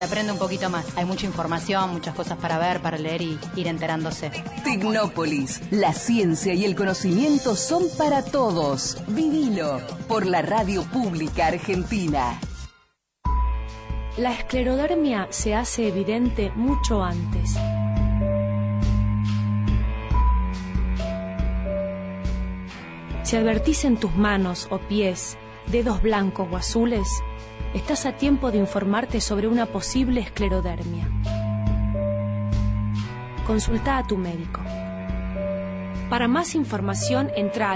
Aprende un poquito más. Hay mucha información, muchas cosas para ver, para leer y ir enterándose. Tecnópolis. La ciencia y el conocimiento son para todos. Vivilo por la Radio Pública Argentina. La esclerodermia se hace evidente mucho antes. Si advertís en tus manos o pies dedos blancos o azules, estás a tiempo de informarte sobre una posible esclerodermia. Consulta a tu médico. Para más información, entra a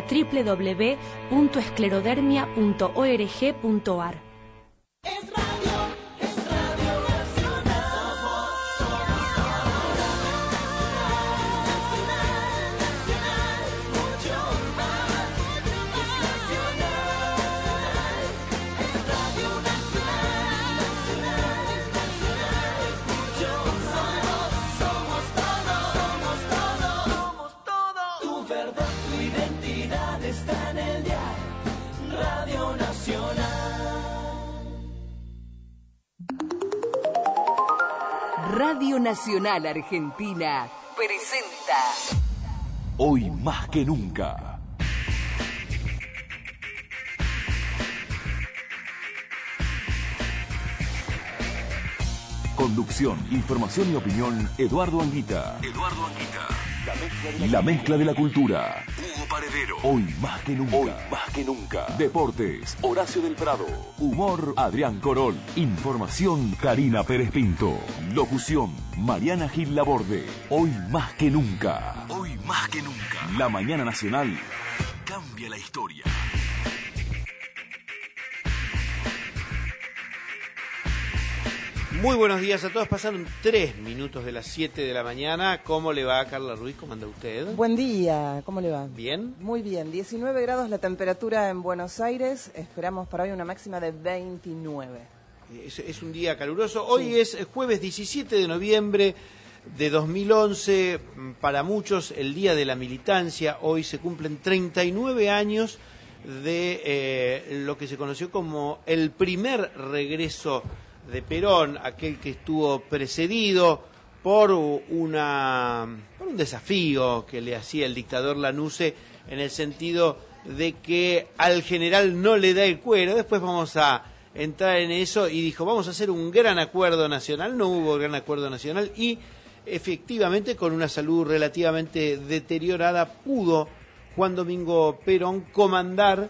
www.esclerodermia.org.ar. Radio Nacional Argentina presenta Hoy más que nunca. Conducción, información y opinión, Eduardo Anguita. La mezcla de la cultura. Hugo Paredero. Hoy más que nunca. Hoy más que nunca. Deportes, Horacio del Prado. Humor, Adrián Corol. Información, Karina Pérez Pinto. Locución, Mariana Gil Laborde. Hoy más que nunca. Hoy más que nunca. La mañana nacional cambia la historia. Muy buenos días a todos. Pasaron 3 minutos de las 7 de la mañana. ¿Cómo le va, Carla Ruiz? ¿Cómo anda usted? Buen día, ¿cómo le va? ¿Bien? Muy bien, 19 grados la temperatura en Buenos Aires. Esperamos para hoy una máxima de 29. Es un día caluroso. Hoy es jueves 17 de noviembre de 2011. Para muchos, el Día de la Militancia. Hoy se cumplen 39 años de lo que se conoció como el primer regreso de Perón, aquel que estuvo precedido por un desafío que le hacía el dictador Lanusse, en el sentido de que al general no le da el cuero. Después vamos a entrar en eso, y dijo, vamos a hacer un gran acuerdo nacional. No hubo gran acuerdo nacional y efectivamente, con una salud relativamente deteriorada, pudo Juan Domingo Perón comandar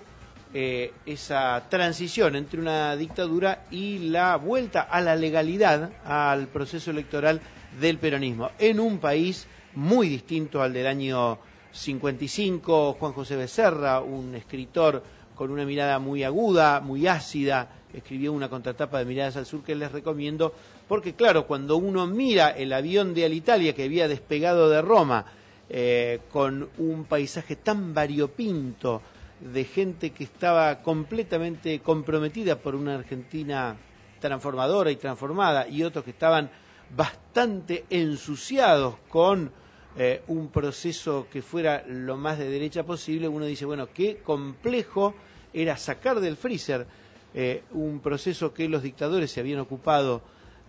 esa transición entre una dictadura y la vuelta a la legalidad, al proceso electoral del peronismo, en un país muy distinto al del año 55. Juan José Becerra, un escritor con una mirada muy aguda, muy ácida, escribió una contratapa de Miradas al Sur que les recomiendo, porque claro, cuando uno mira el avión de Alitalia que había despegado de Roma, con un paisaje tan variopinto, de gente que estaba completamente comprometida por una Argentina transformadora y transformada, y otros que estaban bastante ensuciados con un proceso que fuera lo más de derecha posible, uno dice, bueno, qué complejo era sacar del freezer un proceso que los dictadores se habían ocupado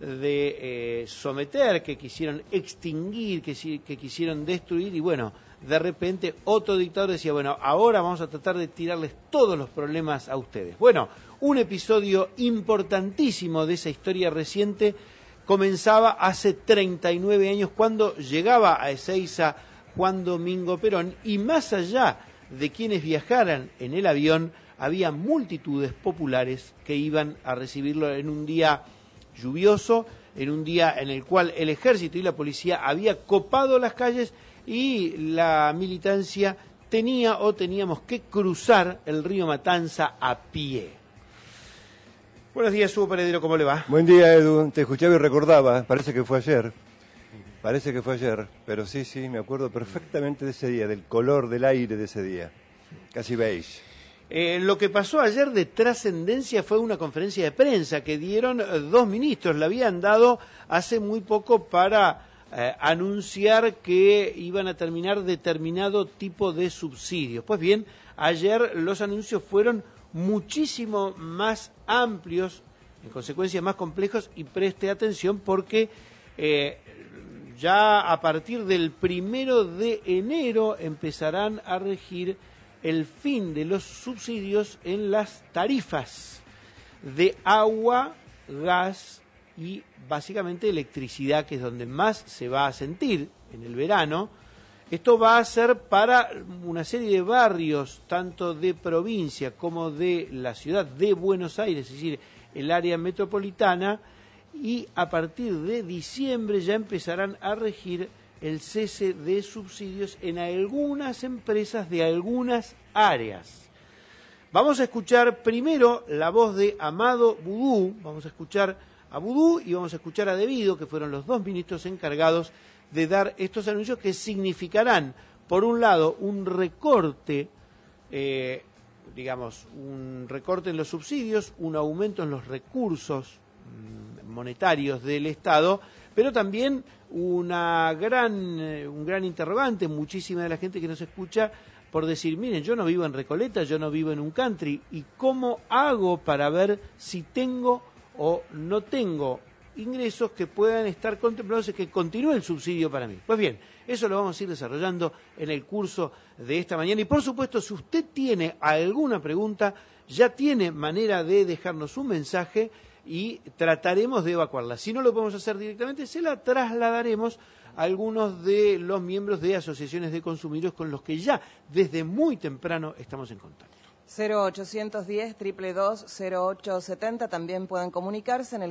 de someter, que quisieron extinguir, que quisieron destruir, y bueno, de repente otro dictador decía, bueno, ahora vamos a tratar de tirarles todos los problemas a ustedes. Bueno, un episodio importantísimo de esa historia reciente comenzaba hace 39 años, cuando llegaba a Ezeiza Juan Domingo Perón, y más allá de quienes viajaran en el avión, había multitudes populares que iban a recibirlo en un día lluvioso, en un día en el cual el ejército y la policía había copado las calles y la militancia teníamos que cruzar el río Matanza a pie. Buenos días, Hugo Paredero, ¿cómo le va? Buen día, Edu. Te escuchaba y recordaba, parece que fue ayer, pero sí, me acuerdo perfectamente de ese día, del color del aire de ese día, casi beige. Lo que pasó ayer de trascendencia fue una conferencia de prensa que dieron 2 ministros. La habían dado hace muy poco para anunciar que iban a terminar determinado tipo de subsidios. Pues bien, ayer los anuncios fueron muchísimo más amplios en consecuencia más complejos, y preste atención porque ya a partir del 1 de enero empezarán a regir el fin de los subsidios en las tarifas de agua, gas y básicamente electricidad, que es donde más se va a sentir en el verano. Esto va a ser para una serie de barrios, tanto de provincia como de la ciudad de Buenos Aires, es decir, el área metropolitana, y a partir de diciembre ya empezarán a regir el cese de subsidios en algunas empresas de algunas áreas. Vamos a escuchar primero la voz de Amado Boudou, vamos a escuchar a Boudou y vamos a escuchar a Devido, que fueron los dos ministros encargados de dar estos anuncios que significarán, por un lado, un recorte, un recorte en los subsidios, un aumento en los recursos monetarios del Estado, pero también un gran interrogante, muchísima de la gente que nos escucha, por decir, miren, yo no vivo en Recoleta, yo no vivo en un country, ¿y cómo hago para ver si tengo o no tengo ingresos que puedan estar contemplados y que continúe el subsidio para mí? Pues bien, eso lo vamos a ir desarrollando en el curso de esta mañana. Y por supuesto, si usted tiene alguna pregunta, ya tiene manera de dejarnos un mensaje y trataremos de evacuarla. Si no lo podemos hacer directamente, se la trasladaremos a algunos de los miembros de asociaciones de consumidores con los que ya desde muy temprano estamos en contacto. 0810-222-0870, también pueden comunicarse en el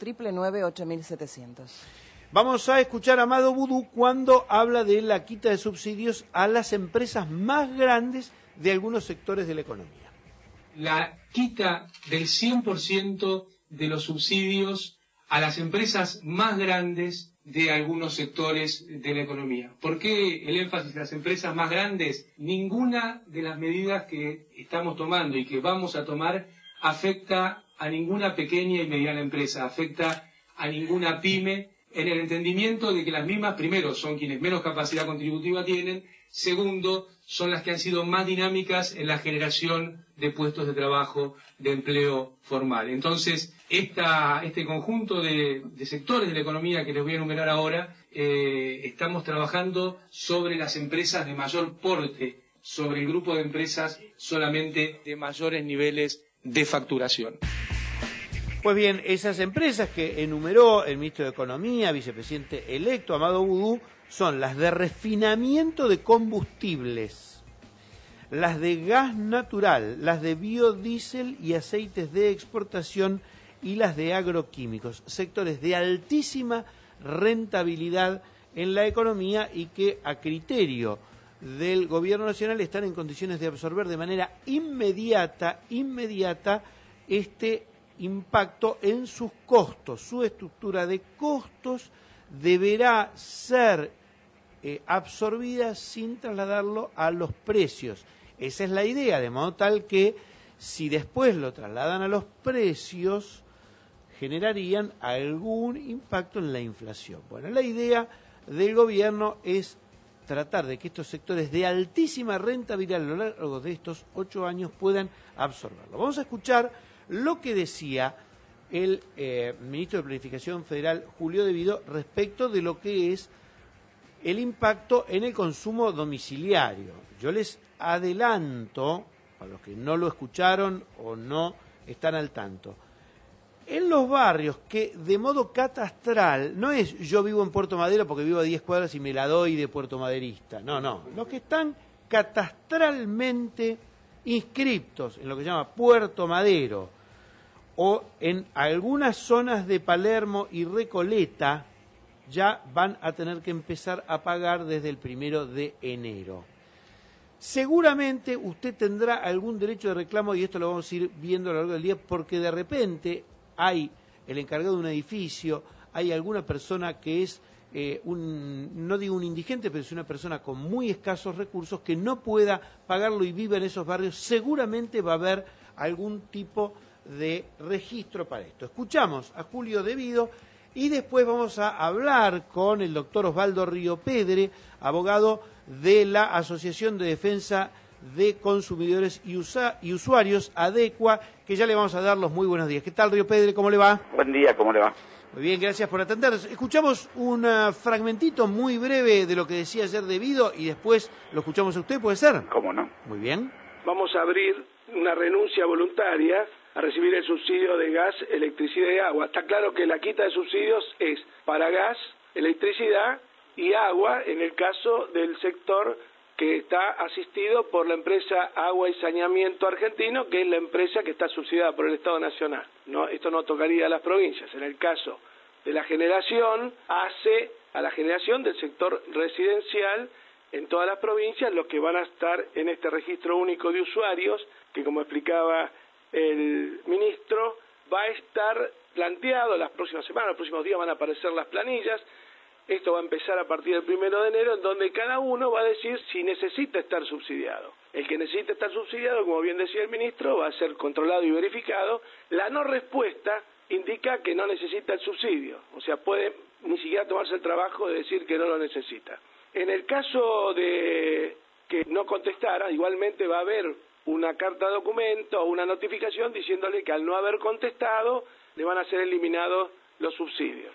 499-8700. Vamos a escuchar a Amado Boudou cuando habla de la quita de subsidios a las empresas más grandes de algunos sectores de la economía. La quita del 100% de los subsidios a las empresas más grandes de algunos sectores de la economía. ¿Por qué el énfasis en las empresas más grandes? Ninguna de las medidas que estamos tomando y que vamos a tomar afecta a ninguna pequeña y mediana empresa, afecta a ninguna pyme, en el entendimiento de que las mismas, primero, son quienes menos capacidad contributiva tienen, segundo, son las que han sido más dinámicas en la generación de puestos de trabajo, de empleo formal. Entonces, este conjunto de sectores de la economía que les voy a enumerar ahora, estamos trabajando sobre las empresas de mayor porte, sobre el grupo de empresas solamente de mayores niveles de facturación. Pues bien, esas empresas que enumeró el ministro de Economía, vicepresidente electo, Amado Boudou, son las de refinamiento de combustibles, las de gas natural, las de biodiesel y aceites de exportación y las de agroquímicos, sectores de altísima rentabilidad en la economía y que a criterio del gobierno nacional están en condiciones de absorber de manera inmediata este impacto en sus costos. Su estructura de costos deberá ser absorbida sin trasladarlo a los precios. Esa es la idea, de modo tal que si después lo trasladan a los precios, generarían algún impacto en la inflación. Bueno, la idea del gobierno es tratar de que estos sectores de altísima rentabilidad a lo largo de estos 8 años puedan absorberlo. Vamos a escuchar lo que decía el ministro de Planificación Federal, Julio Devido, respecto de lo que es el impacto en el consumo domiciliario. Yo les adelanto, para los que no lo escucharon o no están al tanto, en los barrios que de modo catastral, no es yo vivo en Puerto Madero porque vivo a 10 cuadras y me la doy de Puerto Maderista, no, los que están catastralmente inscriptos en lo que se llama Puerto Madero o en algunas zonas de Palermo y Recoleta, ya van a tener que empezar a pagar desde el 1 de enero. Seguramente usted tendrá algún derecho de reclamo, y esto lo vamos a ir viendo a lo largo del día, porque de repente hay el encargado de un edificio, hay alguna persona que es, no digo un indigente, pero es una persona con muy escasos recursos que no pueda pagarlo y vive en esos barrios. Seguramente va a haber algún tipo de registro para esto. Escuchamos a Julio Devido y después vamos a hablar con el doctor Osvaldo Riopedre, abogado de la Asociación de Defensa de Consumidores y Usuarios, ADECUA, que ya le vamos a dar los muy buenos días. ¿Qué tal, Río Pedre? ¿Cómo le va? Buen día, ¿cómo le va? Muy bien, gracias por atender. Escuchamos un fragmentito muy breve de lo que decía ayer Debido y después lo escuchamos a usted, ¿puede ser? ¿Cómo no? Muy bien. Vamos a abrir una renuncia voluntaria a recibir el subsidio de gas, electricidad y agua. Está claro que la quita de subsidios es para gas, electricidad y agua en el caso del sector que está asistido por la empresa Agua y Saneamiento Argentino, que es la empresa que está subsidiada por el Estado Nacional. No, esto no tocaría a las provincias. En el caso de la generación, hace a la generación del sector residencial en todas las provincias los que van a estar en este registro único de usuarios, que como explicaba el ministro, va a estar planteado las próximas semanas, los próximos días van a aparecer las planillas. Esto va a empezar a partir del 1 de enero, en donde cada uno va a decir si necesita estar subsidiado. El que necesita estar subsidiado, como bien decía el ministro, va a ser controlado y verificado. La no respuesta indica que no necesita el subsidio, o sea, puede ni siquiera tomarse el trabajo de decir que no lo necesita. En el caso de que no contestara, igualmente va a haber una carta documento o una notificación diciéndole que al no haber contestado le van a ser eliminados los subsidios.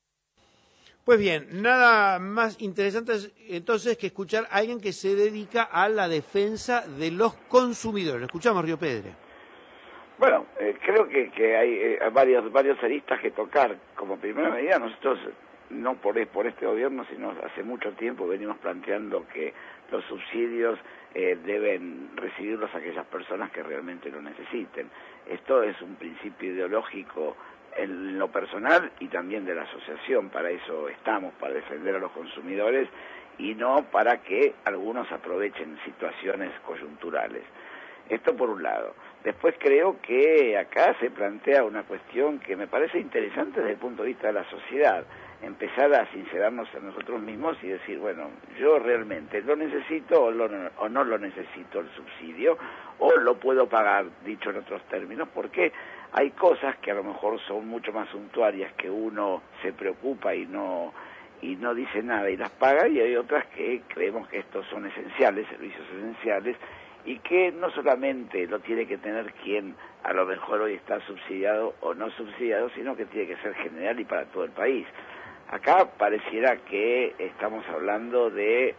Pues bien, nada más interesante entonces que escuchar a alguien que se dedica a la defensa de los consumidores. Escuchamos, Río Pedre. Bueno, creo que hay varios aristas que tocar. Como primera medida, nosotros, no por este gobierno, sino hace mucho tiempo venimos planteando que los subsidios deben recibirlos aquellas personas que realmente lo necesiten. Esto es un principio ideológico en lo personal y también de la asociación. Para eso estamos, para defender a los consumidores y no para que algunos aprovechen situaciones coyunturales. Esto por un lado. Después creo que acá se plantea una cuestión que me parece interesante desde el punto de vista de la sociedad. Empezar a sincerarnos a nosotros mismos y decir, bueno, yo realmente lo necesito o no lo necesito el subsidio, o lo puedo pagar, dicho en otros términos, porque hay cosas que a lo mejor son mucho más suntuarias, que uno se preocupa y no dice nada y las paga, y hay otras que creemos que estos son esenciales, servicios esenciales, y que no solamente lo tiene que tener quien a lo mejor hoy está subsidiado o no subsidiado, sino que tiene que ser general y para todo el país. Acá pareciera que estamos hablando de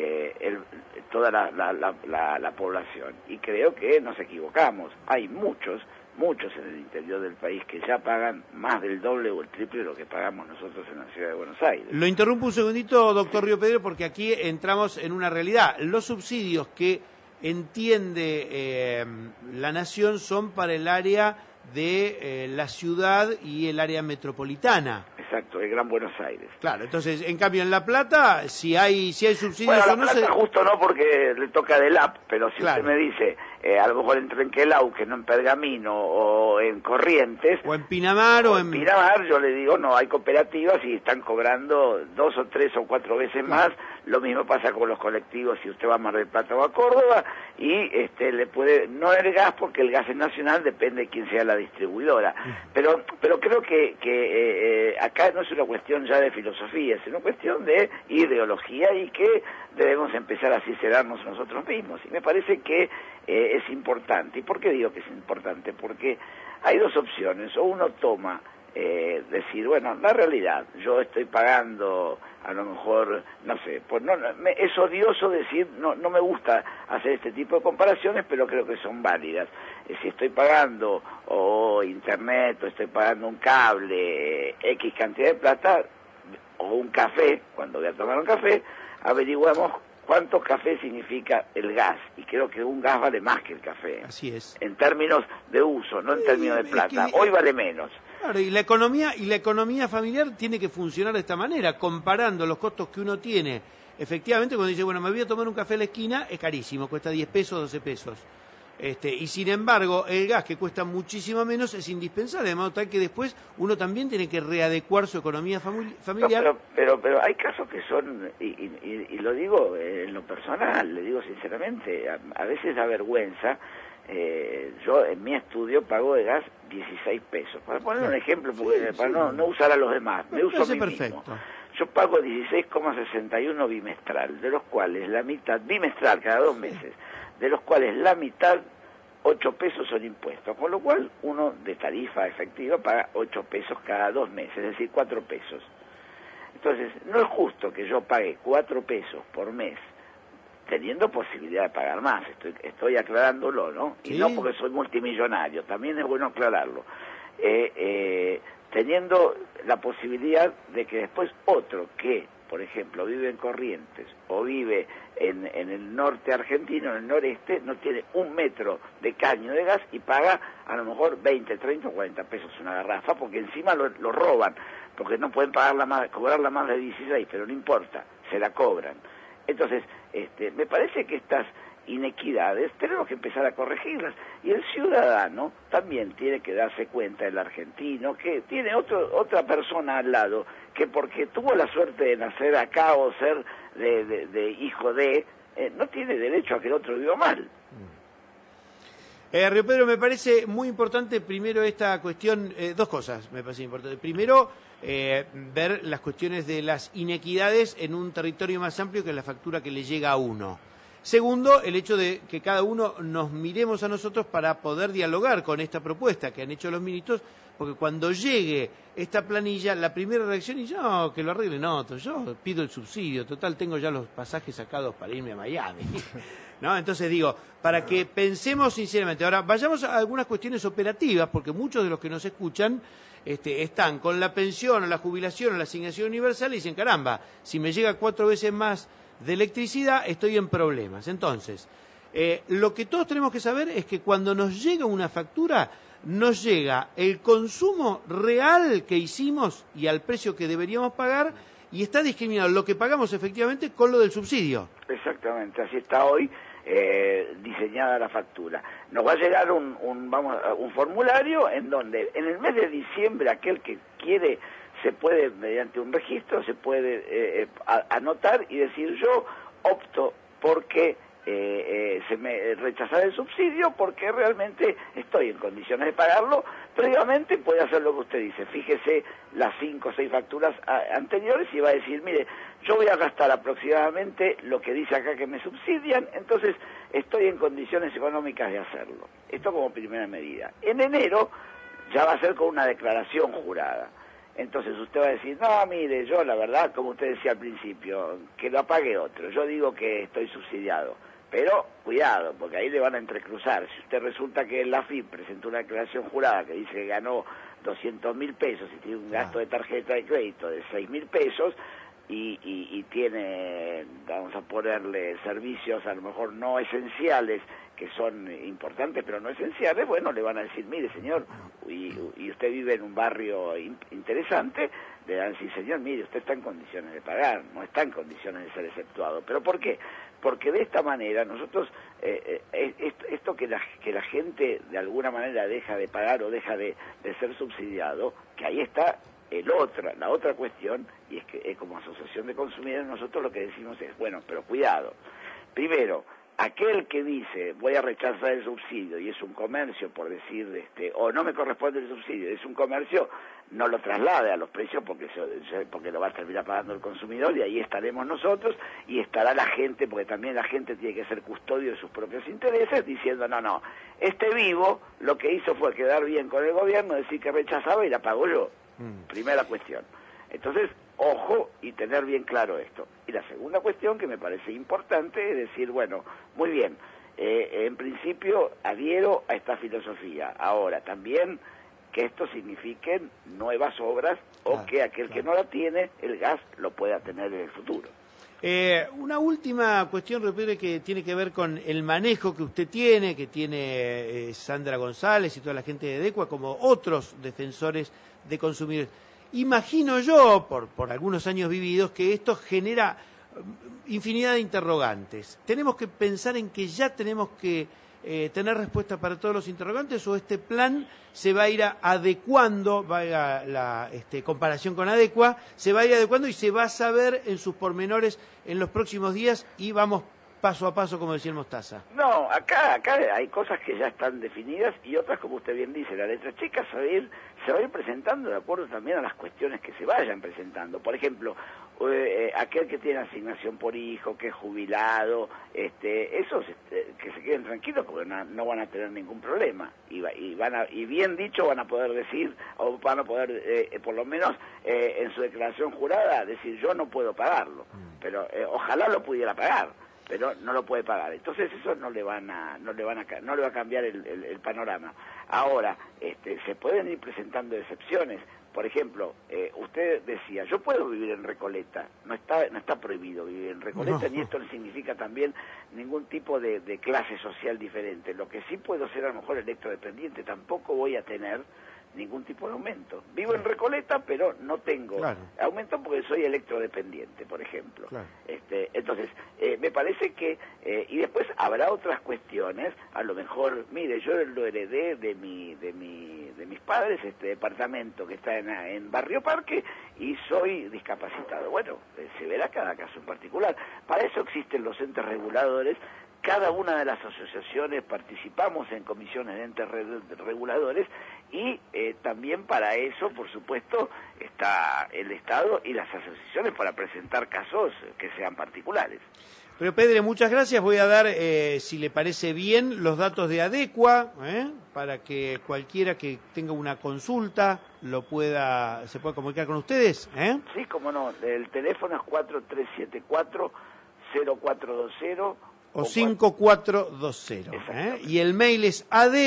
toda la población, y creo que nos equivocamos. Hay muchos en el interior del país que ya pagan más del doble o el triple de lo que pagamos nosotros en la ciudad de Buenos Aires. Lo interrumpo un segundito, doctor Río Pedro, porque aquí entramos en una realidad. Los subsidios que entiende la Nación son para el área de la ciudad y el área metropolitana. Exacto, el Gran Buenos Aires. Claro, entonces, en cambio, en La Plata, si hay subsidios... Bueno, o La Plata justo no, porque le toca del AP, pero si claro. Usted me dice, a lo mejor en Trenquelau, que no en Pergamino, o en Corrientes... O en Pinamar, o en... Pinamar, yo le digo, no, hay cooperativas y están cobrando 2 o 3 o 4 veces más. Lo mismo pasa con los colectivos si usted va a Mar del Plata o a Córdoba, y le puede, no el gas, porque el gas es nacional, depende de quién sea la distribuidora. Pero creo que acá no es una cuestión ya de filosofía, es una cuestión de ideología, y que debemos empezar a sincerarnos nosotros mismos. Y me parece que es importante. ¿Y por qué digo que es importante? Porque hay dos opciones. O uno toma decir, bueno, la realidad, yo estoy pagando, a lo mejor, no sé, pues es odioso decir, no me gusta hacer este tipo de comparaciones, pero creo que son válidas. Si estoy pagando o internet, o estoy pagando un cable, X cantidad de plata, o un café, cuando voy a tomar un café, averiguamos cuánto café significa el gas, y creo que un gas vale más que el café. Así es. En términos de uso, no en términos de plata. Hoy vale menos. Claro, y la economía familiar tiene que funcionar de esta manera, comparando los costos que uno tiene. Efectivamente, cuando dice, bueno, me voy a tomar un café a la esquina, es carísimo, cuesta 10 pesos, 12 pesos. Y sin embargo, el gas, que cuesta muchísimo menos, es indispensable, de modo tal que después uno también tiene que readecuar su economía familiar. No, pero hay casos que son, y lo digo en lo personal, le digo sinceramente, a veces da vergüenza. Yo en mi estudio pago de gas 16 pesos. Para poner un ejemplo, porque para no usar a los demás, me uso a mí mismo. Yo pago 16,61 bimestral, de los cuales la mitad, bimestral, cada 2 meses, de los cuales la mitad, 8 pesos son impuestos, con lo cual uno de tarifa efectiva paga 8 pesos cada 2 meses, es decir, 4 pesos. Entonces, no es justo que yo pague 4 pesos por mes, teniendo posibilidad de pagar más, estoy aclarándolo, ¿no? Sí. Y no porque soy multimillonario, también es bueno aclararlo. Teniendo la posibilidad de que después otro que, por ejemplo, vive en Corrientes o vive en el norte argentino, en el noreste, no tiene 1 metro de caño de gas y paga a lo mejor 20, 30 o 40 pesos una garrafa, porque encima lo roban, porque no pueden cobrarla más de 16, pero no importa, se la cobran. Entonces, me parece que estas inequidades tenemos que empezar a corregirlas, y el ciudadano también tiene que darse cuenta, el argentino, que tiene otra persona al lado, que porque tuvo la suerte de nacer acá o ser de hijo de, no tiene derecho a que el otro viva mal. Río Pedro, me parece muy importante primero esta cuestión, 2 cosas me parece importante. Primero, ver las cuestiones de las inequidades en un territorio más amplio que la factura que le llega a uno. Segundo, el hecho de que cada uno nos miremos a nosotros para poder dialogar con esta propuesta que han hecho los ministros, porque cuando llegue esta planilla, la primera reacción es yo, que lo arreglen otros, yo pido el subsidio, total, tengo ya los pasajes sacados para irme a Miami. ¿No? Entonces digo, para que pensemos sinceramente. Ahora, vayamos a algunas cuestiones operativas, porque muchos de los que nos escuchan están con la pensión o la jubilación o la asignación universal y dicen, caramba, si me llega 4 veces más de electricidad, estoy en problemas. Entonces, lo que todos tenemos que saber es que cuando nos llega una factura, nos llega el consumo real que hicimos y al precio que deberíamos pagar, y está discriminado lo que pagamos efectivamente con lo del subsidio. Exactamente, así está hoy diseñada la factura. Nos va a llegar un formulario en donde en el mes de diciembre aquel que quiere se puede, mediante un registro, se puede anotar y decir yo opto porque se me rechazar el subsidio porque realmente estoy en condiciones de pagarlo. Previamente puede hacer lo que usted dice, fíjese las 5 o 6 facturas anteriores y va a decir, mire, yo voy a gastar aproximadamente lo que dice acá que me subsidian, entonces estoy en condiciones económicas de hacerlo. Esto como primera medida. En enero ya va a ser con una declaración jurada. Entonces usted va a decir, no, mire, yo la verdad, como usted decía al principio, que lo pague otro. Yo digo que estoy subsidiado. Pero cuidado, porque ahí le van a entrecruzar. Si usted resulta que la AFIP presentó una declaración jurada que dice que ganó 200.000 pesos y tiene un gasto de tarjeta de crédito de 6.000 pesos y tiene, vamos a ponerle, servicios a lo mejor no esenciales, que son importantes pero no esenciales, bueno, le van a decir, mire señor, y usted vive en un barrio interesante, le van a decir, señor, mire, usted está en condiciones de pagar, no está en condiciones de ser exceptuado. ¿Pero por qué? Porque de esta manera nosotros, esto que la gente de alguna manera deja de pagar o deja de ser subsidiado, que ahí está la otra cuestión, y es que como asociación de consumidores nosotros lo que decimos es, bueno, pero cuidado, primero, aquel que dice voy a rechazar el subsidio y es un comercio, por decir, o no me corresponde el subsidio, es un comercio, no lo traslade a los precios porque lo va a terminar pagando el consumidor, y ahí estaremos nosotros y estará la gente, porque también la gente tiene que ser custodio de sus propios intereses, diciendo no, vivo lo que hizo fue quedar bien con el gobierno, decir que rechazaba y la pago yo. Primera cuestión. Entonces, ojo y tener bien claro esto. Y la segunda cuestión que me parece importante es decir, bueno, muy bien, en principio adhiero a esta filosofía. Ahora, también que esto signifique nuevas obras o que aquel que no la tiene, el gas lo pueda tener en el futuro. Una última cuestión, repito, que tiene que ver con el manejo que usted tiene, que tiene Sandra González y toda la gente de DECUA, como otros defensores de consumidores. Imagino yo, por algunos años vividos, que esto genera infinidad de interrogantes. ¿Tenemos que pensar en que ya tenemos que tener respuesta para todos los interrogantes, o este plan se va a ir adecuando, vaya la comparación con Adecua, se va a ir adecuando y se va a saber en sus pormenores en los próximos días y vamos paso a paso, como decía el Mostaza? No, acá hay cosas que ya están definidas y otras, como usted bien dice, la letra chica se va a ir presentando de acuerdo también a las cuestiones que se vayan presentando. Por ejemplo, aquel que tiene asignación por hijo, que es jubilado, esos que se queden tranquilos porque no van a tener ningún problema y bien dicho van a poder decir, o van a poder por lo menos en su declaración jurada decir yo no puedo pagarlo, pero ojalá lo pudiera pagar, pero no lo puede pagar. Entonces eso no le va a cambiar el panorama. Ahora, se pueden ir presentando excepciones. Por ejemplo, usted decía, yo puedo vivir en Recoleta, no está prohibido vivir en Recoleta, ni esto no significa también ningún tipo de clase social diferente. Lo que sí puedo ser a lo mejor electrodependiente, tampoco voy a tener ningún tipo de aumento. Vivo en Recoleta, pero no tengo aumento porque soy electrodependiente, por ejemplo. Entonces, me parece que, y después habrá otras cuestiones, a lo mejor, mire, yo lo heredé de mis padres, este departamento que está en Barrio Parque, y soy discapacitado. Bueno, se verá cada caso en particular. Para eso existen los entes reguladores. Cada una de las asociaciones participamos en comisiones de entes reguladores y también para eso, por supuesto, está el Estado y las asociaciones para presentar casos que sean particulares. Pero Pedro, muchas gracias. Voy a dar, si le parece bien, los datos de Adecua, para que cualquiera que tenga una consulta se pueda comunicar con ustedes. Sí, cómo no. El teléfono es 4374-0420 o 5420. Y el mail es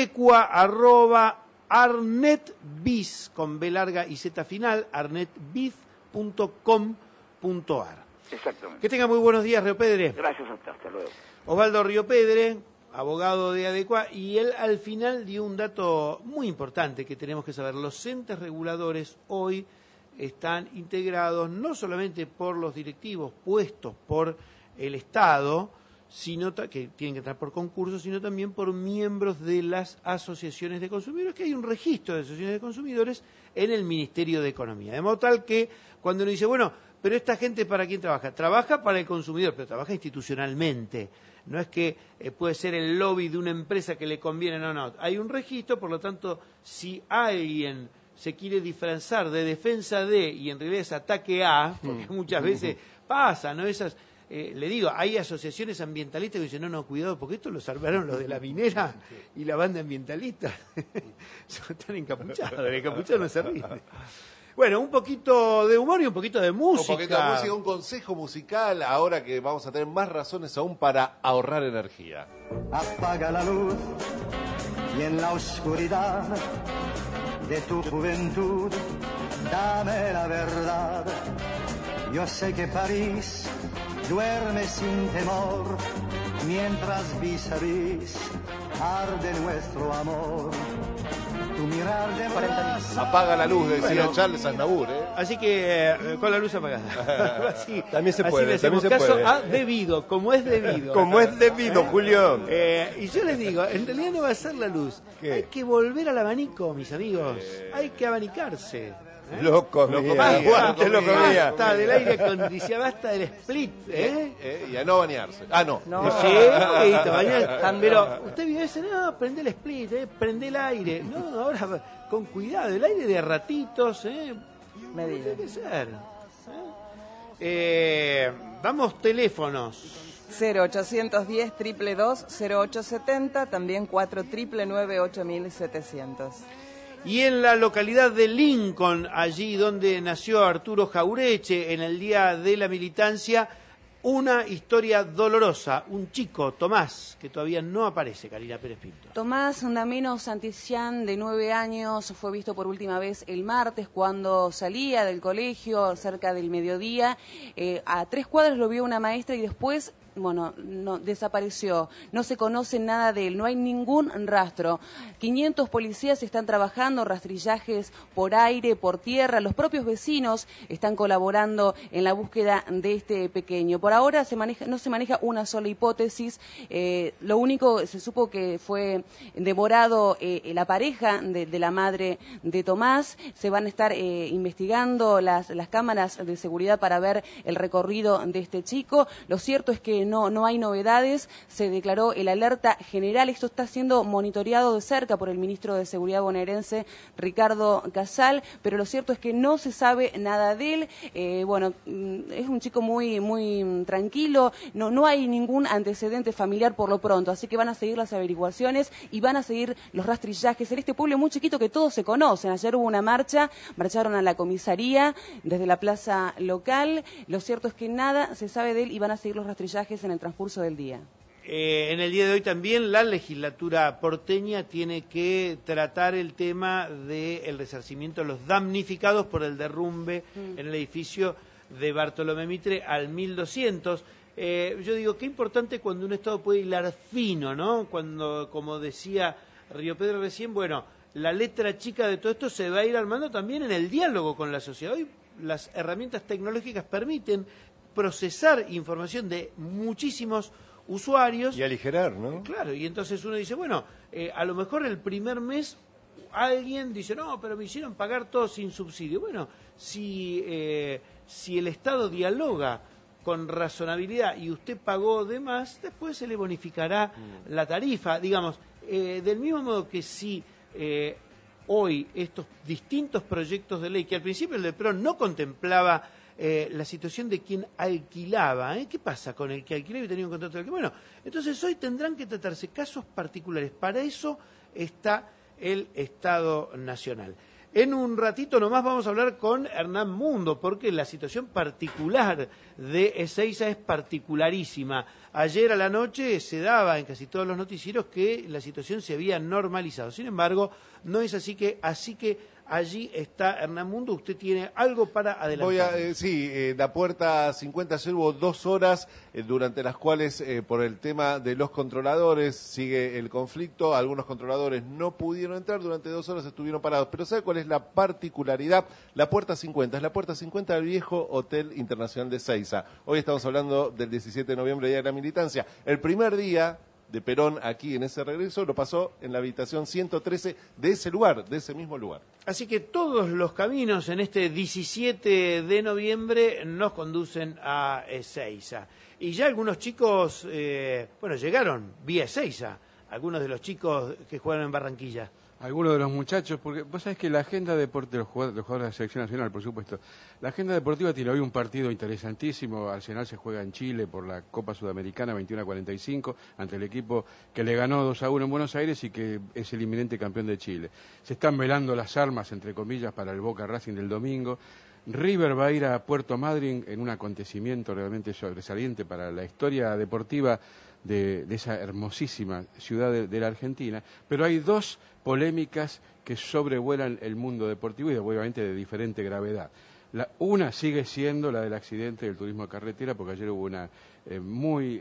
adecua@arnetbiz, con B larga y Z final, arnetbiz.com.ar. Exactamente. Que tenga muy buenos días, Río Pedre. Gracias a usted, hasta luego. Osvaldo Río Pedre, abogado de Adecua, y él al final dio un dato muy importante que tenemos que saber. Los entes reguladores hoy están integrados no solamente por los directivos puestos por el Estado, sino que tienen que entrar por concurso, sino también por miembros de las asociaciones de consumidores, que hay un registro de asociaciones de consumidores en el Ministerio de Economía. De modo tal que cuando uno dice, bueno, pero esta gente ¿para quién trabaja? Trabaja para el consumidor, pero trabaja institucionalmente. No es que puede ser el lobby de una empresa que le conviene, no. Hay un registro, por lo tanto, si alguien se quiere disfrazar de defensa de, y en realidad es ataque a, porque muchas veces pasa, ¿no? Esas... le digo, hay asociaciones ambientalistas que dicen, no, cuidado, porque esto lo salvaron los de la minera y la banda ambientalista. Están encapuchados, el encapuchado no se rinde. Bueno, un poquito de humor y un poquito de música. Un poquito de música, un consejo musical, ahora que vamos a tener más razones aún para ahorrar energía. Apaga la luz y en la oscuridad de tu juventud, dame la verdad. Yo sé que París duerme sin temor, mientras vis a vis arde nuestro amor. Tu mirar de apaga la luz, decía Charles Aznavour, Así que con la luz apagada. Así, también se puede. Le hacemos caso a debido, como es debido. Como es debido, Julio. Y yo les digo, en realidad no va a ser la luz. ¿Qué? Hay que volver al abanico, mis amigos. Hay que abanicarse. Lo comía. Basta del aire acondicionado, basta del split. Y a no bañarse. No. Sí, pero usted vio ese, no, prende el split, prende el aire. No, ahora con cuidado, el aire de ratitos, Medida. Tiene que ser. Damos teléfonos. 0810-222-0870, también 4-999-8700. Y en la localidad de Lincoln, allí donde nació Arturo Jaureche, en el Día de la Militancia, una historia dolorosa. Un chico, Tomás, que todavía no aparece, Karina Pérez Pinto. Tomás Ndameno Santillán, de 9 años, fue visto por última vez el martes cuando salía del colegio cerca del mediodía. A 3 cuadras lo vio una maestra y después... no desapareció, no se conoce nada de él, no hay ningún rastro. 500 policías están trabajando, rastrillajes por aire, por tierra, los propios vecinos están colaborando en la búsqueda de este pequeño. Por ahora no se maneja una sola hipótesis, lo único se supo que fue devorado la pareja de la madre de Tomás. Se van a estar investigando las cámaras de seguridad para ver el recorrido de este chico. Lo cierto es que no hay novedades, se declaró el alerta general. Esto está siendo monitoreado de cerca por el ministro de Seguridad bonaerense, Ricardo Casal, pero lo cierto es que no se sabe nada de él. Es un chico muy tranquilo, no hay ningún antecedente familiar por lo pronto, así que van a seguir las averiguaciones y van a seguir los rastrillajes en este pueblo muy chiquito que todos se conocen. Ayer hubo una marcharon a la comisaría desde la plaza local. Lo cierto es que nada se sabe de él y van a seguir los rastrillajes en el transcurso del día. En el día de hoy también la legislatura porteña tiene que tratar el tema del resarcimiento de los damnificados por el derrumbe en el edificio de Bartolomé Mitre al 1200. Yo digo, qué importante cuando un Estado puede hilar fino, ¿no? Cuando, como decía Río Pedro recién, la letra chica de todo esto se va a ir armando también en el diálogo con la sociedad. Hoy las herramientas tecnológicas permiten procesar información de muchísimos usuarios. Y aligerar, ¿no? Claro, y entonces uno dice, a lo mejor el primer mes alguien dice, no, pero me hicieron pagar todo sin subsidio. Bueno, si el Estado dialoga con razonabilidad y usted pagó de más, después se le bonificará la tarifa. Digamos, del mismo modo que si hoy estos distintos proyectos de ley, que al principio el del PRO no contemplaba la situación de quien alquilaba, ¿qué pasa con el que alquilaba y tenía un contrato de alquiler? Bueno, entonces hoy tendrán que tratarse casos particulares. Para eso está el Estado Nacional. En un ratito nomás vamos a hablar con Hernán Mundo, porque la situación particular de Ezeiza es particularísima. Ayer a la noche se daba en casi todos los noticieros que la situación se había normalizado. Sin embargo, no es así que allí está Hernán Mundo. Usted tiene algo para adelantar. La puerta 50 ayer hubo 2 horas durante las cuales por el tema de los controladores sigue el conflicto. Algunos controladores no pudieron entrar, durante 2 horas estuvieron parados. Pero ¿sabe cuál es la particularidad? La puerta 50 es la puerta 50 del viejo Hotel Internacional de Ezeiza. Hoy estamos hablando del 17 de noviembre, Día de la Militancia. El primer día de Perón aquí en ese regreso lo pasó en la habitación 113 de ese lugar, de ese mismo lugar. Así que todos los caminos en este 17 de noviembre nos conducen a Ezeiza. Y ya algunos chicos, llegaron vía Ezeiza, algunos de los chicos que jugaron en Barranquilla. Algunos de los muchachos, porque vos sabés que la agenda deportiva, los jugadores de la selección nacional, por supuesto, la agenda deportiva tiene hoy un partido interesantísimo. Arsenal se juega en Chile por la Copa Sudamericana 21-45 ante el equipo que le ganó 2-1 en Buenos Aires y que es el inminente campeón de Chile. Se están velando las armas, entre comillas, para el Boca Racing del domingo. River va a ir a Puerto Madryn en un acontecimiento realmente sobresaliente para la historia deportiva de esa hermosísima ciudad de la Argentina, pero hay 2 polémicas que sobrevuelan el mundo deportivo y obviamente de diferente gravedad. Una sigue siendo la del accidente del turismo de carretera, porque ayer hubo una muy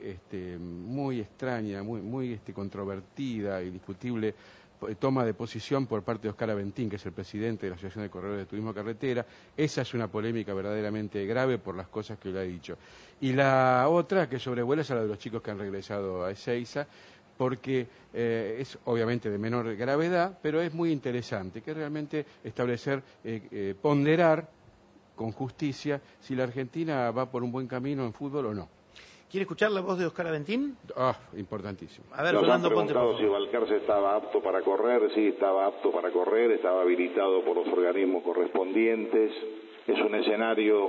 extraña, muy controvertida y discutible toma de posición por parte de Oscar Aventín, que es el presidente de la Asociación de Corredores de Turismo Carretera. Esa es una polémica verdaderamente grave por las cosas que él ha dicho. Y la otra que sobrevuela es la de los chicos que han regresado a Ezeiza, porque es obviamente de menor gravedad, pero es muy interesante, que realmente establecer, ponderar con justicia si la Argentina va por un buen camino en fútbol o no. ¿Quiere escuchar la voz de Oscar Aventín? Importantísimo. A ver, Fernando, ponte. Si Balcarce estaba apto para correr, sí, estaba apto para correr, estaba habilitado por los organismos correspondientes. Es un escenario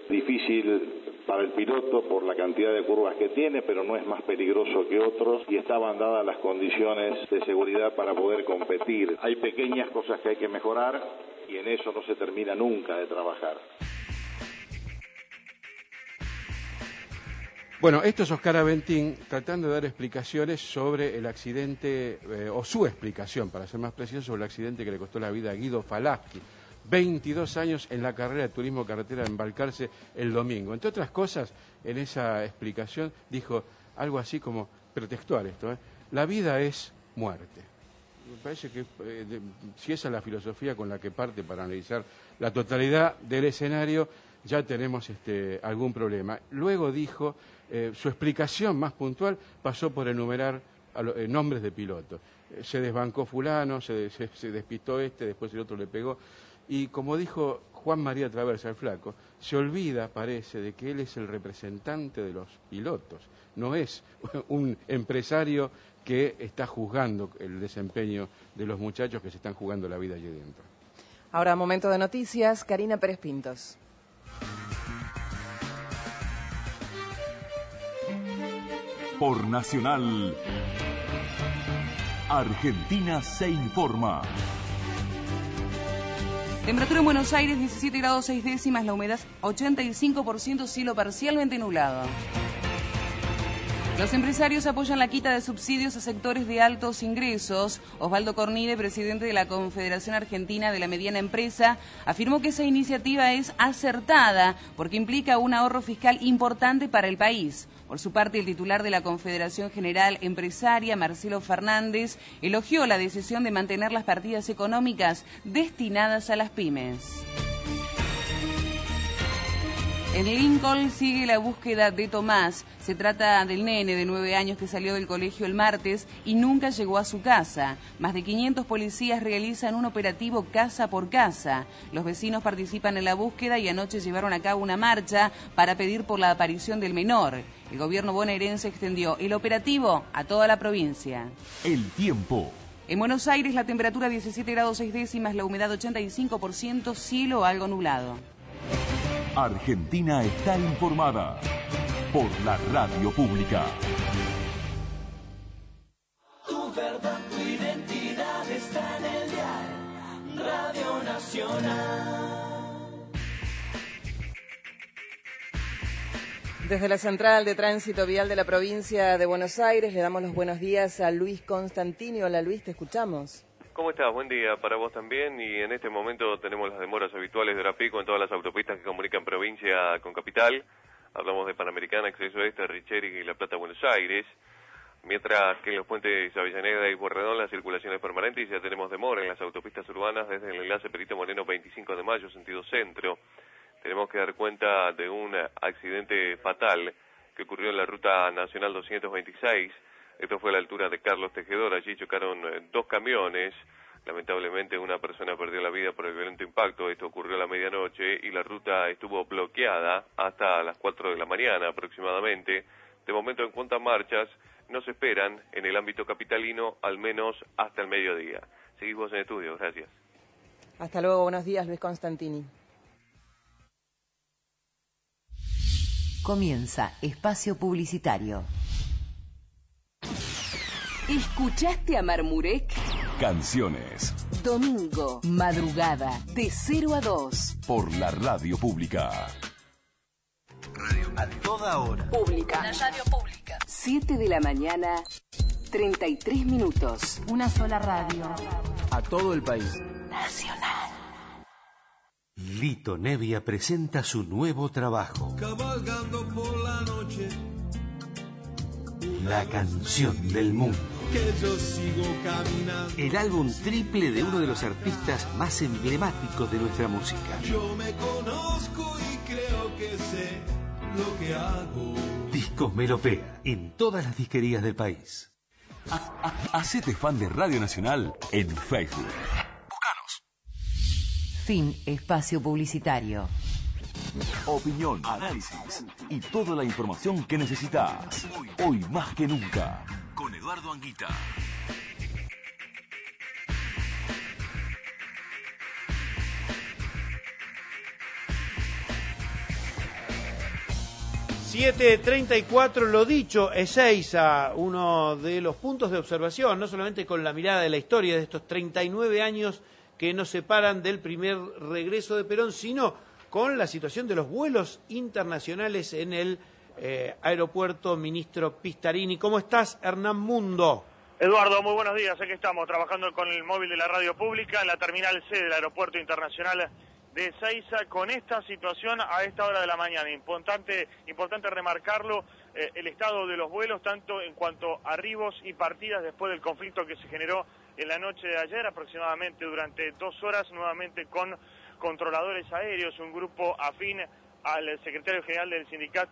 difícil para el piloto por la cantidad de curvas que tiene, pero no es más peligroso que otros y estaban dadas las condiciones de seguridad para poder competir. Hay pequeñas cosas que hay que mejorar y en eso no se termina nunca de trabajar. Bueno, esto es Oscar Aventín tratando de dar explicaciones sobre el accidente, o su explicación, para ser más preciso, sobre el accidente que le costó la vida a Guido Falaschi. 22 años en la carrera de turismo carretera en Balcarce el domingo. Entre otras cosas, en esa explicación dijo algo así como, pero textual esto, la vida es muerte. Me parece que si esa es la filosofía con la que parte para analizar la totalidad del escenario, ya tenemos algún problema. Luego dijo, su explicación más puntual pasó por enumerar nombres de pilotos. Se desbancó fulano, se despistó después el otro le pegó. Y como dijo Juan María Traversa, el flaco, se olvida, parece, de que él es el representante de los pilotos. No es un empresario que está juzgando el desempeño de los muchachos que se están jugando la vida allí dentro. Ahora, momento de noticias, Karina Pérez Pintos. Por Nacional, Argentina se informa. Temperatura en Buenos Aires, 17 grados 6 décimas, la humedad 85%, cielo parcialmente nublado. Los empresarios apoyan la quita de subsidios a sectores de altos ingresos. Osvaldo Cornide, presidente de la Confederación Argentina de la Mediana Empresa, afirmó que esa iniciativa es acertada porque implica un ahorro fiscal importante para el país. Por su parte, el titular de la Confederación General Empresaria, Marcelo Fernández, elogió la decisión de mantener las partidas económicas destinadas a las pymes. En Lincoln sigue la búsqueda de Tomás. Se trata del nene de 9 años que salió del colegio el martes y nunca llegó a su casa. Más de 500 policías realizan un operativo casa por casa. Los vecinos participan en la búsqueda y anoche llevaron a cabo una marcha para pedir por la aparición del menor. El gobierno bonaerense extendió el operativo a toda la provincia. El tiempo. En Buenos Aires la temperatura 17 grados 6 décimas, la humedad 85%, cielo algo nublado. Argentina está informada por la radio pública. Tu verdad, tu identidad está en el dial Radio Nacional. Desde la Central de Tránsito Vial de la provincia de Buenos Aires le damos los buenos días a Luis Constantini. Hola Luis, te escuchamos. ¿Cómo estás? Buen día para vos también, y en este momento tenemos las demoras habituales de hora pico en todas las autopistas que comunican provincia con capital. Hablamos de Panamericana, Acceso Este, Richeri y La Plata, Buenos Aires. Mientras que en los puentes Avellaneda y Pueyrredón la circulación es permanente y ya tenemos demora en las autopistas urbanas desde el enlace Perito Moreno 25 de mayo, sentido centro. Tenemos que dar cuenta de un accidente fatal que ocurrió en la ruta nacional 226. Esto fue a la altura de Carlos Tejedor. Allí chocaron 2 camiones. Lamentablemente una persona perdió la vida por el violento impacto. Esto ocurrió a la medianoche y la ruta estuvo bloqueada hasta las 4 de la mañana aproximadamente. De momento, en cuanto a marchas, no se esperan en el ámbito capitalino, al menos hasta el mediodía. Seguimos en estudio. Gracias. Hasta luego. Buenos días, Luis Constantini. Comienza Espacio Publicitario. ¿Escuchaste a Marmurek? Canciones. Domingo, madrugada, de 0 a 2. Por la radio pública. Radio a toda hora. Pública. La radio pública. 7 de la mañana, 33 minutos. Una sola radio. A todo el país. Nacional. Lito Nevia presenta su nuevo trabajo. Cabalgando por la noche. La canción del mundo. Que yo sigo caminando. El álbum triple de uno de los artistas más emblemáticos de nuestra música. Yo me conozco y creo que sé lo que hago. Discos Melopea en todas las disquerías del país. Hacete fan de Radio Nacional en Facebook. Búscanos. Fin Espacio Publicitario. Opinión, análisis y toda la información que necesitas. Hoy más que nunca. Con Eduardo Anguita. ...7:34, lo dicho, Ezeiza, uno de los puntos de observación, no solamente con la mirada de la historia de estos 39 años que nos separan del primer regreso de Perón, sino con la situación de los vuelos internacionales en el aeropuerto Ministro Pistarini. ¿Cómo estás, Hernán Mundo? Eduardo, muy buenos días. Aquí estamos trabajando con el móvil de la radio pública en la terminal C del Aeropuerto Internacional de Ezeiza, con esta situación a esta hora de la mañana. Importante remarcarlo, el estado de los vuelos, tanto en cuanto a arribos y partidas después del conflicto que se generó en la noche de ayer, aproximadamente durante 2 horas, nuevamente con controladores aéreos, un grupo afín al secretario general del sindicato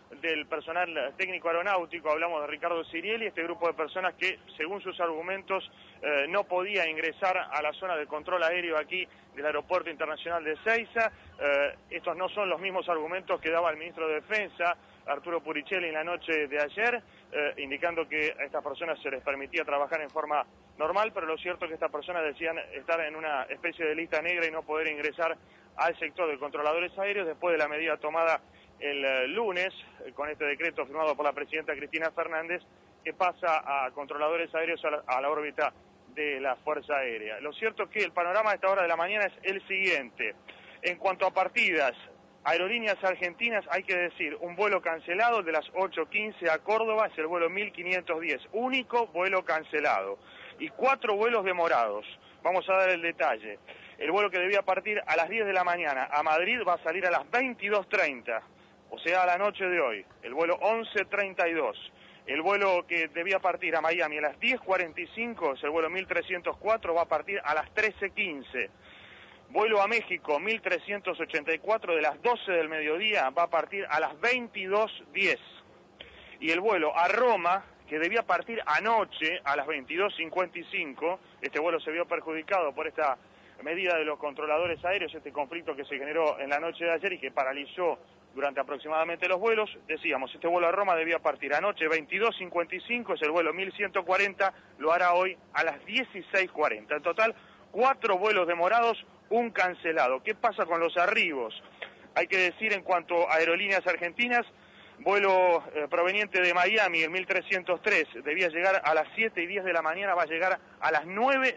del personal técnico aeronáutico, hablamos de Ricardo Cirielli, este grupo de personas que, según sus argumentos, no podía ingresar a la zona de control aéreo aquí del Aeropuerto Internacional de Ezeiza. Estos no son los mismos argumentos que daba el ministro de Defensa, Arturo Puricelli, en la noche de ayer, indicando que a estas personas se les permitía trabajar en forma normal, pero lo cierto es que estas personas decían estar en una especie de lista negra y no poder ingresar al sector de controladores aéreos después de la medida tomada el lunes, con este decreto firmado por la presidenta Cristina Fernández, que pasa a controladores aéreos a la órbita de la Fuerza Aérea. Lo cierto es que el panorama a esta hora de la mañana es el siguiente. En cuanto a partidas, Aerolíneas Argentinas, hay que decir, un vuelo cancelado de las 8:15 a Córdoba, es el vuelo 1510, único vuelo cancelado, y 4 vuelos demorados. Vamos a dar el detalle. El vuelo que debía partir a las 10 de la mañana a Madrid va a salir a las 22:30, o sea, a la noche de hoy. El vuelo 11:32. El vuelo que debía partir a Miami a las 10:45, es el vuelo 1304, va a partir a las 13:15. Vuelo a México 1384 de las 12 del mediodía va a partir a las 22:10. Y el vuelo a Roma, que debía partir anoche a las 22:55, este vuelo se vio perjudicado por esta medida de los controladores aéreos, este conflicto que se generó en la noche de ayer y que paralizó durante aproximadamente los vuelos. Decíamos, este vuelo a Roma debía partir anoche 22:55, es el vuelo 1140, lo hará hoy a las 16:40. En total, 4 vuelos demorados, un cancelado. ¿Qué pasa con los arribos? Hay que decir, en cuanto a Aerolíneas Argentinas, vuelo proveniente de Miami, el 1303, debía llegar a las 7:10 de la mañana, va a llegar a las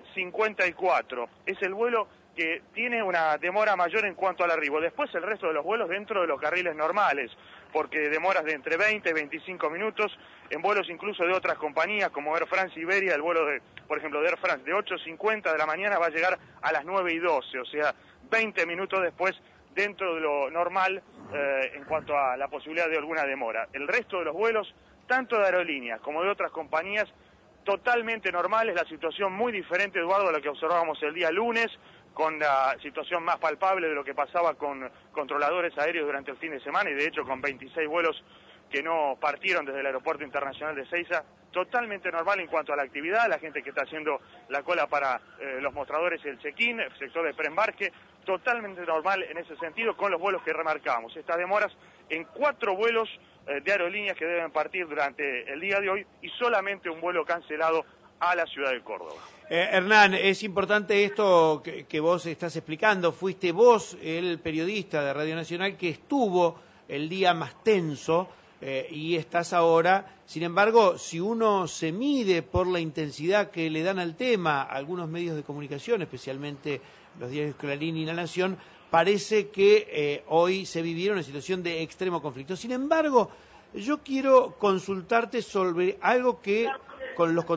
9:54. Es el vuelo que tiene una demora mayor en cuanto al arribo. Después el resto de los vuelos dentro de los carriles normales, porque demoras de entre 20 y 25 minutos, en vuelos incluso de otras compañías como Air France Iberia, el vuelo de, por ejemplo, de Air France de 8:50 de la mañana va a llegar a las 9:12, o sea, 20 minutos después dentro de lo normal en cuanto a la posibilidad de alguna demora. El resto de los vuelos, tanto de aerolíneas como de otras compañías, totalmente normales, la situación muy diferente, Eduardo, a la que observábamos el día lunes, con la situación más palpable de lo que pasaba con controladores aéreos durante el fin de semana, y de hecho con 26 vuelos que no partieron desde el Aeropuerto Internacional de Ezeiza, totalmente normal en cuanto a la actividad, la gente que está haciendo la cola para los mostradores y el check-in, el sector de preembarque, totalmente normal en ese sentido, con los vuelos que remarcamos. Estas demoras en 4 vuelos de aerolíneas que deben partir durante el día de hoy y solamente un vuelo cancelado a la ciudad de Córdoba. Hernán, es importante esto que vos estás explicando. Fuiste vos el periodista de Radio Nacional que estuvo el día más tenso y estás ahora. Sin embargo, si uno se mide por la intensidad que le dan al tema algunos medios de comunicación, especialmente los diarios Clarín y La Nación, parece que hoy se vivieron una situación de extremo conflicto. Sin embargo, yo quiero consultarte sobre algo que con los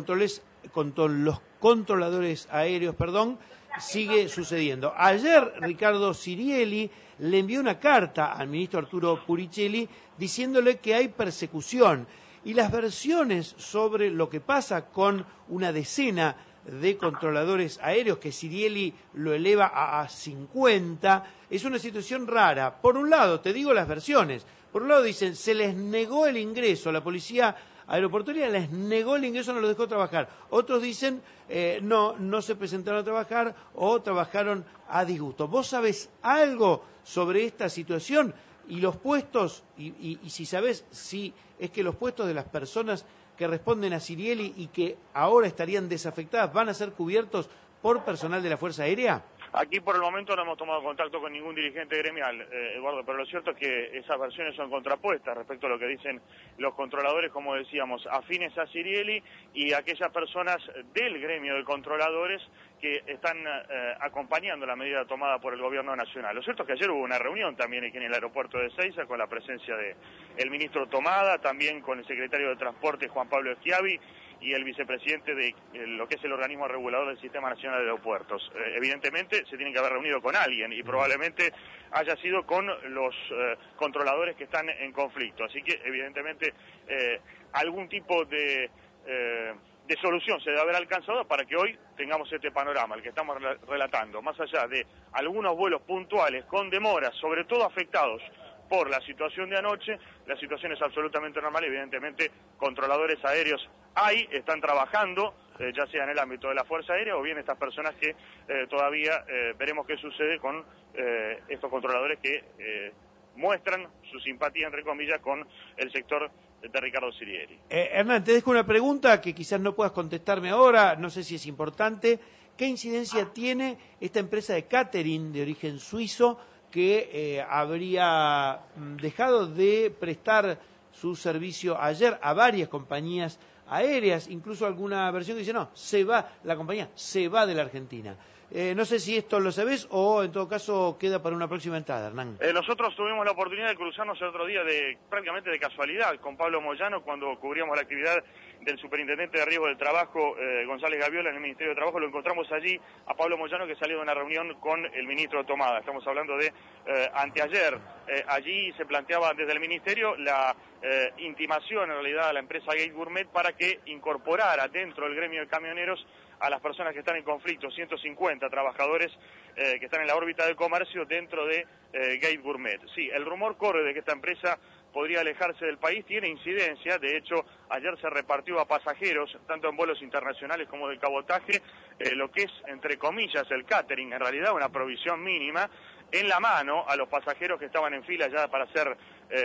controladores aéreos, sigue sucediendo. Ayer Ricardo Cirielli le envió una carta al ministro Arturo Puricelli diciéndole que hay persecución, y las versiones sobre lo que pasa con una decena de controladores aéreos, que Cirielli lo eleva a 50, es una situación rara. Por un lado, te digo las versiones, por un lado dicen, se les negó el ingreso, la policía aeroportuaria les negó el ingreso, no los dejó trabajar. Otros dicen, no se presentaron a trabajar o trabajaron a disgusto. ¿Vos sabés algo sobre esta situación? Y los puestos, y si sabés si es que los puestos de las personas que responden a Cirielli y que ahora estarían desafectadas van a ser cubiertos por personal de la Fuerza Aérea. Aquí por el momento no hemos tomado contacto con ningún dirigente gremial, Eduardo, pero lo cierto es que esas versiones son contrapuestas respecto a lo que dicen los controladores, como decíamos, afines a Cirielli, y aquellas personas del gremio de controladores que están acompañando la medida tomada por el gobierno nacional. Lo cierto es que ayer hubo una reunión también aquí en el aeropuerto de Ezeiza con la presencia del ministro Tomada, también con el secretario de Transporte Juan Pablo Schiavi y el vicepresidente de lo que es el organismo regulador del Sistema Nacional de Aeropuertos. Evidentemente se tienen que haber reunido con alguien y probablemente haya sido con los controladores que están en conflicto. Así que evidentemente algún tipo de solución se debe haber alcanzado para que hoy tengamos este panorama, el que estamos relatando, más allá de algunos vuelos puntuales con demoras, sobre todo afectados por la situación de anoche. La situación es absolutamente normal, evidentemente controladores aéreos están trabajando, ya sea en el ámbito de la Fuerza Aérea o bien estas personas que todavía veremos qué sucede con estos controladores que muestran su simpatía, entre comillas, con el sector de Ricardo Sirieri. Hernán, te dejo una pregunta que quizás no puedas contestarme ahora, no sé si es importante. ¿Qué incidencia tiene esta empresa de catering de origen suizo que habría dejado de prestar su servicio ayer a varias compañías aéreas, incluso alguna versión que dice, no, la compañía se va de la Argentina? No sé si esto lo sabés o en todo caso queda para una próxima entrada, Hernán. Nosotros tuvimos la oportunidad de cruzarnos el otro día prácticamente de casualidad con Pablo Moyano cuando cubríamos la actividad del superintendente de riesgo del trabajo, González Gaviola, en el Ministerio de Trabajo. Lo encontramos allí a Pablo Moyano, que salió de una reunión con el ministro Tomada. Estamos hablando de anteayer. Allí se planteaba desde el Ministerio la intimación en realidad a la empresa Gate Gourmet para que incorporara dentro del gremio de camioneros a las personas que están en conflicto, 150 trabajadores que están en la órbita del comercio dentro de Gate Gourmet. Sí, el rumor corre de que esta empresa podría alejarse del país, tiene incidencia. De hecho, ayer se repartió a pasajeros, tanto en vuelos internacionales como de cabotaje, lo que es, entre comillas, el catering, en realidad una provisión mínima, en la mano a los pasajeros que estaban en fila ya para hacer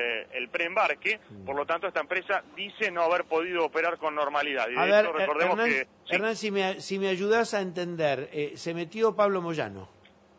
el preembarque. Por lo tanto, esta empresa dice no haber podido operar con normalidad. Y de hecho, recordemos Hernán, que... Sí. Hernán, si me ayudás a entender, se metió Pablo Moyano.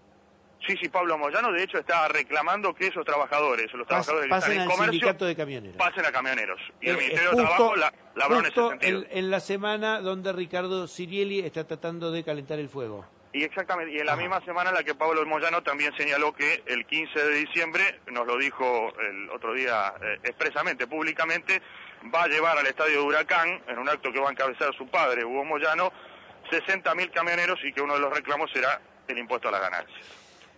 Sí, Pablo Moyano, de hecho, está reclamando que esos trabajadores, los trabajadores que están en comercio, sindicato de camioneros. Pasen a camioneros. Y el Ministerio de Trabajo labró en ese sentido. En la semana donde Ricardo Sirieri está tratando de calentar el fuego. Y exactamente, y en la misma semana en la que Pablo Moyano también señaló que el 15 de diciembre, nos lo dijo el otro día expresamente, públicamente, va a llevar al estadio de Huracán, en un acto que va a encabezar su padre, Hugo Moyano, 60.000 camioneros, y que uno de los reclamos será el impuesto a las ganancias.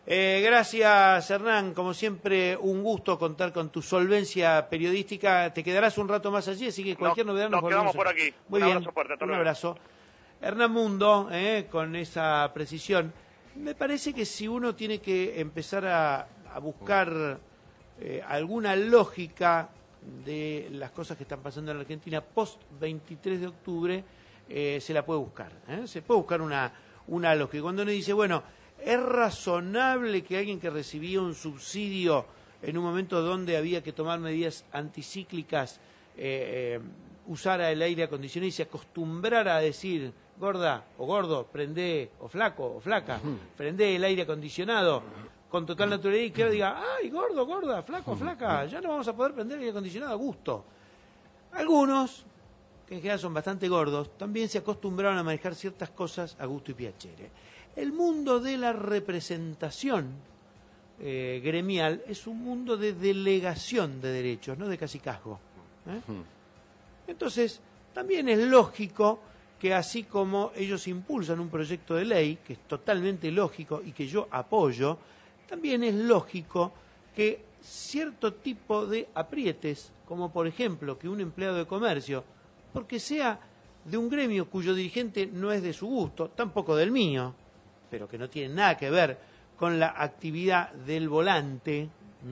Gracias, Hernán. Como siempre, un gusto contar con tu solvencia periodística. Te quedarás un rato más allí, así que cualquier novedad nos quedamos por aquí. Muy un bien. Abrazo fuerte. Un abrazo. Hernán Mundo, con esa precisión. Me parece que si uno tiene que empezar a buscar alguna lógica de las cosas que están pasando en la Argentina post 23 de octubre, se la puede buscar. Se puede buscar una lógica. Cuando uno dice, bueno, ¿es razonable que alguien que recibía un subsidio en un momento donde había que tomar medidas anticíclicas usara el aire acondicionado y se acostumbrara a decir, gorda o gordo, prendé, o flaco o flaca, prendé el aire acondicionado con total naturalidad, y que ahora diga, ay, gordo, gorda, flaco, flaca, ya no vamos a poder prender el aire acondicionado a gusto? Algunos, que en general son bastante gordos, también se acostumbraron a manejar ciertas cosas a gusto y piacere. El mundo de la representación gremial es un mundo de delegación de derechos, no de cacicazgo. Entonces, también es lógico que así como ellos impulsan un proyecto de ley, que es totalmente lógico y que yo apoyo, también es lógico que cierto tipo de aprietes, como por ejemplo que un empleado de comercio, porque sea de un gremio cuyo dirigente no es de su gusto, tampoco del mío, pero que no tiene nada que ver con la actividad del volante,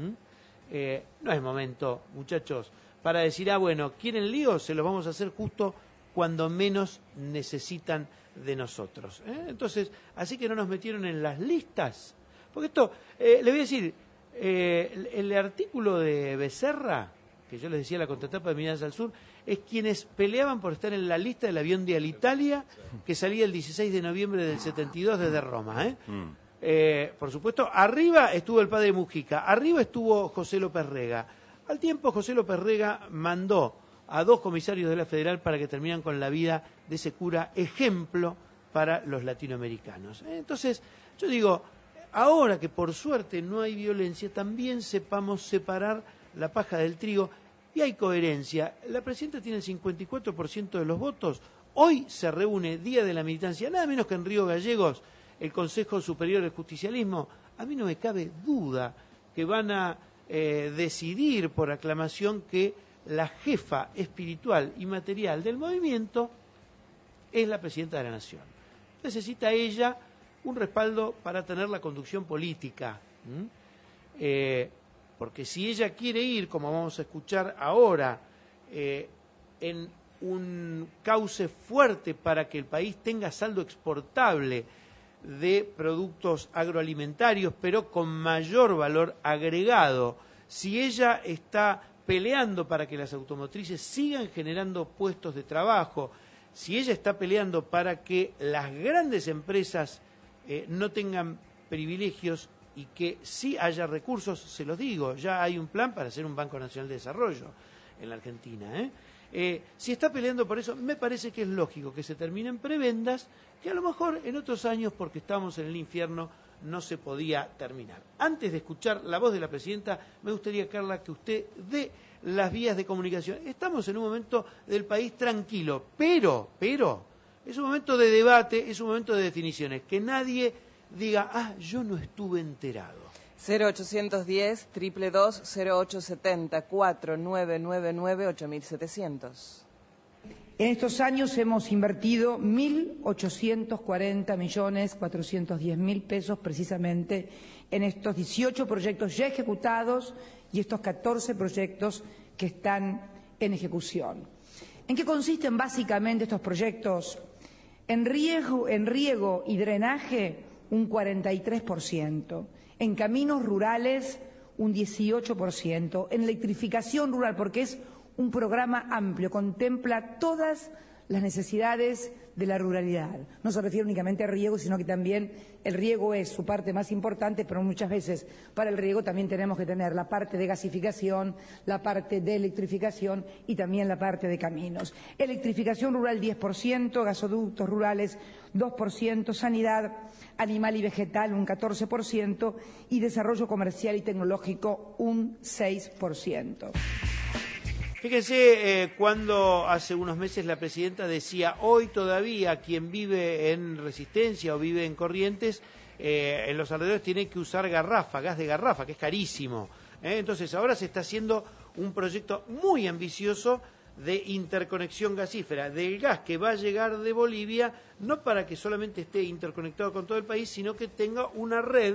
no es momento, muchachos, para decir, bueno, ¿quieren lío? Se los vamos a hacer justo cuando menos necesitan de nosotros. Entonces, así que no nos metieron en las listas. Porque esto, le voy a decir, el artículo de Becerra, que yo les decía la contratapa de Miradas al Sur, es quienes peleaban por estar en la lista del avión de Alitalia que salía el 16 de noviembre del 72 desde Roma. Por supuesto, arriba estuvo el padre Mujica, arriba estuvo José López Rega. Al tiempo, José López Rega mandó a 2 comisarios de la Federal para que terminan con la vida de ese cura ejemplo para los latinoamericanos. Entonces, yo digo, ahora que por suerte no hay violencia, también sepamos separar la paja del trigo y hay coherencia. La presidenta tiene el 54% de los votos. Hoy se reúne Día de la Militancia, nada menos que en Río Gallegos, el Consejo Superior del Justicialismo. A mí no me cabe duda que van a decidir por aclamación que la jefa espiritual y material del movimiento es la presidenta de la Nación. Necesita ella un respaldo para tener la conducción política. porque si ella quiere ir, como vamos a escuchar ahora, en un cauce fuerte para que el país tenga saldo exportable de productos agroalimentarios, pero con mayor valor agregado, si ella está peleando para que las automotrices sigan generando puestos de trabajo, si ella está peleando para que las grandes empresas no tengan privilegios y que sí haya recursos, se los digo, ya hay un plan para hacer un Banco Nacional de Desarrollo en la Argentina. Si está peleando por eso, me parece que es lógico que se terminen prebendas, que a lo mejor en otros años, porque estamos en el infierno, no se podía terminar. Antes de escuchar la voz de la presidenta, me gustaría, Carla, que usted dé las vías de comunicación. Estamos en un momento del país tranquilo, pero es un momento de debate, es un momento de definiciones, que nadie diga, yo no estuve enterado. 0810 222 0870 4999 8700. En estos años hemos invertido 1.840.410.000 pesos precisamente en estos 18 proyectos ya ejecutados y estos 14 proyectos que están en ejecución. ¿En qué consisten básicamente estos proyectos? En riego y drenaje, un 43%. En caminos rurales, un 18%. En electrificación rural, porque es un programa amplio, contempla todas las necesidades de la ruralidad. No se refiere únicamente a riego, sino que también el riego es su parte más importante, pero muchas veces para el riego también tenemos que tener la parte de gasificación, la parte de electrificación y también la parte de caminos. Electrificación rural 10%, gasoductos rurales 2%, sanidad animal y vegetal un 14% y desarrollo comercial y tecnológico un 6%. Fíjense cuando hace unos meses la presidenta decía, hoy todavía quien vive en Resistencia o vive en Corrientes, en los alrededores tiene que usar gas de garrafa, que es carísimo. Entonces ahora se está haciendo un proyecto muy ambicioso de interconexión gasífera, del gas que va a llegar de Bolivia, no para que solamente esté interconectado con todo el país, sino que tenga una red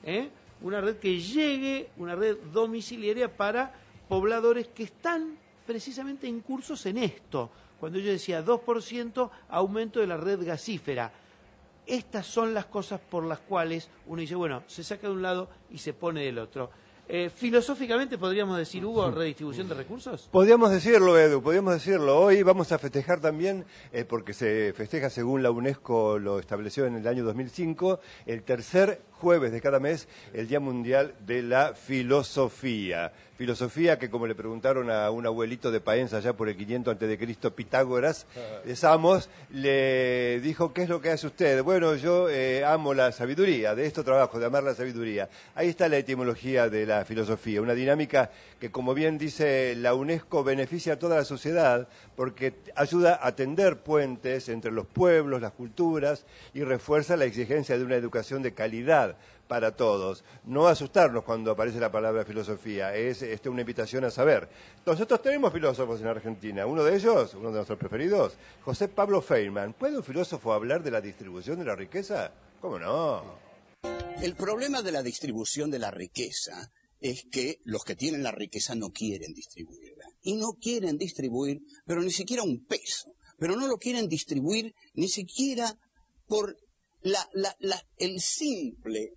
que llegue, una red domiciliaria para pobladores que están precisamente incursos en esto. Cuando yo decía 2% aumento de la red gasífera. Estas son las cosas por las cuales uno dice, bueno, se saca de un lado y se pone del otro. Filosóficamente podríamos decir, ¿hubo redistribución de recursos? Podríamos decirlo, Edu, podríamos decirlo. Hoy vamos a festejar también, porque se festeja según la UNESCO lo estableció en el año 2005, el tercer jueves de cada mes, el Día Mundial de la Filosofía. Filosofía que, como le preguntaron a un abuelito de Paenza allá por el 500 a.C., Pitágoras, de Samos, le dijo, ¿qué es lo que hace usted? Bueno, yo amo la sabiduría, de esto trabajo, de amar la sabiduría. Ahí está la etimología de la filosofía, una dinámica que, como bien dice la UNESCO, beneficia a toda la sociedad porque ayuda a tender puentes entre los pueblos, las culturas y refuerza la exigencia de una educación de calidad para todos. No asustarnos cuando aparece la palabra filosofía, es una invitación a saber. Nosotros tenemos filósofos en Argentina, uno de ellos, uno de nuestros preferidos, José Pablo Feynman. ¿Puede un filósofo hablar de la distribución de la riqueza? ¿Cómo no? El problema de la distribución de la riqueza es que los que tienen la riqueza no quieren distribuirla. Y no quieren distribuir, pero ni siquiera un peso. Pero no lo quieren distribuir ni siquiera por el simple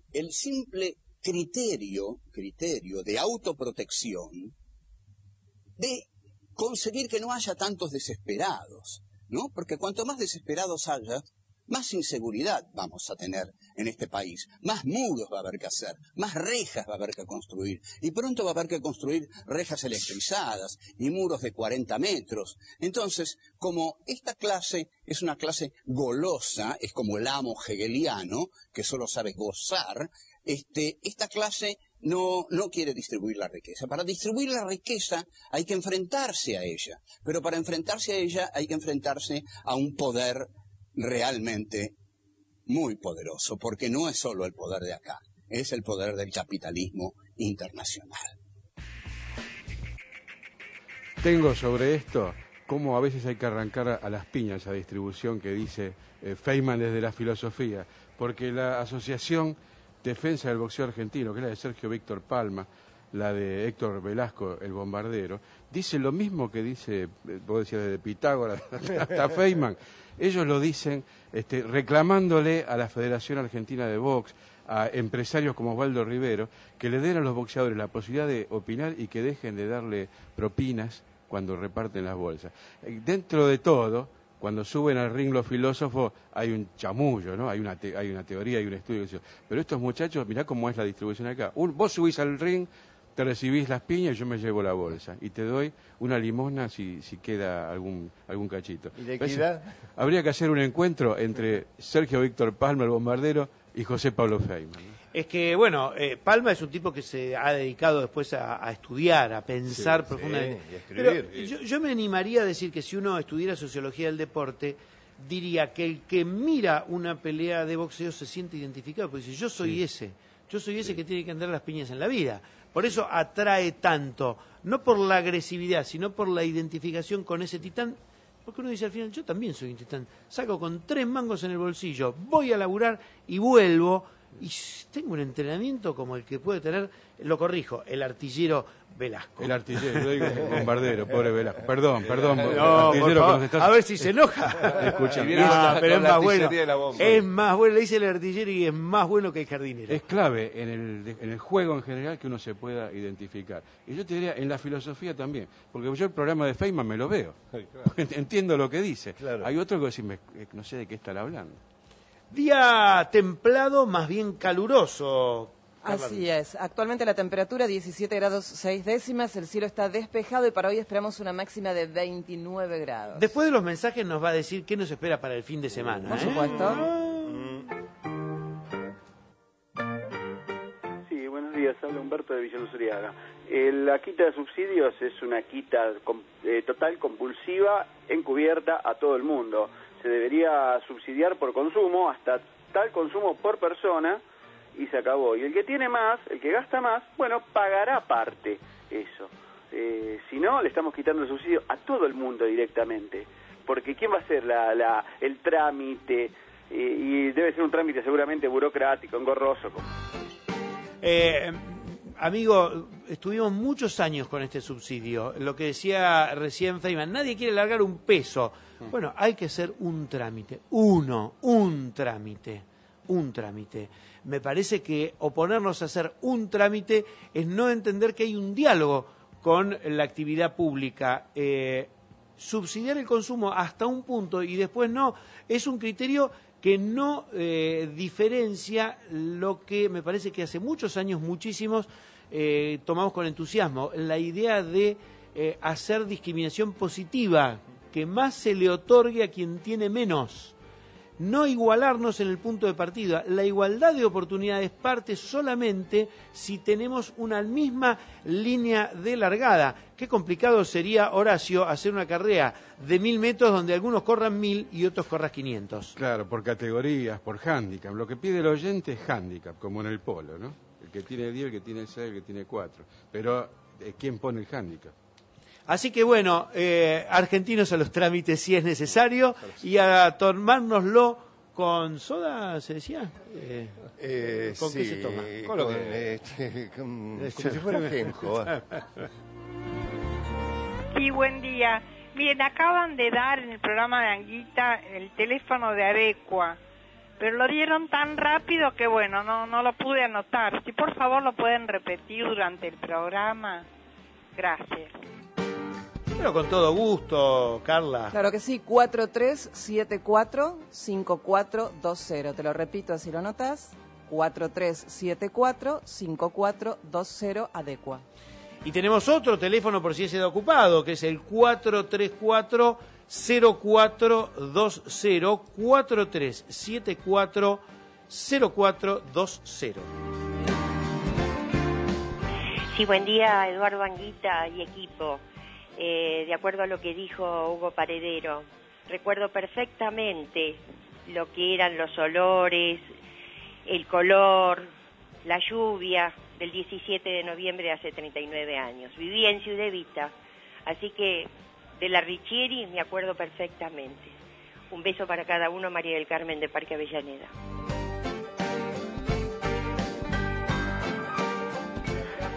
criterio de autoprotección de conseguir que no haya tantos desesperados, ¿no? Porque cuanto más desesperados haya, más inseguridad vamos a tener en este país, más muros va a haber que hacer, más rejas va a haber que construir, y pronto va a haber que construir rejas electrizadas y muros de 40 metros. Entonces, como esta clase es una clase golosa, es como el amo hegeliano, que solo sabe gozar, esta clase no quiere distribuir la riqueza. Para distribuir la riqueza hay que enfrentarse a ella, pero para enfrentarse a ella hay que enfrentarse a un poder realmente muy poderoso, porque no es solo el poder de acá, es el poder del capitalismo internacional. Tengo sobre esto cómo a veces hay que arrancar a las piñas esa distribución que dice Feynman desde la filosofía, porque la Asociación Defensa del Boxeo Argentino, que es la de Sergio Víctor Palma, la de Héctor Velasco, el bombardero, dice lo mismo que dice, vos decías desde Pitágoras hasta Feynman. Ellos lo dicen reclamándole a la Federación Argentina de Box, a empresarios como Osvaldo Rivero, que le den a los boxeadores la posibilidad de opinar y que dejen de darle propinas cuando reparten las bolsas. Dentro de todo, cuando suben al ring los filósofos, hay un chamullo, ¿no? Hay una teoría, hay un estudio. Pero estos muchachos, mirá cómo es la distribución acá. Vos subís al ring, te recibís las piñas y yo me llevo la bolsa. Y te doy una limosna si queda algún cachito. ¿Y la equidad? Habría que hacer un encuentro entre Sergio Víctor Palma, el bombardero, y José Pablo Feynman, ¿no? Es que, bueno, Palma es un tipo que se ha dedicado después a estudiar, a pensar profundamente. Sí, y a escribir. Pero yo me animaría a decir que si uno estudiara sociología del deporte, diría que el que mira una pelea de boxeo se siente identificado, porque dice, yo soy ese que tiene que andar las piñas en la vida. Por eso atrae tanto, no por la agresividad, sino por la identificación con ese titán. Porque uno dice al final, yo también soy un titán. Saco con 3 mangos en el bolsillo, voy a laburar y vuelvo. Y tengo un entrenamiento como el que puede tener, lo corrijo, el artillero Velasco. El artillero, yo digo bombardero, pobre Velasco. Perdón. No, por favor, a ver si se enoja. Escúchame. Pero es más bueno. Es más bueno, le dice el artillero y es más bueno que el jardinero. Es clave en el juego en general que uno se pueda identificar. Y yo te diría, en la filosofía también. Porque yo el programa de Feynman me lo veo. Sí, claro. Entiendo lo que dice. Claro. Hay otro que decir, no sé de qué estar hablando. Día templado, más bien caluroso. Así es. Actualmente la temperatura 17 grados 6 décimas, el cielo está despejado y para hoy esperamos una máxima de 29 grados. Después de los mensajes nos va a decir qué nos espera para el fin de semana. Por supuesto. Sí, buenos días. Habla Humberto de Villaluz Uriaga. La quita de subsidios es una quita total, compulsiva, encubierta a todo el mundo. Se debería subsidiar por consumo, hasta tal consumo por persona, y se acabó. Y el que tiene más, el que gasta más, bueno, pagará parte eso. Si no, le estamos quitando el subsidio a todo el mundo directamente. Porque ¿quién va a hacer el trámite? Y debe ser un trámite seguramente burocrático, engorroso. Amigo, estuvimos muchos años con este subsidio. Lo que decía recién Feynman, nadie quiere largar un peso. Bueno, hay que hacer un trámite. Un trámite. Me parece que oponernos a hacer un trámite es no entender que hay un diálogo con la actividad pública. Subsidiar el consumo hasta un punto y después no, es un criterio que no diferencia lo que me parece que hace muchos años, muchísimos, tomamos con entusiasmo, la idea de hacer discriminación positiva, que más se le otorgue a quien tiene menos. No igualarnos en el punto de partida. La igualdad de oportunidades parte solamente si tenemos una misma línea de largada. Qué complicado sería, Horacio, hacer una carrera de 1000 metros donde algunos corran 1000 y otros corran 500. Claro, por categorías, por hándicap. Lo que pide el oyente es hándicap, como en el polo, ¿no? El que tiene 10, el que tiene 6, el que tiene 4. Pero, ¿quién pone el hándicap? Así que bueno, argentinos a los trámites si es necesario y a tomárnoslo con soda, ¿se decía? ¿Con sí, qué se toma? Con lo que... como si fuera ajenjo. Sí, buen día. Miren, acaban de dar en el programa de Anguita el teléfono de Arecua, pero lo dieron tan rápido que bueno, no lo pude anotar. Si por favor lo pueden repetir durante el programa. Gracias. Pero con todo gusto, Carla. Claro que sí, 4374-5420. Te lo repito, así lo notas. 4374-5420, Adecua. Y tenemos otro teléfono por si ese da ocupado, que es el 434-0420, 4374-0420. Sí, buen día, Eduardo Anguita y equipo. De acuerdo a lo que dijo Hugo Paredero, recuerdo perfectamente lo que eran los olores, el color, la lluvia del 17 de noviembre de hace 39 años. Vivía en Ciudad Evita, así que de la Richieri me acuerdo perfectamente. Un beso para cada uno, María del Carmen de Parque Avellaneda.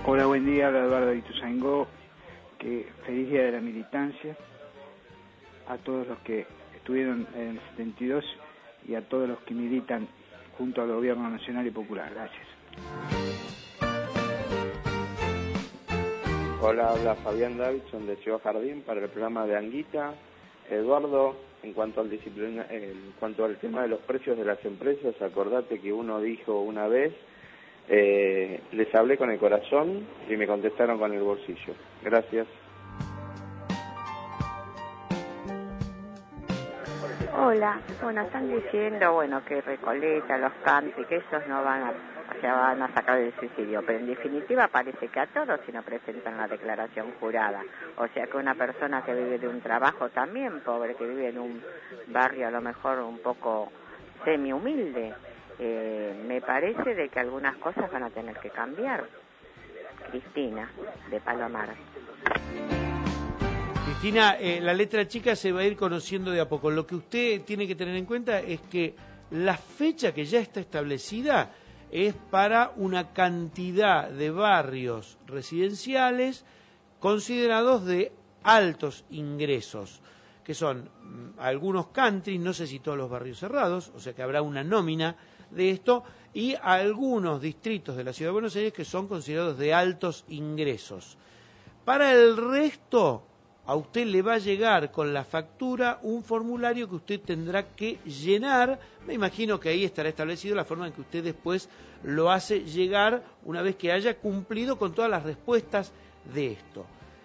Hola, buen día, habla Eduardo Ituzaingó. Que feliz día de la militancia a todos los que estuvieron en el 72 y a todos los que militan junto al gobierno nacional y popular. Gracias. Hola, habla Fabián Davidson de Ciudad Jardín para el programa de Anguita. Eduardo, en cuanto al tema de los precios de las empresas, acordate que uno dijo una vez, les hablé con el corazón y me contestaron con el bolsillo. Gracias. Hola, bueno, están diciendo, que Recoleta, los Canti, que esos no van a sacar el suicidio, pero en definitiva parece que a todos si no presentan la declaración jurada, o sea que una persona que vive de un trabajo también, pobre, que vive en un barrio a lo mejor un poco semi-humilde, me parece de que algunas cosas van a tener que cambiar. Cristina, de Palomar. Cristina, la letra chica se va a ir conociendo de a poco. Lo que usted tiene que tener en cuenta es que la fecha que ya está establecida es para una cantidad de barrios residenciales considerados de altos ingresos, que son algunos country, no sé si todos los barrios cerrados, o sea que habrá una nómina de esto, y algunos distritos de la Ciudad de Buenos Aires que son considerados de altos ingresos. Para el resto, a usted le va a llegar con la factura un formulario que usted tendrá que llenar. Me imagino que ahí estará establecido la forma en que usted después lo hace llegar una vez que haya cumplido con todas las respuestas de esto.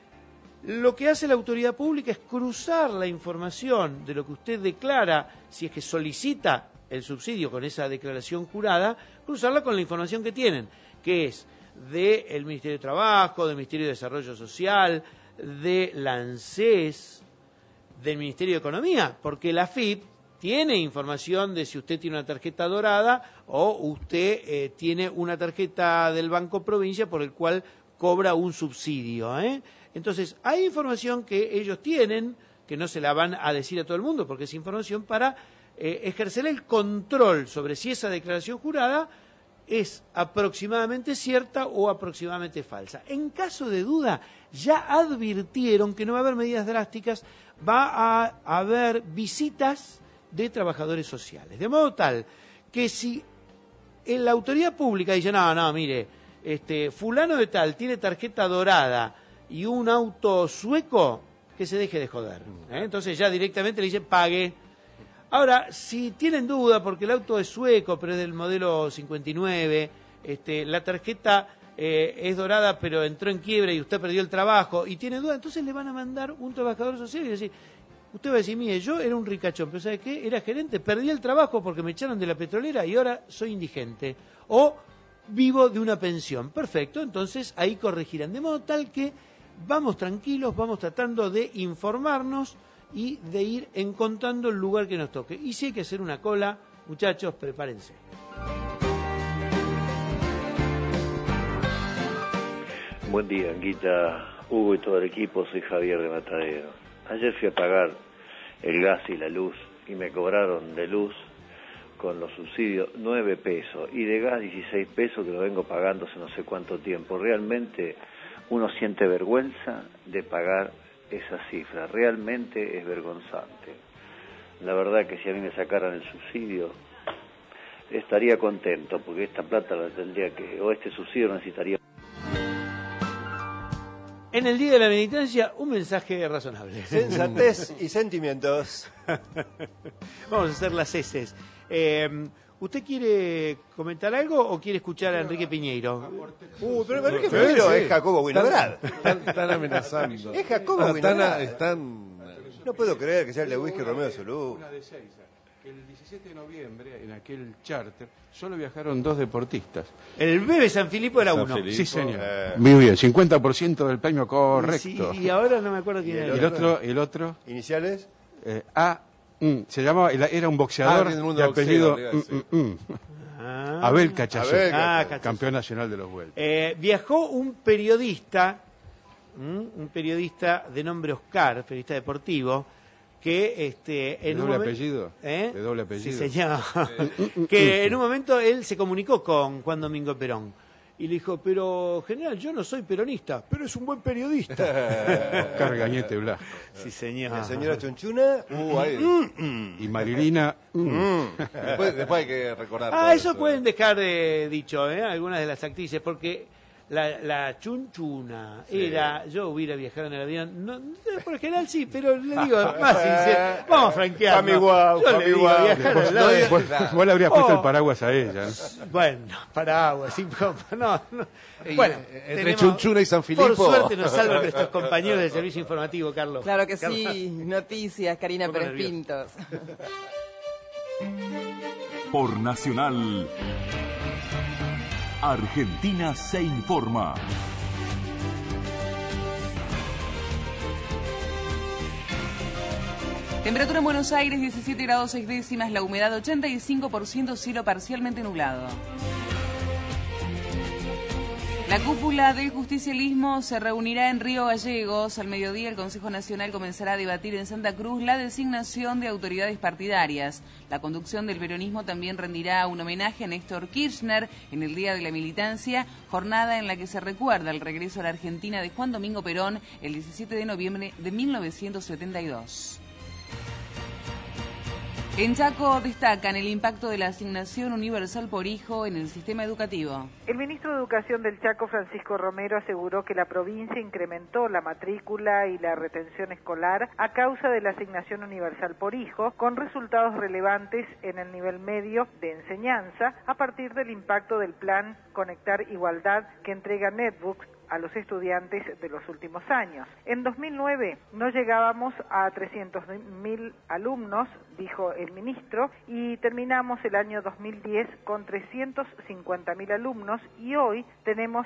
Lo que hace la autoridad pública es cruzar la información de lo que usted declara, si es que solicita el subsidio con esa declaración jurada, cruzarla con la información que tienen, que es del Ministerio de Trabajo, del Ministerio de Desarrollo Social, de la ANSES, del Ministerio de Economía, porque la AFIP tiene información de si usted tiene una tarjeta dorada o usted tiene una tarjeta del Banco Provincia por el cual cobra un subsidio. Entonces, hay información que ellos tienen, que no se la van a decir a todo el mundo, porque es información para ejercer el control sobre si esa declaración jurada es aproximadamente cierta o aproximadamente falsa. En caso de duda, ya advirtieron que no va a haber medidas drásticas, va a haber visitas de trabajadores sociales. De modo tal que si la autoridad pública dice, no, mire, fulano de tal tiene tarjeta dorada y un auto sueco, que se deje de joder. Entonces ya directamente le dicen, pague. Ahora, si tienen duda, porque el auto es sueco, pero es del modelo 59, la tarjeta es dorada, pero entró en quiebra y usted perdió el trabajo, y tiene duda, entonces le van a mandar un trabajador social y decir, usted va a decir, mire, yo era un ricachón, pero ¿sabe qué? Era gerente, perdí el trabajo porque me echaron de la petrolera y ahora soy indigente. O vivo de una pensión. Perfecto, entonces ahí corregirán. De modo tal que vamos tranquilos, vamos tratando de informarnos y de ir encontrando el lugar que nos toque. Y si hay que hacer una cola, muchachos, prepárense. Buen día, Anguita, Hugo y todo el equipo, soy Javier de Matadero. Ayer fui a pagar el gas y la luz y me cobraron de luz con los subsidios 9 pesos y de gas 16 pesos, que lo vengo pagando hace no sé cuánto tiempo. Realmente uno siente vergüenza de pagar esa cifra, realmente es vergonzante. La verdad que si a mí me sacaran el subsidio estaría contento, porque esta plata la tendría que, o este subsidio necesitaría. En el Día de la Militancia, un mensaje razonable. Sensatez y sentimientos. Vamos a hacer las heces. ¿Usted quiere comentar algo o quiere escuchar a Enrique Piñeiro? Pero Enrique Piñeiro es Jacobo Winograd. Están amenazando. Es Jacobo Winograd. Están... No puedo creer que sea el de Whisky Romeo Solú. Una de Seiza, que el 17 de noviembre, en aquel charter, solo viajaron 2 deportistas. El Bebe San Filipo era uno. Sí, señor. Muy bien, 50% del premio correcto. Sí, y ahora no me acuerdo quién era. El otro. ¿Iniciales? Se llamaba, era un boxeador de apellido Abel Cachazú, campeón nacional de los vueltas. Viajó un periodista de nombre Oscar, periodista deportivo, que en ¿De un doble momento, apellido? ¿De doble apellido? Sí, señor. Que en un momento él se comunicó con Juan Domingo Perón Y le dijo, pero general, yo no soy peronista, pero es un buen periodista. Cargañete Blasco. Sí, señor. La señora Chonchuna. Y Marilina. Después hay que recordar. Eso pueden dejar dicho, algunas de las actrices, porque la Chunchuna era, yo hubiera viajado en el avión, no, por lo general sí, pero le digo, más sincero, vamos a franquear. Vos le habrías puesto el paraguas a ella. Bueno, paraguas, no. Bueno, entre Chunchuna y San Filipo. Por suerte nos salvan nuestros compañeros del servicio informativo, Carlos. Claro que sí, noticias, Karina Poco Pérez nervioso. Pintos. Por Nacional, Argentina se informa. Temperatura en Buenos Aires 17 grados 6 décimas, la humedad 85%, cielo parcialmente nublado. La cúpula del justicialismo se reunirá en Río Gallegos. Al mediodía el Consejo Nacional comenzará a debatir en Santa Cruz la designación de autoridades partidarias. La conducción del peronismo también rendirá un homenaje a Néstor Kirchner en el Día de la Militancia, jornada en la que se recuerda el regreso a la Argentina de Juan Domingo Perón el 17 de noviembre de 1972. En Chaco destacan el impacto de la asignación universal por hijo en el sistema educativo. El ministro de Educación del Chaco, Francisco Romero, aseguró que la provincia incrementó la matrícula y la retención escolar a causa de la asignación universal por hijo, con resultados relevantes en el nivel medio de enseñanza a partir del impacto del plan Conectar Igualdad que entrega Netbooks a los estudiantes de los últimos años. En 2009 no llegábamos a 300.000 alumnos, dijo el ministro, y terminamos el año 2010 con 350.000 alumnos y hoy tenemos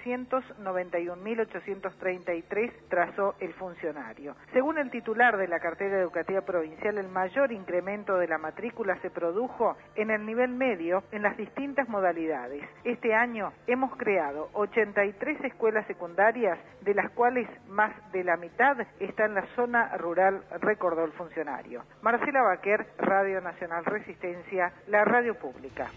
391.833, trazó el funcionario. Según el titular de la cartera educativa provincial, el mayor incremento de la matrícula se produjo en el nivel medio en las distintas modalidades. Este año hemos creado 83 escuelas secundarias, de las cuales más de la mitad está en la zona rural, recordó el funcionario. Marcela Baquer, Radio Nacional Resistencia, la radio pública.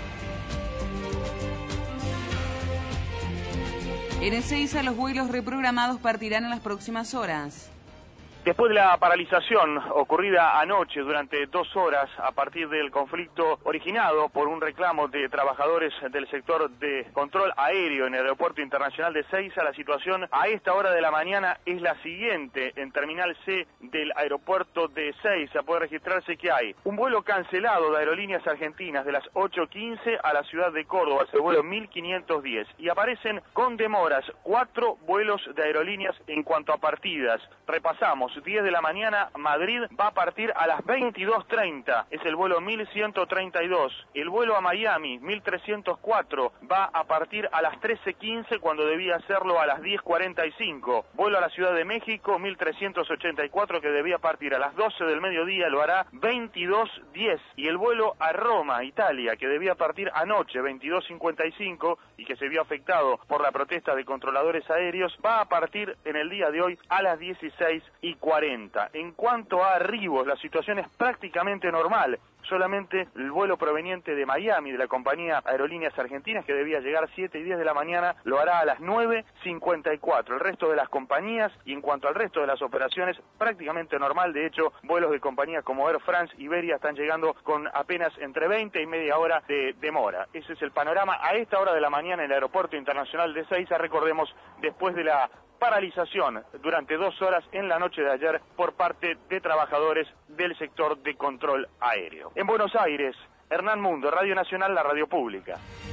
En Ezeiza los vuelos reprogramados partirán en las próximas horas. Después de la paralización ocurrida anoche durante 2 horas a partir del conflicto originado por un reclamo de trabajadores del sector de control aéreo en el Aeropuerto Internacional de Ezeiza, la situación a esta hora de la mañana es la siguiente. En Terminal C del aeropuerto de Ezeiza puede registrarse que hay un vuelo cancelado de Aerolíneas Argentinas de las 8:15 a la ciudad de Córdoba, el vuelo 1510, y aparecen con demoras 4 vuelos de aerolíneas en cuanto a partidas. Repasamos. 10 de la mañana, Madrid va a partir a las 22:30, es el vuelo 1132. El vuelo a Miami, 1304, va a partir a las 13:15 cuando debía hacerlo a las 10:45. Vuelo a la Ciudad de México, 1384, que debía partir a las 12 del mediodía, lo hará 22:10. Y el vuelo a Roma, Italia, que debía partir anoche, 22:55, y que se vio afectado por la protesta de controladores aéreos, va a partir en el día de hoy a las 16:40. En cuanto a arribos, la situación es prácticamente normal. Solamente el vuelo proveniente de Miami, de la compañía Aerolíneas Argentinas, que debía llegar 7:10 de la mañana, lo hará a las 9:54. El resto de las compañías, y en cuanto al resto de las operaciones, prácticamente normal. De hecho, vuelos de compañías como Air France, Iberia, están llegando con apenas entre 20 y media hora de demora. Ese es el panorama a esta hora de la mañana en el Aeropuerto Internacional de Ezeiza. Recordemos, después de la paralización durante 2 horas en la noche de ayer por parte de trabajadores del sector de control aéreo. En Buenos Aires, Hernán Mundo, Radio Nacional, la radio pública.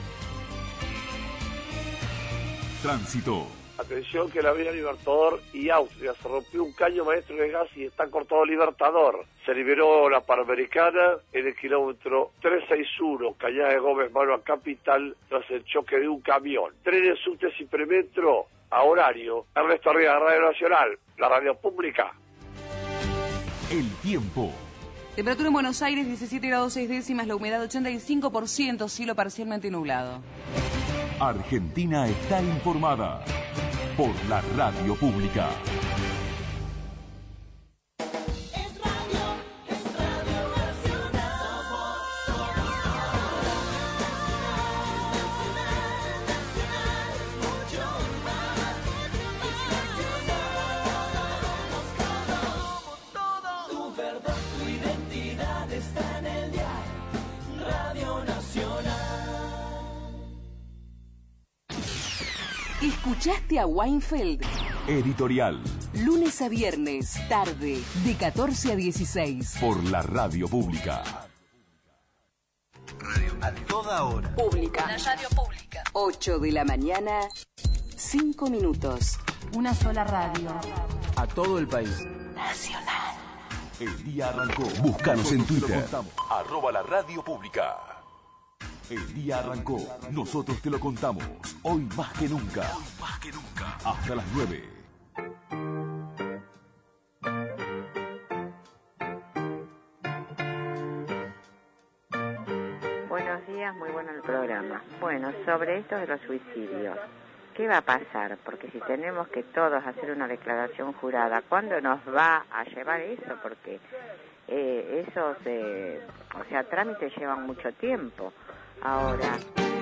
Tránsito. Atención que la vía Libertador y Austria se rompió un caño maestro de gas y está cortado Libertador. Se liberó la Panamericana en el kilómetro 361, Cañada de Gómez, mano a Capital, tras el choque de un camión. Trenes, subtes y premetro a horario. Ernesto Arriaga, Radio Nacional, la radio pública. El tiempo. Temperatura en Buenos Aires 17 grados 6 décimas, la humedad 85%, cielo parcialmente nublado. Argentina está informada por la radio pública. ¿Escuchaste a Weinfeld? Editorial. Lunes a viernes, tarde, de 14 a 16. Por la radio pública. A toda hora. Pública. La radio pública. 8 de la mañana, 5 minutos. Una sola radio. A todo el país. Nacional. El día arrancó. Búscanos en Twitter. @la radio pública. El día arrancó. Nosotros te lo contamos. Hoy más que nunca. Hoy más que nunca. Hasta las 9. Buenos días, muy bueno el programa. Bueno, sobre esto de los suicidios, ¿qué va a pasar? Porque si tenemos que todos hacer una declaración jurada, ¿cuándo nos va a llevar eso? Porque esos, trámites llevan mucho tiempo. Ahora,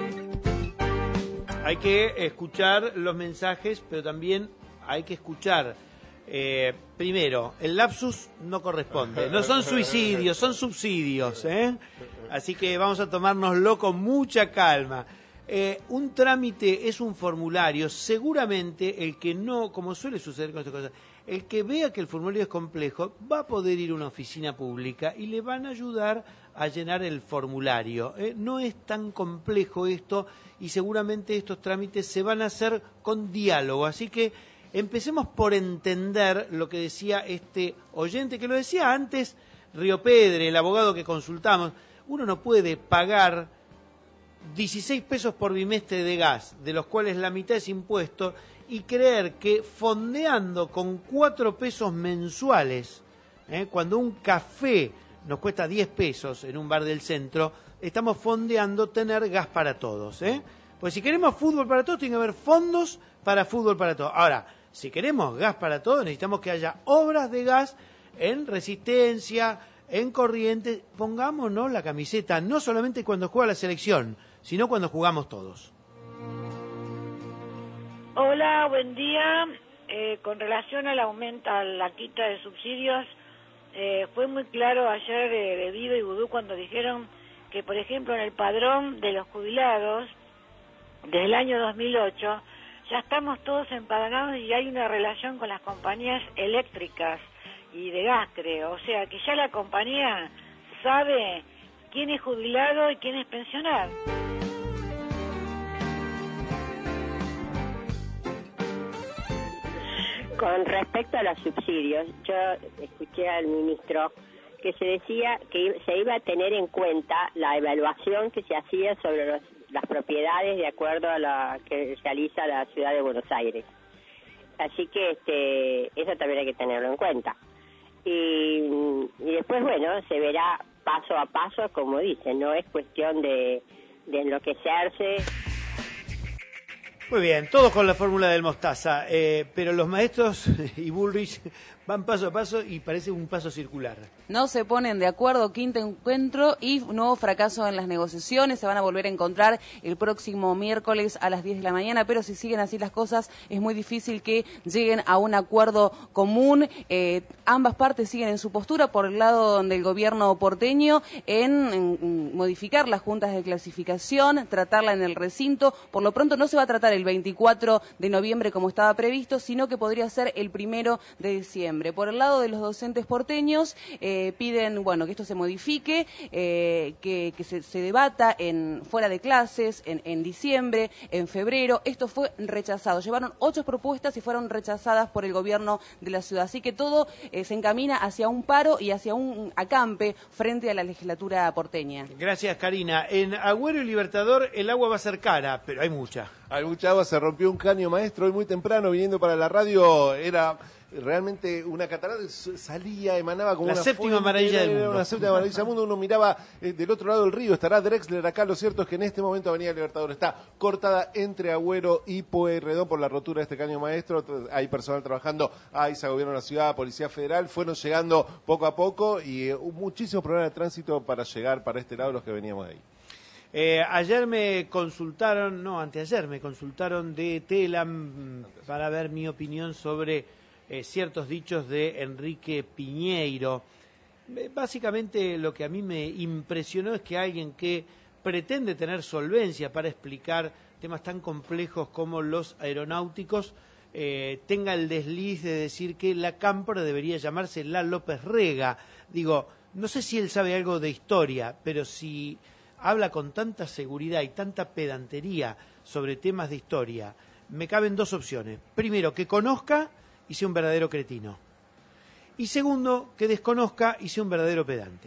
hay que escuchar los mensajes, pero también hay que escuchar. Primero, el lapsus no corresponde. No son suicidios, son subsidios, ¿eh? Así que vamos a tomárnoslo con mucha calma. Un trámite es un formulario. Seguramente el que no, como suele suceder con estas cosas, el que vea que el formulario es complejo va a poder ir a una oficina pública y le van a ayudar a llenar el formulario. No es tan complejo esto y seguramente estos trámites se van a hacer con diálogo. Así que empecemos por entender lo que decía este oyente, que lo decía antes Río Pedre, el abogado que consultamos. Uno no puede pagar 16 pesos por bimestre de gas, de los cuales la mitad es impuesto, y creer que fondeando con 4 pesos mensuales, cuando un café nos cuesta 10 pesos en un bar del centro, estamos fondeando tener gas para todos. Pues si queremos fútbol para todos, tiene que haber fondos para fútbol para todos. Ahora, si queremos gas para todos, necesitamos que haya obras de gas en Resistencia, en Corrientes. Pongámonos la camiseta, no solamente cuando juega la selección, sino cuando jugamos todos. Hola, buen día. Con relación al aumento, a la quita de subsidios, fue muy claro ayer de Vido y Vudú cuando dijeron que, por ejemplo, en el padrón de los jubilados, desde el año 2008, ya estamos todos empadronados y hay una relación con las compañías eléctricas y de gas, creo. O sea, que ya la compañía sabe quién es jubilado y quién es pensionado. Con respecto a los subsidios, yo escuché al ministro que se decía que se iba a tener en cuenta la evaluación que se hacía sobre las propiedades de acuerdo a la que realiza la ciudad de Buenos Aires. Así que eso también hay que tenerlo en cuenta. Y después, bueno, se verá paso a paso, como dicen, no es cuestión de enloquecerse. Muy bien, todos con la fórmula del mostaza, pero los maestros y Bullrich van paso a paso y parece un paso circular. No se ponen de acuerdo, quinto encuentro y nuevo fracaso en las negociaciones. Se van a volver a encontrar el próximo miércoles a las 10 de la mañana, pero si siguen así las cosas es muy difícil que lleguen a un acuerdo común. Ambas partes siguen en su postura, por el lado del gobierno porteño, en modificar las juntas de clasificación, tratarla en el recinto. Por lo pronto no se va a tratar el 24 de noviembre como estaba previsto, sino que podría ser el 1 de diciembre. Por el lado de los docentes porteños, piden, bueno, que esto se modifique, que se debata fuera de clases, en diciembre, en febrero. Esto fue rechazado. Llevaron 8 propuestas y fueron rechazadas por el gobierno de la ciudad. Así que todo se encamina hacia un paro y hacia un acampe frente a la legislatura porteña. Gracias, Karina. En Agüero y Libertador el agua va a ser cara, pero hay mucha. Hay mucha agua, se rompió un caño maestro hoy muy temprano viniendo para la radio, era realmente una catarata, salía, emanaba como la una séptima maravilla del mundo. Una séptima maravilla del mundo. Uno miraba del otro lado del río, estará Drexler acá. Lo cierto es que en este momento Avenida Libertador está cortada entre Agüero y Pueyrredón por la rotura de este caño maestro. Hay personal trabajando, AISA, Gobierno de la Ciudad, Policía Federal, fueron llegando poco a poco y muchísimos problemas de tránsito para llegar para este lado los que veníamos de ahí. Ayer me consultaron, no, anteayer me consultaron de Telam para ver mi opinión sobre ciertos dichos de Enrique Piñeiro. Básicamente lo que a mí me impresionó es que alguien que pretende tener solvencia para explicar temas tan complejos como los aeronáuticos, tenga el desliz de decir que la Cámpora debería llamarse la López Rega. Digo, no sé si él sabe algo de historia, pero si habla con tanta seguridad y tanta pedantería sobre temas de historia, me caben dos opciones. Primero, que conozca y sea un verdadero cretino. Y segundo, que desconozca y sea un verdadero pedante.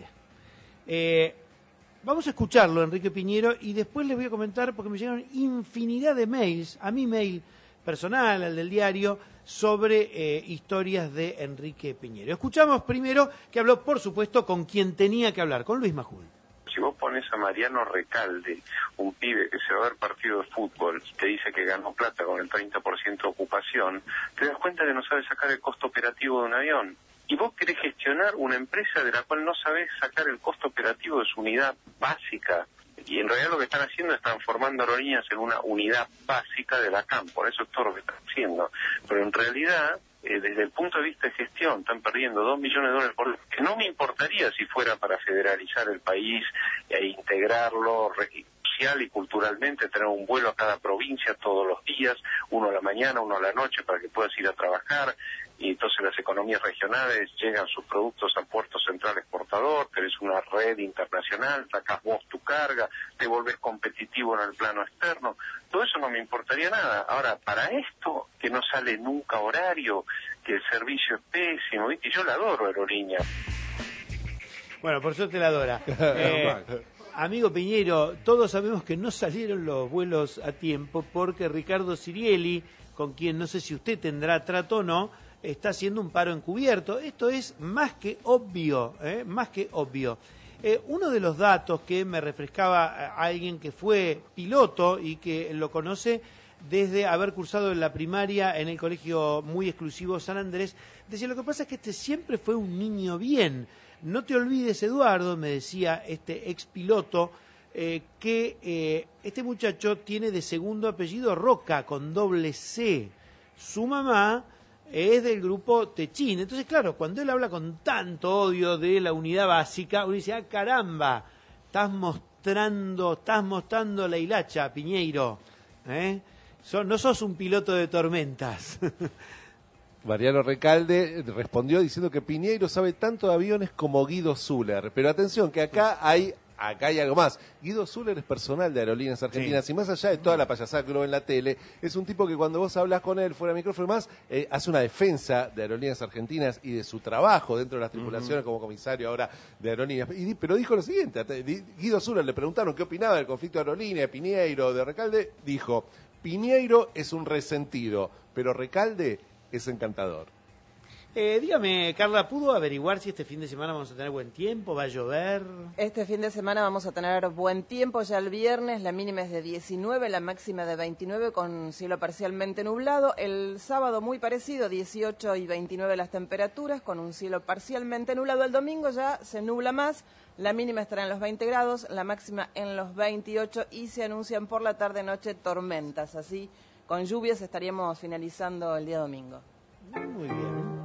Vamos a escucharlo, Enrique Piñero, y después les voy a comentar, porque me llegaron infinidad de mails, a mi mail personal, al del diario, sobre historias de Enrique Piñero. Escuchamos primero que habló, por supuesto, con quien tenía que hablar, con Luis Majul. Si vos pones a Mariano Recalde, un pibe que se va a ver partido de fútbol, y te dice que ganó plata con el 30% de ocupación, te das cuenta que no sabe sacar el costo operativo de un avión. Y vos querés gestionar una empresa de la cual no sabés sacar el costo operativo de su unidad básica. Y en realidad lo que están haciendo es transformando Aerolíneas en una unidad básica de la Cámpora. Eso es todo lo que están haciendo. Pero en realidad, desde el punto de vista de gestión, están perdiendo $2 millones por año. Que no me importaría si fuera para federalizar el país e integrarlo social y culturalmente, tener un vuelo a cada provincia todos los días, uno a la mañana, uno a la noche, para que puedas ir a trabajar. Y entonces las economías regionales llegan sus productos al puerto central exportador, tenés una red internacional, sacás vos tu carga, te volvés competitivo en el plano externo. Todo eso no me importaría nada. Ahora, para esto, que no sale nunca horario, que el servicio es pésimo, ¿viste? Yo la adoro, Aerolínea. Bueno, por suerte la adora. Amigo Piñero, todos sabemos que no salieron los vuelos a tiempo porque Ricardo Sirielli, con quien no sé si usted tendrá trato o no, está haciendo un paro encubierto. Esto es más que obvio, más que obvio. Uno de los datos que me refrescaba alguien que fue piloto y que lo conoce desde haber cursado en la primaria en el colegio muy exclusivo San Andrés, decía, lo que pasa es que este siempre fue un niño bien. No te olvides, Eduardo, me decía este ex piloto, que este muchacho tiene de segundo apellido Roca, con doble C. Su mamá es del grupo Techín. Entonces, claro, cuando él habla con tanto odio de la unidad básica, uno dice, caramba, estás mostrando la hilacha, Piñeiro. No sos un piloto de tormentas. Mariano Recalde respondió diciendo que Piñeiro sabe tanto de aviones como Guido Zuller. Pero atención, que acá hay algo más. Guido Zuller es personal de Aerolíneas Argentinas, sí. Y más allá de toda la payasada que uno ve en la tele, es un tipo que cuando vos hablas con él fuera de micrófono y más, hace una defensa de Aerolíneas Argentinas y de su trabajo dentro de las tripulaciones como comisario ahora de Aerolíneas. Pero dijo lo siguiente, Guido Zuller le preguntaron qué opinaba del conflicto de Aerolíneas, de Piñeiro, de Recalde, dijo, Piñeiro es un resentido, pero Recalde es encantador. Dígame, Carla, ¿pudo averiguar si este fin de semana vamos a tener buen tiempo? ¿Va a llover? Este fin de semana vamos a tener buen tiempo. Ya el viernes la mínima es de 19, la máxima de 29 con cielo parcialmente nublado. El sábado muy parecido, 18 y 29 las temperaturas con un cielo parcialmente nublado. El domingo ya se nubla más, la mínima estará en los 20 grados, la máxima en los 28 y se anuncian por la tarde-noche tormentas. Así, con lluvias estaríamos finalizando el día domingo. Muy bien.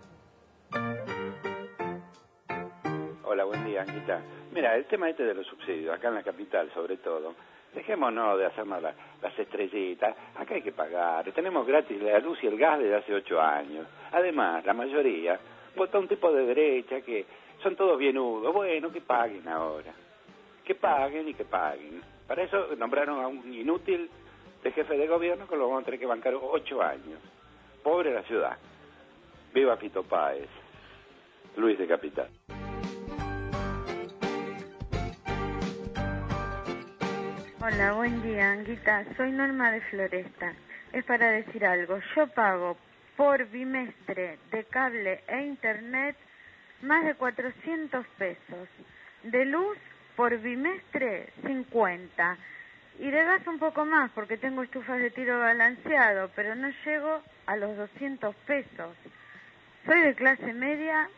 Hola, buen día, Anguita. Mira, el tema de los subsidios, acá en la capital sobre todo, dejémonos de hacernos las estrellitas. Acá hay que pagar. Tenemos gratis la luz y el gas desde hace 8 años. Además, la mayoría vota un tipo de derecha que son todos bienudos. Bueno, que paguen ahora. Que paguen y que paguen. Para eso nombraron a un inútil de jefe de gobierno que lo vamos a tener que bancar 8 años. Pobre la ciudad. Viva Fito Páez. Luis de Capital. Hola, buen día, Anguita. Soy Norma de Floresta. Es para decir algo. Yo pago por bimestre de cable e internet más de 400 pesos. De luz por bimestre 50. Y de gas un poco más porque tengo estufas de tiro balanceado, pero no llego a los 200 pesos. Soy de clase media.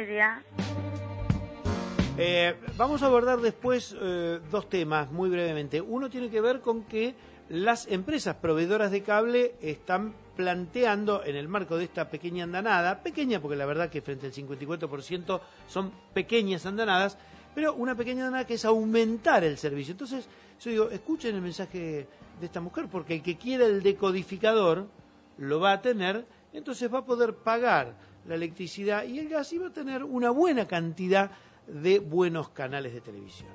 Vamos a abordar después dos temas muy brevemente. Uno tiene que ver con que las empresas proveedoras de cable están planteando en el marco de esta pequeña andanada, pequeña porque la verdad que frente al 54% son pequeñas andanadas, pero una pequeña andanada que es aumentar el servicio. Entonces, yo digo, escuchen el mensaje de esta mujer, porque el que quiera el decodificador lo va a tener, entonces va a poder pagar la electricidad y el gas y va a tener una buena cantidad de buenos canales de televisión.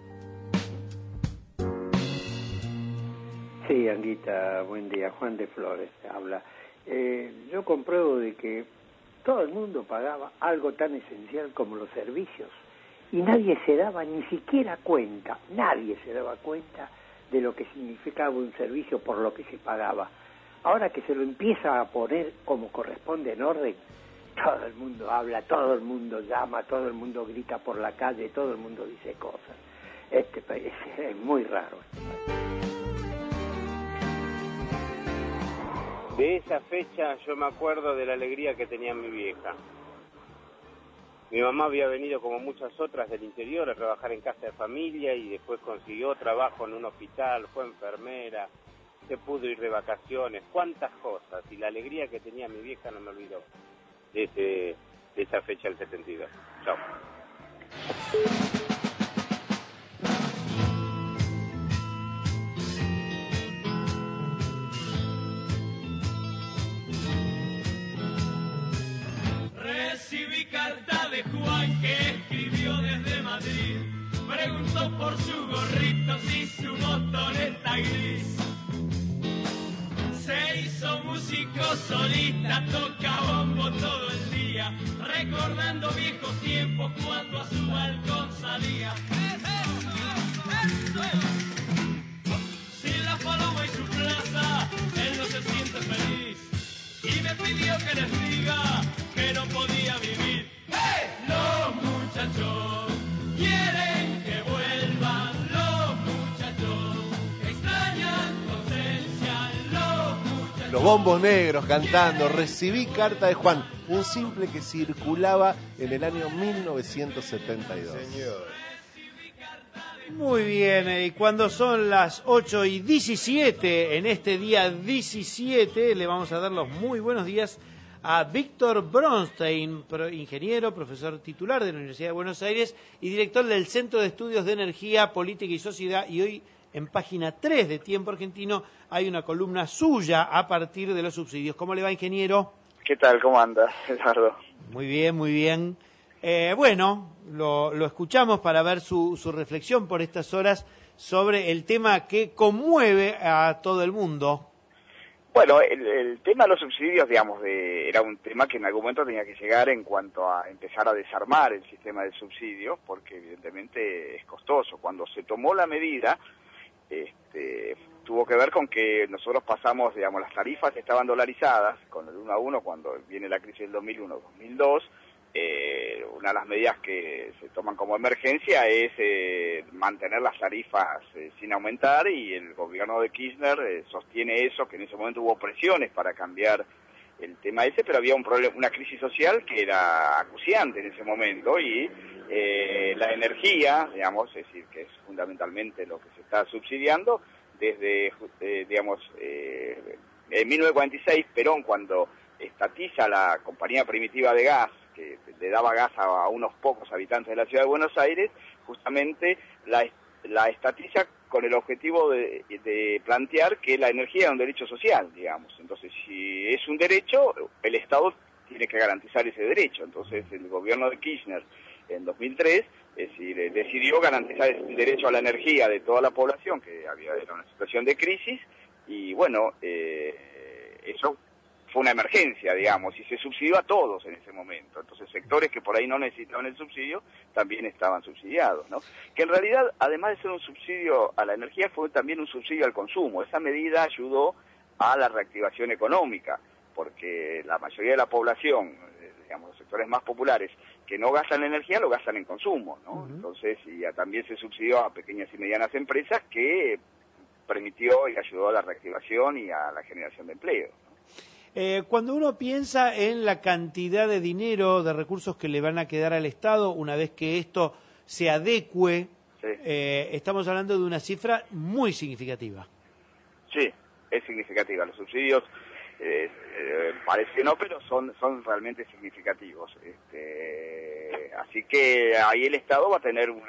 Sí, Anguita, buen día. Juan de Flores habla. Yo compruebo de que todo el mundo pagaba algo tan esencial como los servicios y nadie se daba ni siquiera cuenta, de lo que significaba un servicio por lo que se pagaba. Ahora que se lo empieza a poner como corresponde en orden, todo el mundo habla, todo el mundo llama, todo el mundo grita por la calle, todo el mundo dice cosas. Este país es muy raro. De esa fecha yo me acuerdo de la alegría que tenía mi vieja. Mi mamá había venido como muchas otras del interior a trabajar en casa de familia y después consiguió trabajo en un hospital, fue enfermera, se pudo ir de vacaciones, cuántas cosas. Y la alegría que tenía mi vieja no me olvidó de esa fecha del 72. Chao. Recibí carta de Juan que escribió desde Madrid. Preguntó por su gorrito y su motoneta gris. Se hizo músico solista, toca bombo todo el día, recordando viejos tiempos cuando a su balcón salía. Sin la paloma y su plaza, él no se siente feliz. Y me pidió que les diga que no podía vivir. ¡Hey! Los muchachos quieren que vuelvan, los muchachos extrañan tu ausencia, los muchachos. Los Bombos Negros cantando Recibí carta de Juan, un simple que circulaba en el año 1972. Señor. Muy bien, y cuando son las 8:17, en este día 17, le vamos a dar los muy buenos días a Víctor Bronstein, ingeniero, profesor titular de la Universidad de Buenos Aires y director del Centro de Estudios de Energía, Política y Sociedad. Y hoy, en página 3 de Tiempo Argentino, hay una columna suya a partir de los subsidios. ¿Cómo le va, ingeniero? ¿Qué tal? ¿Cómo andas, Eduardo? Muy bien, muy bien. Bueno, lo escuchamos para ver su reflexión por estas horas sobre el tema que conmueve a todo el mundo. Bueno, el tema de los subsidios, digamos, era un tema que en algún momento tenía que llegar en cuanto a empezar a desarmar el sistema de subsidios, porque evidentemente es costoso. Cuando se tomó la medida, tuvo que ver con que nosotros pasamos, digamos, las tarifas estaban dolarizadas con el 1 a 1 cuando viene la crisis del 2001-2002. Una de las medidas que se toman como emergencia es mantener las tarifas sin aumentar, y el gobierno de Kirchner sostiene eso, que en ese momento hubo presiones para cambiar el tema ese, pero había un problema, una crisis social que era acuciante en ese momento, y la energía, digamos, es decir, que es fundamentalmente lo que se está subsidiando, desde, en 1946, Perón, cuando estatiza la compañía primitiva de gas, que le daba gas a unos pocos habitantes de la ciudad de Buenos Aires, justamente la estatiza con el objetivo de plantear que la energía es un derecho social, digamos. Entonces, si es un derecho, el Estado tiene que garantizar ese derecho. Entonces, el gobierno de Kirchner, en 2003, es decir, decidió garantizar el derecho a la energía de toda la población, que era una situación de crisis, y bueno, eso fue una emergencia, digamos, y se subsidió a todos en ese momento. Entonces, sectores que por ahí no necesitaban el subsidio también estaban subsidiados, ¿no? Que en realidad, además de ser un subsidio a la energía, fue también un subsidio al consumo. Esa medida ayudó a la reactivación económica, porque la mayoría de la población, digamos, los sectores más populares que no gastan energía, lo gastan en consumo, ¿no? Entonces, y también se subsidió a pequeñas y medianas empresas, que permitió y ayudó a la reactivación y a la generación de empleo. Cuando uno piensa en la cantidad de dinero, de recursos que le van a quedar al Estado una vez que esto se adecue, sí, estamos hablando de una cifra muy significativa. Sí, es significativa. Los subsidios, parece que no, pero son realmente significativos. Así que ahí el Estado va a tener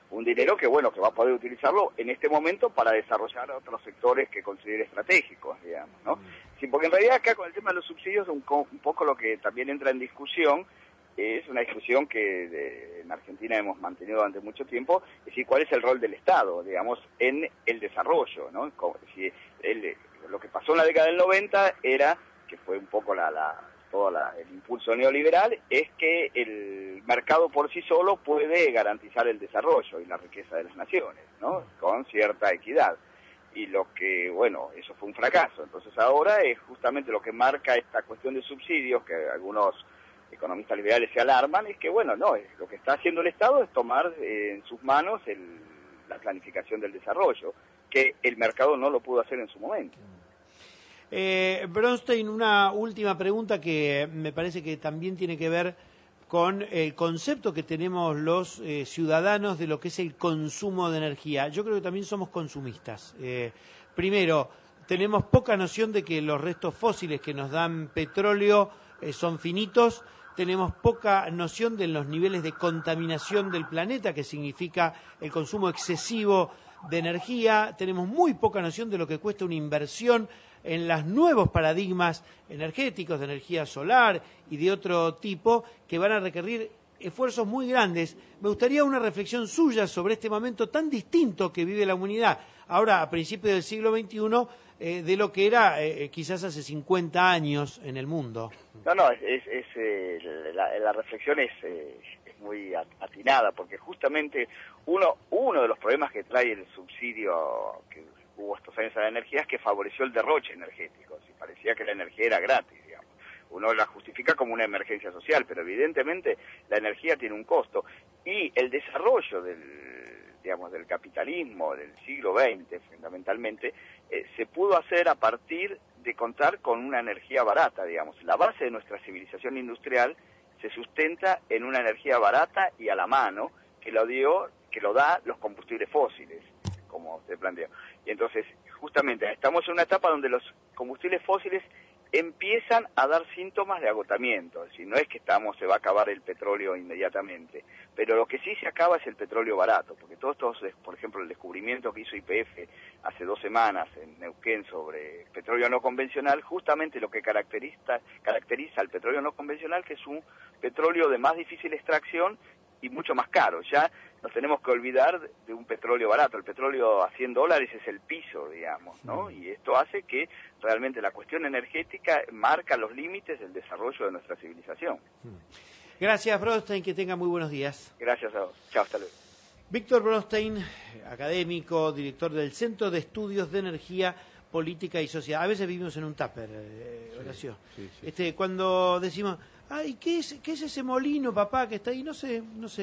un dinero que, bueno, que va a poder utilizarlo en este momento para desarrollar otros sectores que considere estratégicos, digamos, ¿no? Sí, porque en realidad acá con el tema de los subsidios, un poco lo que también entra en discusión, es una discusión que en Argentina hemos mantenido durante mucho tiempo, es decir, cuál es el rol del Estado, digamos, en el desarrollo, ¿no? Lo que pasó en la década del 90 era, que fue un poco el impulso neoliberal, es que el mercado por sí solo puede garantizar el desarrollo y la riqueza de las naciones, ¿no? Con cierta equidad. Y eso fue un fracaso. Entonces ahora es justamente lo que marca esta cuestión de subsidios, que algunos economistas liberales se alarman, es que, lo que está haciendo el Estado es tomar en sus manos la planificación del desarrollo, que el mercado no lo pudo hacer en su momento. Bronstein, una última pregunta que me parece que también tiene que ver con el concepto que tenemos los ciudadanos de lo que es el consumo de energía. Yo creo que también somos consumistas. Primero, tenemos poca noción de que los restos fósiles que nos dan petróleo son finitos. Tenemos poca noción de los niveles de contaminación del planeta, que significa el consumo excesivo de energía. Tenemos muy poca noción de lo que cuesta una inversión en los nuevos paradigmas energéticos de energía solar y de otro tipo, que van a requerir esfuerzos muy grandes. Me gustaría una reflexión suya sobre este momento tan distinto que vive la humanidad ahora a principios del siglo XXI de lo que era quizás hace 50 años en el mundo. La reflexión es muy atinada, porque justamente uno de los problemas que trae el subsidio que hubo estos años a la energía es que favoreció el derroche energético. Si parecía que la energía era gratis, digamos. Uno la justifica como una emergencia social, pero evidentemente la energía tiene un costo. Y el desarrollo del capitalismo del siglo XX, fundamentalmente, se pudo hacer a partir de contar con una energía barata, digamos. La base de nuestra civilización industrial se sustenta en una energía barata y a la mano que lo da los combustibles fósiles, como usted planteó. Y entonces, justamente, estamos en una etapa donde los combustibles fósiles empiezan a dar síntomas de agotamiento. Es decir, no es que se va a acabar el petróleo inmediatamente, pero lo que sí se acaba es el petróleo barato, porque todos estos, por ejemplo, el descubrimiento que hizo YPF hace 2 semanas en Neuquén sobre petróleo no convencional, justamente lo que caracteriza al petróleo no convencional, que es un petróleo de más difícil extracción y mucho más caro. Ya nos tenemos que olvidar de un petróleo barato. El petróleo a $100 es el piso, digamos, ¿no? Y esto hace que realmente la cuestión energética marca los límites del desarrollo de nuestra civilización. Gracias, Bronstein, que tenga muy buenos días. Gracias a vos. Chao, hasta luego. Víctor Bronstein, académico, director del Centro de Estudios de Energía, Política y Sociedad. A veces vivimos en un tupper, Horacio. Sí. Cuando decimos, ay, ¿qué es ese molino, papá, que está ahí? No sé.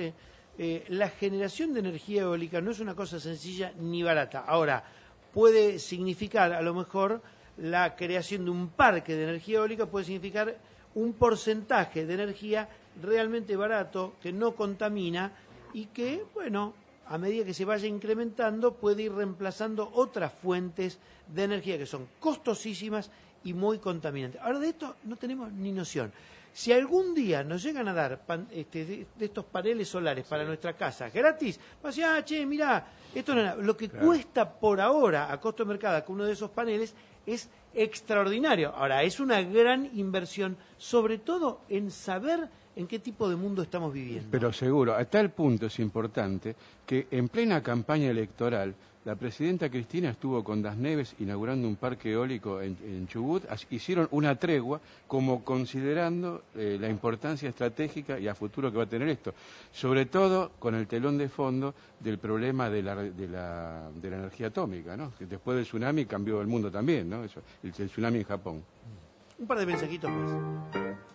La generación de energía eólica no es una cosa sencilla ni barata. Ahora, puede significar, a lo mejor, la creación de un parque de energía eólica puede significar un porcentaje de energía realmente barato, que no contamina y que, a medida que se vaya incrementando, puede ir reemplazando otras fuentes de energía que son costosísimas y muy contaminantes. Ahora, de esto no tenemos ni noción. Si algún día nos llegan a dar de estos paneles solares para nuestra casa gratis, va a decir, mirá, esto no es nada. Lo que cuesta por ahora a costo de mercado con uno de esos paneles es extraordinario. Ahora, es una gran inversión, sobre todo en saber en qué tipo de mundo estamos viviendo. Pero seguro, a tal punto es importante que en plena campaña electoral la presidenta Cristina estuvo con Das Neves inaugurando un parque eólico en Chubut. Hicieron una tregua como considerando la importancia estratégica y a futuro que va a tener esto, sobre todo con el telón de fondo del problema de la energía atómica, ¿no? Que después del tsunami cambió el mundo también, ¿no? Eso, el tsunami en Japón. Un par de mensajitos más.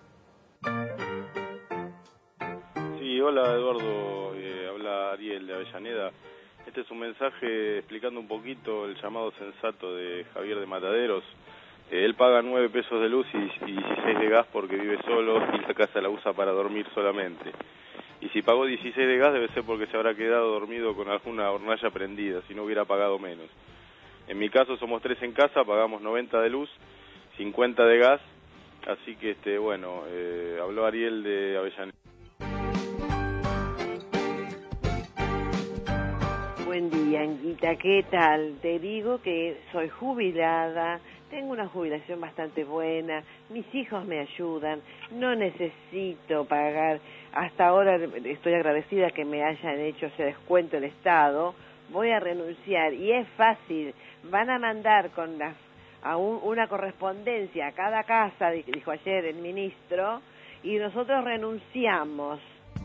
Sí, hola Eduardo, habla Ariel de Avellaneda. Este es un mensaje explicando un poquito el llamado sensato de Javier de Mataderos. Él paga 9 pesos de luz y 16 de gas porque vive solo y la casa la usa para dormir solamente. Y si pagó 16 de gas debe ser porque se habrá quedado dormido con alguna hornalla prendida, si no hubiera pagado menos. En mi caso somos 3 en casa, pagamos 90 de luz, 50 de gas, así que habló Ariel de Avellaneda. día, Anguita, ¿qué tal? Te digo que soy jubilada, tengo una jubilación bastante buena, mis hijos me ayudan, no necesito pagar, hasta ahora estoy agradecida que me hayan hecho ese descuento el Estado, voy a renunciar y es fácil, van a mandar con una correspondencia a cada casa, dijo ayer el ministro, y nosotros renunciamos.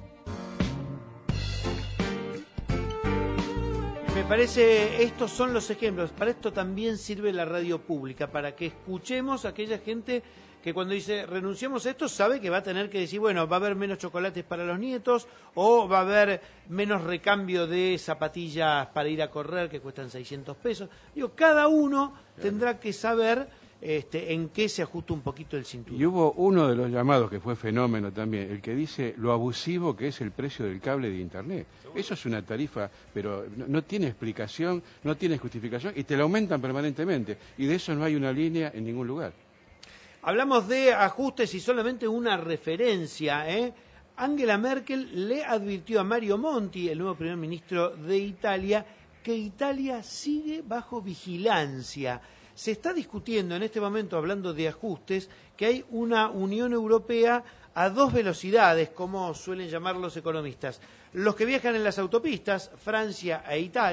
Me parece, estos son los ejemplos. Para esto también sirve la radio pública, para que escuchemos a aquella gente que cuando dice renunciamos a esto, sabe que va a tener que decir, bueno, va a haber menos chocolates para los nietos, o va a haber menos recambio de zapatillas para ir a correr que cuestan 600 pesos. Digo, cada uno tendrá que saber en qué se ajusta un poquito el cinturón. Y hubo uno de los llamados que fue fenómeno también, el que dice lo abusivo que es el precio del cable de Internet. Eso es una tarifa, pero no tiene explicación, no tiene justificación, y te la aumentan permanentemente. Y de eso no hay una línea en ningún lugar. Hablamos de ajustes y solamente una referencia, Angela Merkel le advirtió a Mario Monti, el nuevo primer ministro de Italia, que Italia sigue bajo vigilancia. Se está discutiendo en este momento, hablando de ajustes, que hay una Unión Europea a dos velocidades, como suelen llamar los economistas. Los que viajan en las autopistas, Francia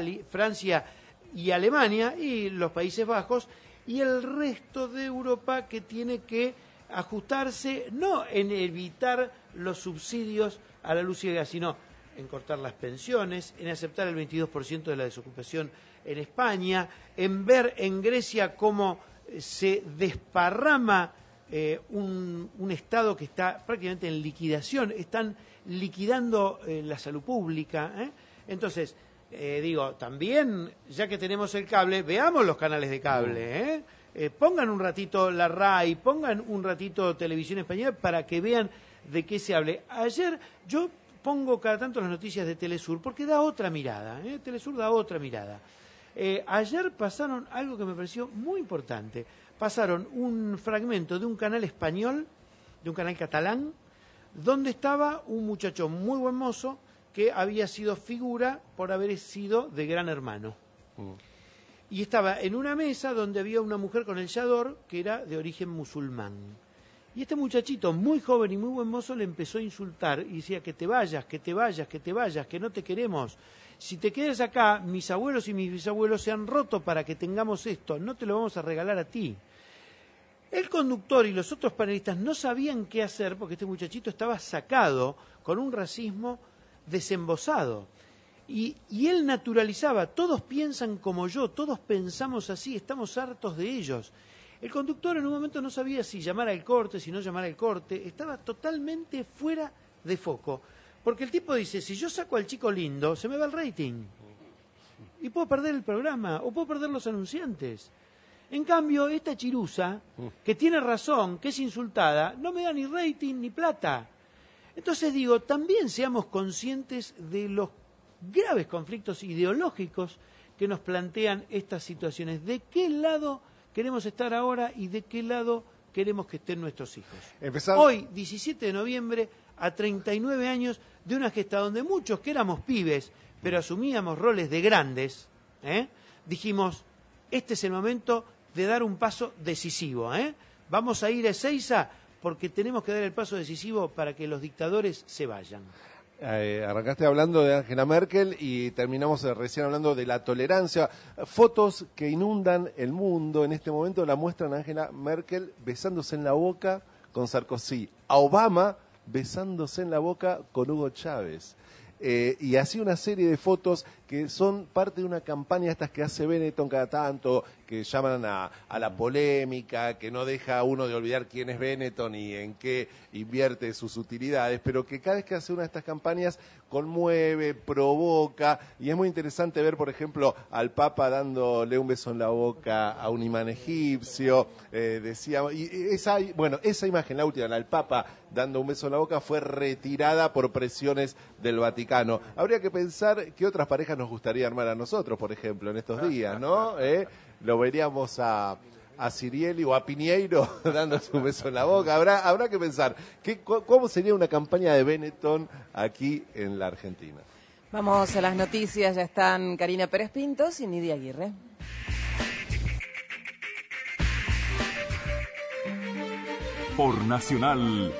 y Alemania y los Países Bajos, y el resto de Europa que tiene que ajustarse, no en evitar los subsidios a la luz y el gas, sino en cortar las pensiones, en aceptar el 22% de la desocupación en España, en ver en Grecia cómo se desparrama un Estado que está prácticamente en liquidación, están liquidando la salud pública. Entonces, también, ya que tenemos el cable, veamos los canales de cable, pongan un ratito la RAI, pongan un ratito Televisión Española para que vean de qué se hable. Ayer yo pongo cada tanto las noticias de Telesur porque da otra mirada, Telesur da otra mirada. Ayer pasaron algo que me pareció muy importante. Pasaron un fragmento de un canal español, de un canal catalán, donde estaba un muchacho muy buen mozo que había sido figura por haber sido de Gran Hermano. Y estaba en una mesa donde había una mujer con el chador que era de origen musulmán. Y este muchachito, muy joven y muy buen mozo, le empezó a insultar y decía que te vayas, que te vayas, que te vayas, que no te queremos. Si te quedas acá, mis abuelos y mis bisabuelos se han roto para que tengamos esto, no te lo vamos a regalar a ti. El conductor y los otros panelistas no sabían qué hacer porque este muchachito estaba sacado con un racismo desembosado. Y él naturalizaba, todos piensan como yo, todos pensamos así, estamos hartos de ellos. El conductor en un momento no sabía si llamar al corte, si no llamar al corte, estaba totalmente fuera de foco. Porque el tipo dice, si yo saco al chico lindo, se me va el rating. Y puedo perder el programa, o puedo perder los anunciantes. En cambio, esta chirusa, que tiene razón, que es insultada, no me da ni rating ni plata. Entonces digo, también seamos conscientes de los graves conflictos ideológicos que nos plantean estas situaciones. ¿De qué lado queremos estar ahora y de qué lado queremos que estén nuestros hijos? Hoy, 17 de noviembre, a 39 años de una gesta donde muchos que éramos pibes, pero asumíamos roles de grandes, dijimos, este es el momento de dar un paso decisivo. Vamos a ir a Ezeiza porque tenemos que dar el paso decisivo para que los dictadores se vayan. Arrancaste hablando de Angela Merkel y terminamos recién hablando de la tolerancia. Fotos que inundan el mundo en este momento la muestran a Angela Merkel besándose en la boca con Sarkozy, a Obama besándose en la boca con Hugo Chávez. Y así una serie de fotos que son parte de una campaña estas que hace Benetton cada tanto, que llaman a la polémica, que no deja a uno de olvidar quién es Benetton y en qué invierte sus utilidades, pero que cada vez que hace una de estas campañas conmueve, provoca, y es muy interesante ver, por ejemplo, al Papa dándole un beso en la boca a un imán egipcio, esa imagen, la última, al Papa dando un beso en la boca, fue retirada por presiones del Vaticano. Habría que pensar qué otras parejas nos gustaría armar a nosotros, por ejemplo, en estos días, ¿no? Lo veríamos a Sirieli o a Piñeiro dándose un beso en la boca. Habrá que pensar, ¿cómo sería una campaña de Benetton aquí en la Argentina? Vamos a las noticias, ya están Karina Pérez Pintos y Nidia Aguirre. Por Nacional,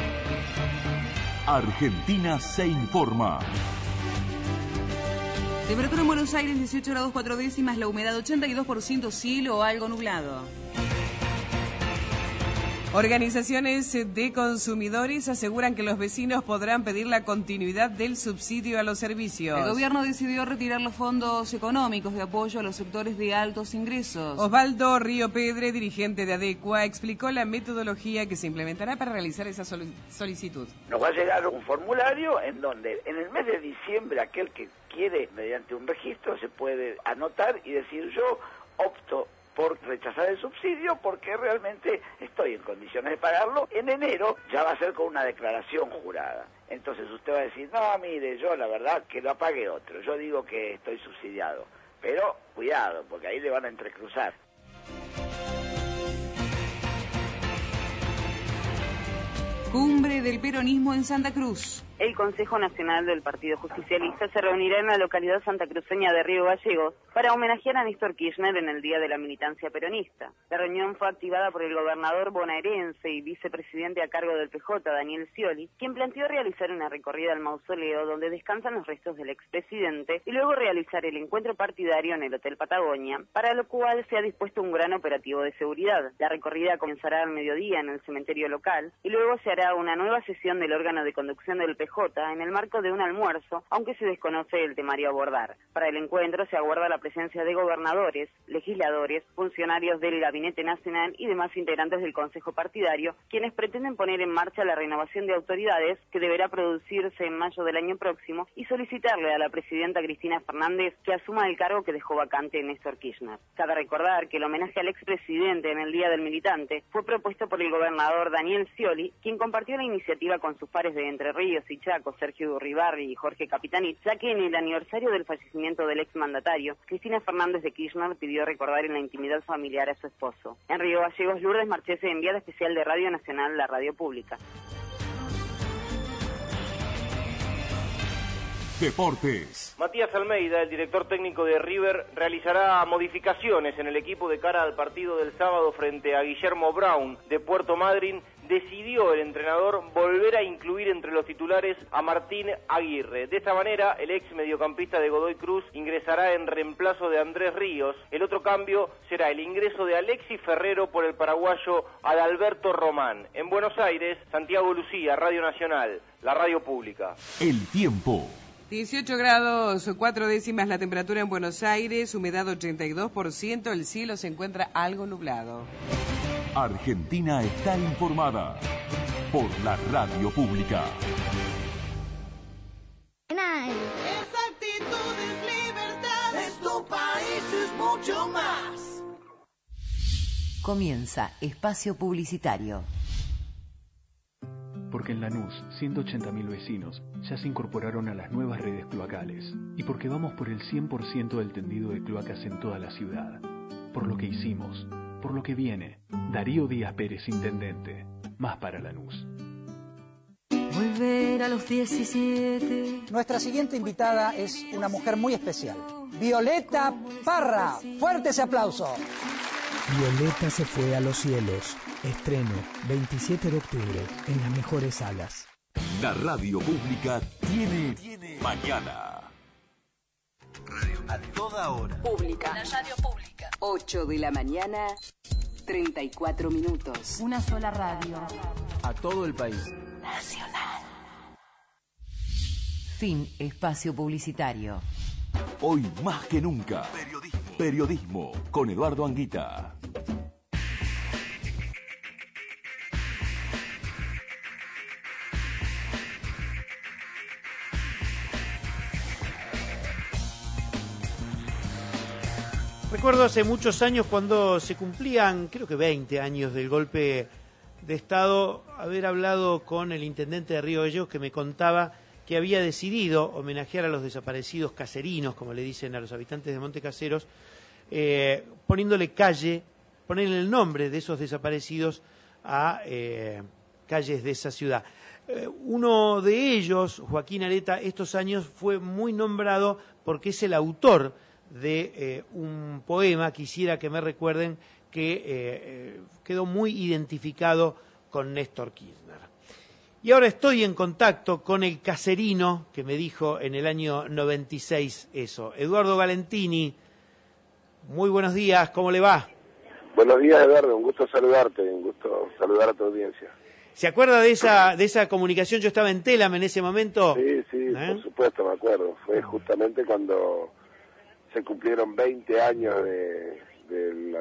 Argentina se informa. Temperatura en Buenos Aires 18 grados 4 décimas, la humedad 82%, cielo algo nublado. Organizaciones de consumidores aseguran que los vecinos podrán pedir la continuidad del subsidio a los servicios. El gobierno decidió retirar los fondos económicos de apoyo a los sectores de altos ingresos. Osvaldo Río Pedre, dirigente de Adecua, explicó la metodología que se implementará para realizar esa solicitud. Nos va a llegar un formulario en donde en el mes de diciembre aquel que quiere, mediante un registro, se puede anotar y decir yo opto por rechazar el subsidio porque realmente estoy en condiciones de pagarlo. En enero ya va a ser con una declaración jurada. Entonces usted va a decir, no, mire, yo la verdad que lo pague otro. Yo digo que estoy subsidiado. Pero cuidado, porque ahí le van a entrecruzar. Cumbre del peronismo en Santa Cruz. El Consejo Nacional del Partido Justicialista se reunirá en la localidad santacruceña de Río Gallegos para homenajear a Néstor Kirchner en el Día de la Militancia Peronista. La reunión fue activada por el gobernador bonaerense y vicepresidente a cargo del PJ, Daniel Scioli, quien planteó realizar una recorrida al mausoleo donde descansan los restos del expresidente y luego realizar el encuentro partidario en el Hotel Patagonia, para lo cual se ha dispuesto un gran operativo de seguridad. La recorrida comenzará al mediodía en el cementerio local y luego se hará una nueva sesión del órgano de conducción del PJ en el marco de un almuerzo, aunque se desconoce el temario a abordar. Para el encuentro se aguarda la presencia de gobernadores, legisladores, funcionarios del Gabinete Nacional y demás integrantes del Consejo Partidario, quienes pretenden poner en marcha la renovación de autoridades que deberá producirse en mayo del año próximo y solicitarle a la presidenta Cristina Fernández que asuma el cargo que dejó vacante Néstor Kirchner. Cabe recordar que el homenaje al expresidente en el Día del Militante fue propuesto por el gobernador Daniel Scioli, quien compartió la iniciativa con sus pares de Entre Ríos y Chaco, Sergio Uribarri y Jorge Capitanich, ya que en el aniversario del fallecimiento del exmandatario, Cristina Fernández de Kirchner pidió recordar en la intimidad familiar a su esposo. En Río Gallegos, Lourdes Marchese, enviada especial de Radio Nacional, la radio pública. Deportes. Matías Almeida, el director técnico de River, realizará modificaciones en el equipo de cara al partido del sábado frente a Guillermo Brown de Puerto Madryn. Decidió el entrenador volver a incluir entre los titulares a Martín Aguirre. De esta manera, el ex mediocampista de Godoy Cruz ingresará en reemplazo de Andrés Ríos. El otro cambio será el ingreso de Alexis Ferrero por el paraguayo Adalberto Román. En Buenos Aires, Santiago Lucía, Radio Nacional, la radio pública. El tiempo. 18 grados 4 décimas la temperatura en Buenos Aires, humedad 82%, el cielo se encuentra algo nublado. Argentina está informada por la radio pública. Esa actitud es libertad, tu país es mucho más. Comienza Espacio Publicitario. Porque en Lanús, 180.000 vecinos ya se incorporaron a las nuevas redes cloacales. Y porque vamos por el 100% del tendido de cloacas en toda la ciudad. Por lo que hicimos, por lo que viene. Darío Díaz Pérez, intendente. Más para Lanús. Volver a los 17. Nuestra siguiente invitada es una mujer muy especial. Violeta Parra. Fuerte ese aplauso. Violeta se fue a los cielos. Estreno 27 de octubre en las mejores salas. La radio pública tiene mañana. A toda hora. Pública. La radio pública. 8 de la mañana, 34 minutos. Una sola radio. A todo el país. Nacional. Fin espacio publicitario. Hoy más que nunca. Periodismo con Eduardo Anguita. Recuerdo hace muchos años cuando se cumplían, creo que 20 años del golpe de Estado, haber hablado con el intendente de Río Gallegos que me contaba que había decidido homenajear a los desaparecidos caserinos, como le dicen a los habitantes de Monte Caseros, poniéndole el nombre de esos desaparecidos a calles de esa ciudad. Uno de ellos, Joaquín Areta, estos años fue muy nombrado porque es el autor de un poema, quisiera que me recuerden, que quedó muy identificado con Néstor Kirchner. Y ahora estoy en contacto con el caserino que me dijo en el año 96 eso. Eduardo Galentini, muy buenos días, ¿cómo le va? Buenos días, Eduardo, un gusto saludarte, un gusto saludar a tu audiencia. ¿Se acuerda de esa comunicación? Yo estaba en Telam en ese momento. Sí, por supuesto, me acuerdo. Fue justamente cuando se cumplieron 20 años del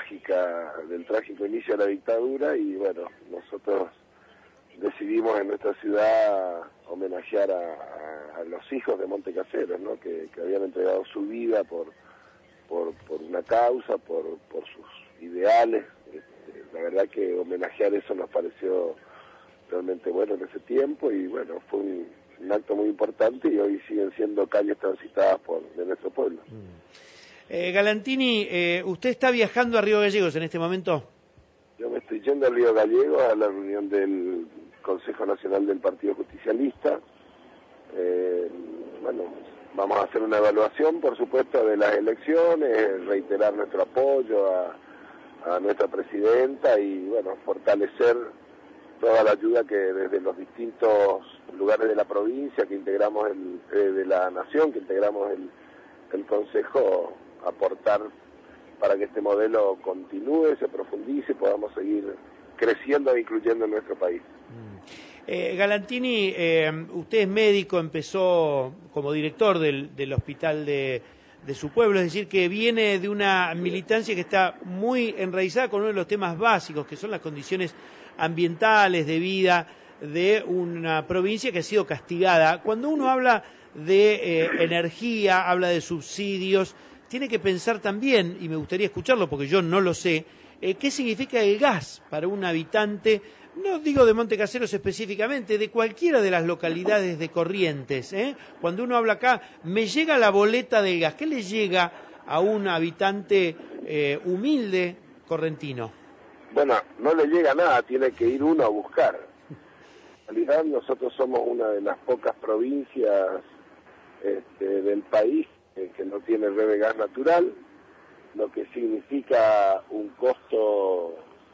trágico inicio de la dictadura y bueno, nosotros decidimos en nuestra ciudad homenajear a los hijos de Montecaseros, ¿no? que habían entregado su vida por una causa, por sus ideales. La verdad que homenajear eso nos pareció realmente bueno en ese tiempo y bueno, fue un acto muy importante y hoy siguen siendo calles transitadas de nuestro pueblo. Galantini, ¿usted está viajando a Río Gallegos en este momento? Yo me estoy yendo a Río Gallegos a la reunión del Consejo Nacional del Partido Justicialista. Bueno, vamos a hacer una evaluación, por supuesto, de las elecciones, reiterar nuestro apoyo a nuestra presidenta y, bueno, fortalecer toda la ayuda que desde los distintos lugares de la provincia que integramos, de la nación, que integramos el Consejo, aportar para que este modelo continúe, se profundice y podamos seguir creciendo e incluyendo en nuestro país. Galantini, usted es médico, empezó como director del hospital de su pueblo, es decir, que viene de una militancia que está muy enraizada con uno de los temas básicos, que son las condiciones ambientales de vida de una provincia que ha sido castigada. Cuando uno habla de energía, habla de subsidios, tiene que pensar también, y me gustaría escucharlo porque yo no lo sé, qué significa el gas para un habitante, no digo de Montecaseros específicamente, de cualquiera de las localidades de Corrientes. Cuando uno habla acá, me llega la boleta del gas. ¿Qué le llega a un habitante humilde correntino? Bueno, no le llega nada, tiene que ir uno a buscar. En realidad nosotros somos una de las pocas provincias del país que no tiene red de gas natural, lo que significa un costo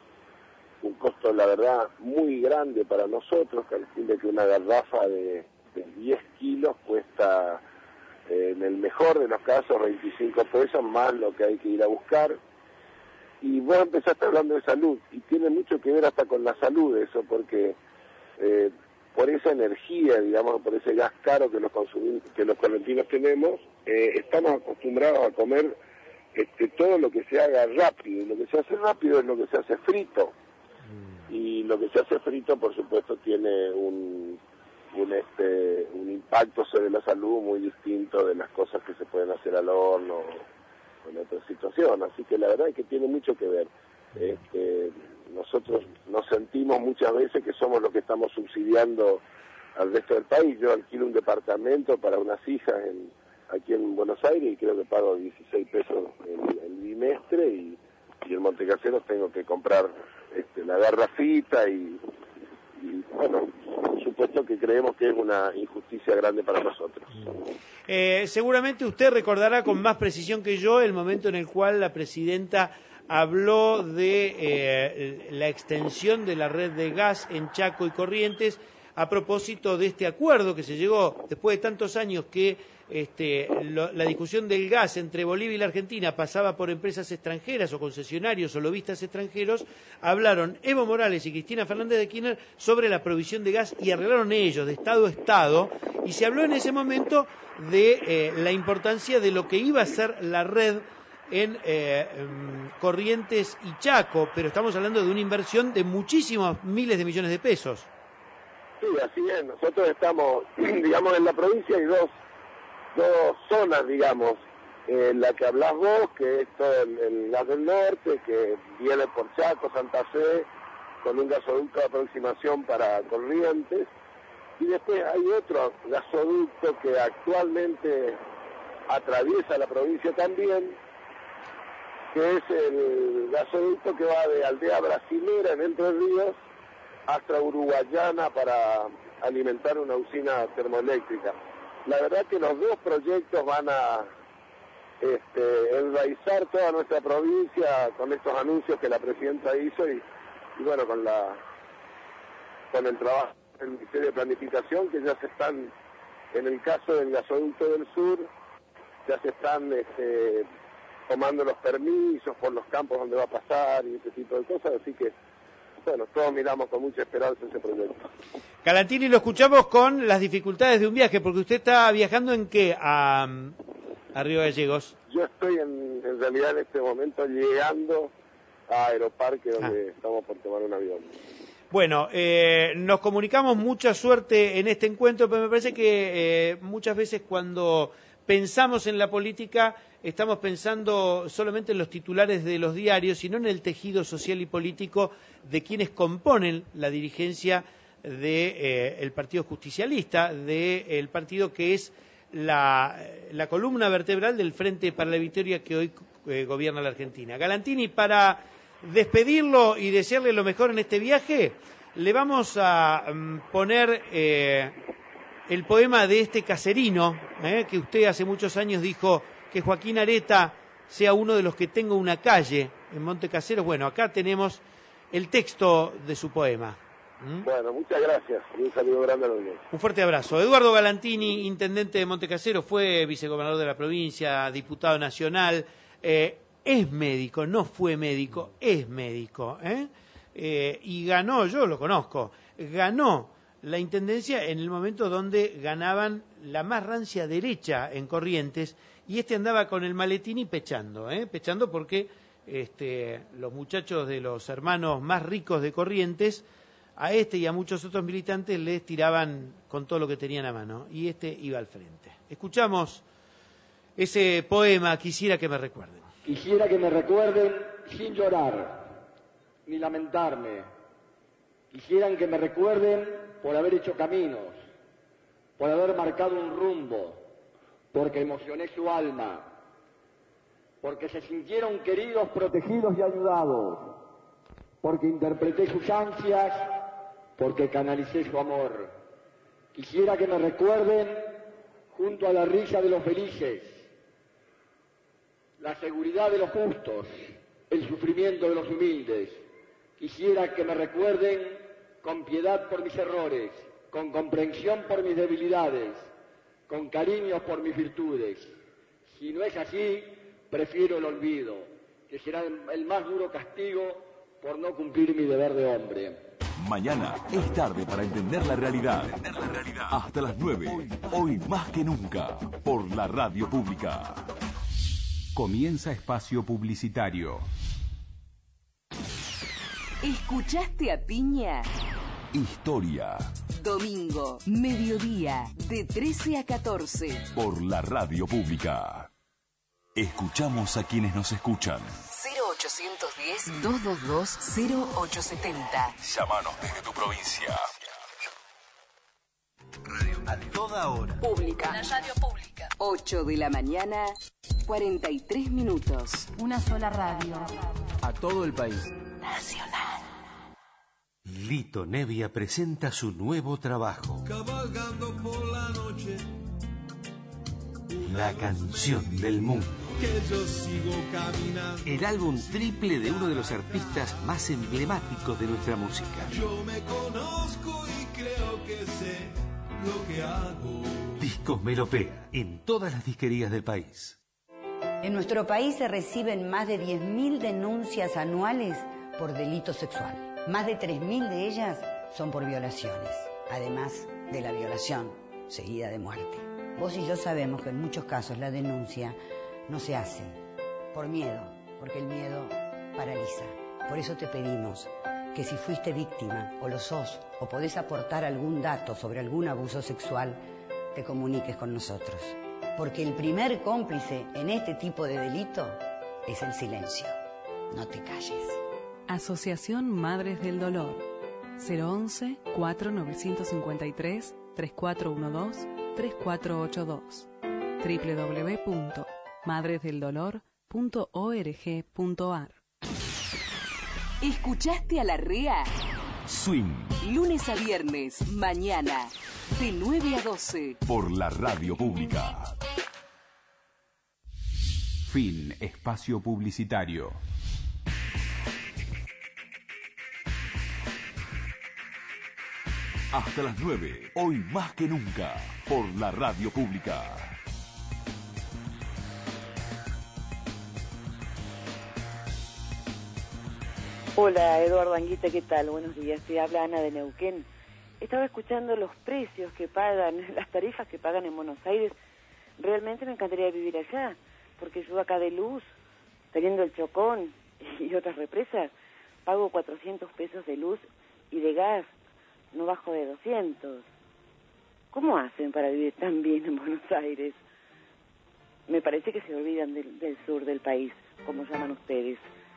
la verdad muy grande para nosotros, que al fin de que una garrafa de 10 kilos cuesta en el mejor de los casos 25 pesos más lo que hay que ir a buscar. Y vos empezaste hablando de salud y tiene mucho que ver hasta con la salud eso, porque por esa energía, digamos, por ese gas caro que los correntinos tenemos, estamos acostumbrados a comer todo lo que se haga rápido, y lo que se hace rápido es lo que se hace frito. Y lo que se hace frito, por supuesto, tiene un impacto sobre la salud muy distinto de las cosas que se pueden hacer al horno o en otra situación. Así que la verdad es que tiene mucho que ver. Nosotros nos sentimos muchas veces que somos los que estamos subsidiando al resto del país. Yo alquilo un departamento para unas hijas aquí en Buenos Aires y creo que pago 16 pesos el bimestre y en Montecaseros tengo que comprar la garrafita y bueno, por supuesto que creemos que es una injusticia grande para nosotros. Seguramente usted recordará con más precisión que yo el momento en el cual la presidenta habló de la extensión de la red de gas en Chaco y Corrientes a propósito de este acuerdo que se llegó después de tantos años que la discusión del gas entre Bolivia y la Argentina pasaba por empresas extranjeras o concesionarios o lobistas extranjeros. Hablaron Evo Morales y Cristina Fernández de Kirchner sobre la provisión de gas y arreglaron ellos de Estado a Estado, y se habló en ese momento de la importancia de lo que iba a ser la red en Corrientes y Chaco, pero estamos hablando de una inversión de muchísimos miles de millones de pesos. Sí, así es. Nosotros estamos, digamos, en la provincia hay dos zonas, digamos, la que hablás vos, que es todo el gas del norte, que viene por Chaco, Santa Fe, con un gasoducto de aproximación para Corrientes, y después hay otro gasoducto que actualmente atraviesa la provincia también, que es el gasoducto que va de Aldea Brasilera en Entre Ríos hasta Uruguayana para alimentar una usina termoeléctrica. La verdad que los dos proyectos van a enraizar toda nuestra provincia con estos anuncios que la presidenta hizo y bueno, con el trabajo del Ministerio de Planificación, que ya se están, en el caso del gasoducto del sur, ya se están tomando los permisos por los campos donde va a pasar y ese tipo de cosas, así que bueno, todos miramos con mucha esperanza ese proyecto. Galantini, lo escuchamos con las dificultades de un viaje, porque usted está viajando ¿en qué? A Río Gallegos. Yo estoy en realidad en este momento llegando a Aeroparque, donde estamos por tomar un avión. Bueno, nos comunicamos, mucha suerte en este encuentro, pero me parece que muchas veces cuando pensamos en la política estamos pensando solamente en los titulares de los diarios y no en el tejido social y político de quienes componen la dirigencia del Partido Justicialista, del partido que es la columna vertebral del Frente para la Victoria que hoy gobierna la Argentina. Galantini, para despedirlo y desearle lo mejor en este viaje, le vamos a poner el poema de este caserino, que usted hace muchos años dijo que Joaquín Areta sea uno de los que tenga una calle en Monte Caseros. Bueno, acá tenemos el texto de su poema. Bueno, muchas gracias y un saludo grande a los niños. Un fuerte abrazo. Eduardo Galantini, intendente de Monte Caseros, fue vicegobernador de la provincia, diputado nacional, es médico, no fue médico, es médico, y ganó, yo lo conozco, ganó la intendencia en el momento donde ganaban la más rancia derecha en Corrientes, y andaba con el maletín y pechando porque los muchachos de los hermanos más ricos de Corrientes a y a muchos otros militantes les tiraban con todo lo que tenían a mano, y iba al frente. Escuchamos ese poema, Quisiera que me recuerden. Quisiera que me recuerden sin llorar, ni lamentarme. Quisieran que me recuerden por haber hecho caminos, por haber marcado un rumbo, porque emocioné su alma, porque se sintieron queridos, protegidos y ayudados, porque interpreté sus ansias, porque canalicé su amor. Quisiera que me recuerden junto a la risa de los felices, la seguridad de los justos, el sufrimiento de los humildes. Quisiera que me recuerden con piedad por mis errores, con comprensión por mis debilidades, con cariño por mis virtudes. Si no es así, prefiero el olvido, que será el más duro castigo por no cumplir mi deber de hombre. Mañana es tarde para entender la realidad. Hasta las 9, hoy más que nunca, por la radio pública. Comienza espacio publicitario. ¿Escuchaste a Piña? Historia. Domingo, mediodía, de 13 a 14. Por la radio pública. Escuchamos a quienes nos escuchan. 0810-222-0870. Llámanos desde tu provincia. A toda hora. Pública. La radio pública. 8 de la mañana, 43 minutos. Una sola radio. A todo el país. Nacional. Lito Nevia presenta su nuevo trabajo. Cabalgando por la noche. La canción del mundo. Que yo sigo caminando. El álbum triple de uno de los artistas más emblemáticos de nuestra música. Yo me conozco y creo que sé lo que hago. Discos Melopea, en todas las disquerías del país. En nuestro país se reciben más de 10.000 denuncias anuales por delito sexual. Más de 3.000 de ellas son por violaciones, además de la violación seguida de muerte. Vos y yo sabemos que en muchos casos la denuncia no se hace por miedo, porque el miedo paraliza. Por eso te pedimos que si fuiste víctima o lo sos o podés aportar algún dato sobre algún abuso sexual, te comuniques con nosotros. Porque el primer cómplice en este tipo de delito es el silencio. No te calles. Asociación Madres del Dolor. 011-4953-3412-3482 www.madresdeldolor.org.ar. ¿Escuchaste a la REA? Swing. Lunes a viernes, mañana, de 9 a 12. Por la radio pública. Fin. Espacio publicitario. Hasta las 9, hoy más que nunca, por la radio pública. Hola, Eduardo Anguita, ¿qué tal? Buenos días, te habla Ana de Neuquén. Estaba escuchando los precios que pagan, las tarifas que pagan en Buenos Aires. Realmente me encantaría vivir allá, porque yo acá de luz, teniendo el Chocón y otras represas, pago 400 pesos de luz y de gas, no bajo de 200. ¿Cómo hacen para vivir tan bien en Buenos Aires? Me parece que se olvidan del sur del país, como llaman ustedes.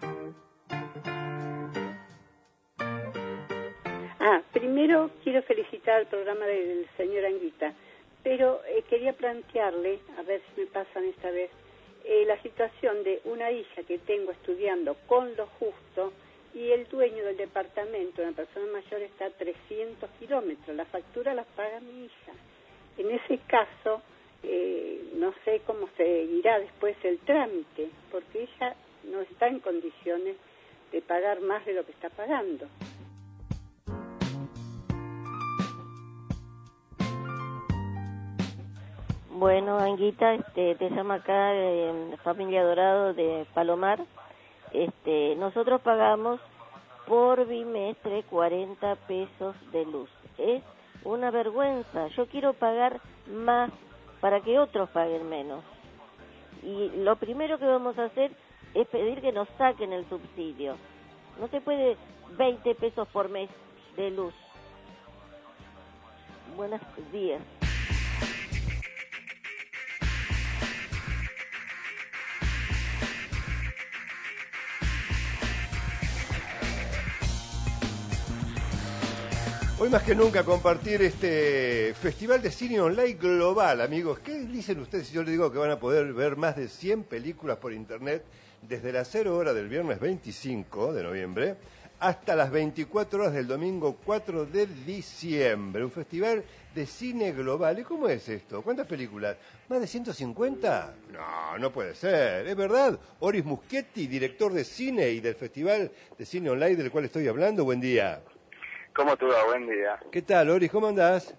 Primero quiero felicitar al programa del señor Anguita, pero quería plantearle, a ver si me pasan esta vez, la situación de una hija que tengo estudiando con lo justo y el dueño del departamento, una persona mayor, está a 300 kilómetros. La factura la paga mi hija. En ese caso, no sé cómo seguirá después el trámite, porque ella no está en condiciones de pagar más de lo que está pagando. Bueno, Anguita, te llama acá Familia Dorado de Palomar. Nosotros pagamos por bimestre 40 pesos de luz. Es una vergüenza. Yo quiero pagar más para que otros paguen menos. Y lo primero que vamos a hacer es pedir que nos saquen el subsidio. No se puede 20 pesos por mes de luz. Buenos días. Hoy más que nunca compartir este Festival de Cine Online Global, amigos. ¿Qué dicen ustedes si yo les digo que van a poder ver más de 100 películas por internet desde las 0 horas del viernes 25 de noviembre hasta las 24 horas del domingo 4 de diciembre? Un festival de cine global. ¿Y cómo es esto? ¿Cuántas películas? ¿Más de 150? No, no puede ser. ¿Es verdad? Oris Muschietti, director de cine y del Festival de Cine Online del cual estoy hablando. Buen día. ¿Cómo te va? Buen día. ¿Qué tal, Oris? ¿Cómo andás?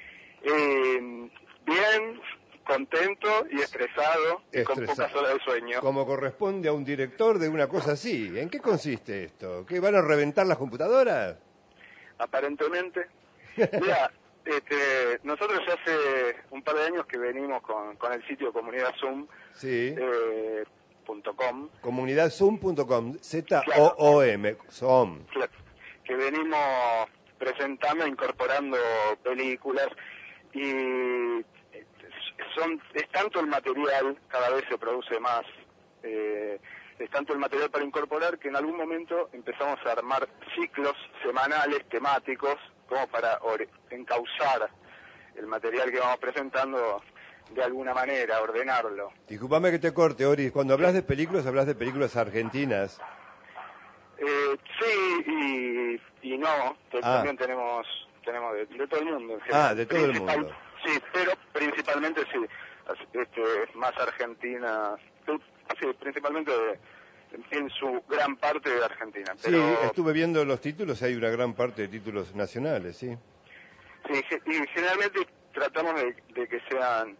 Bien, contento y estresado, y con pocas horas de sueño. Como corresponde a un director de una cosa así. ¿En qué consiste esto? ¿Que van a reventar las computadoras? Aparentemente. Mira, nosotros ya hace un par de años que venimos con el sitio Comunidad Zoom. Sí. .com. Comunidadzoom.com. Z-O-O-M. Zoom. Claro. Que venimos presentando, incorporando películas y es tanto el material, cada vez se produce más, es tanto el material para incorporar que en algún momento empezamos a armar ciclos semanales temáticos como para encauzar el material que vamos presentando de alguna manera, ordenarlo. Disculpame que te corte, Oris, cuando hablas de películas argentinas. Sí y no, también tenemos de todo el mundo en general. De todo el mundo. Sí, pero principalmente sí, más Argentina, sí, principalmente en su gran parte de Argentina. Pero, sí, estuve viendo los títulos, hay una gran parte de títulos nacionales, sí. Sí, y generalmente tratamos de que sean,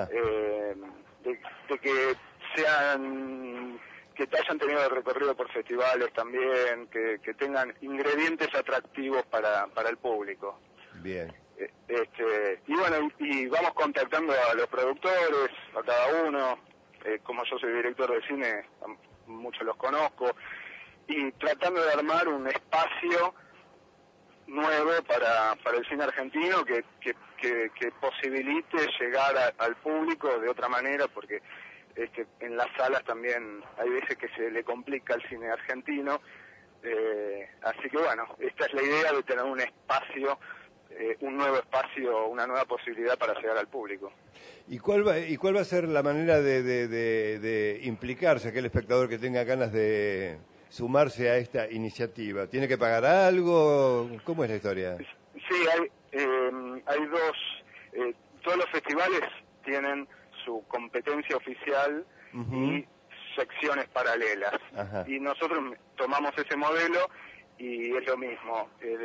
de que sean, que hayan tenido recorrido por festivales también, que tengan ingredientes atractivos para el público. Bien. Y bueno, y vamos contactando a los productores, a cada uno, como yo soy director de cine, muchos los conozco, y tratando de armar un espacio nuevo para el cine argentino que posibilite llegar al público de otra manera, porque en las salas también hay veces que se le complica al cine argentino, así que bueno, esta es la idea de tener un espacio, un nuevo espacio, una nueva posibilidad para llegar al público. ¿Y cuál va a ser la manera de implicarse aquel espectador que tenga ganas de sumarse a esta iniciativa? ¿Tiene que pagar algo? ¿Cómo es la historia? Sí, hay dos. Todos los festivales tienen su competencia oficial y secciones paralelas. Ajá. Y nosotros tomamos ese modelo y es lo mismo.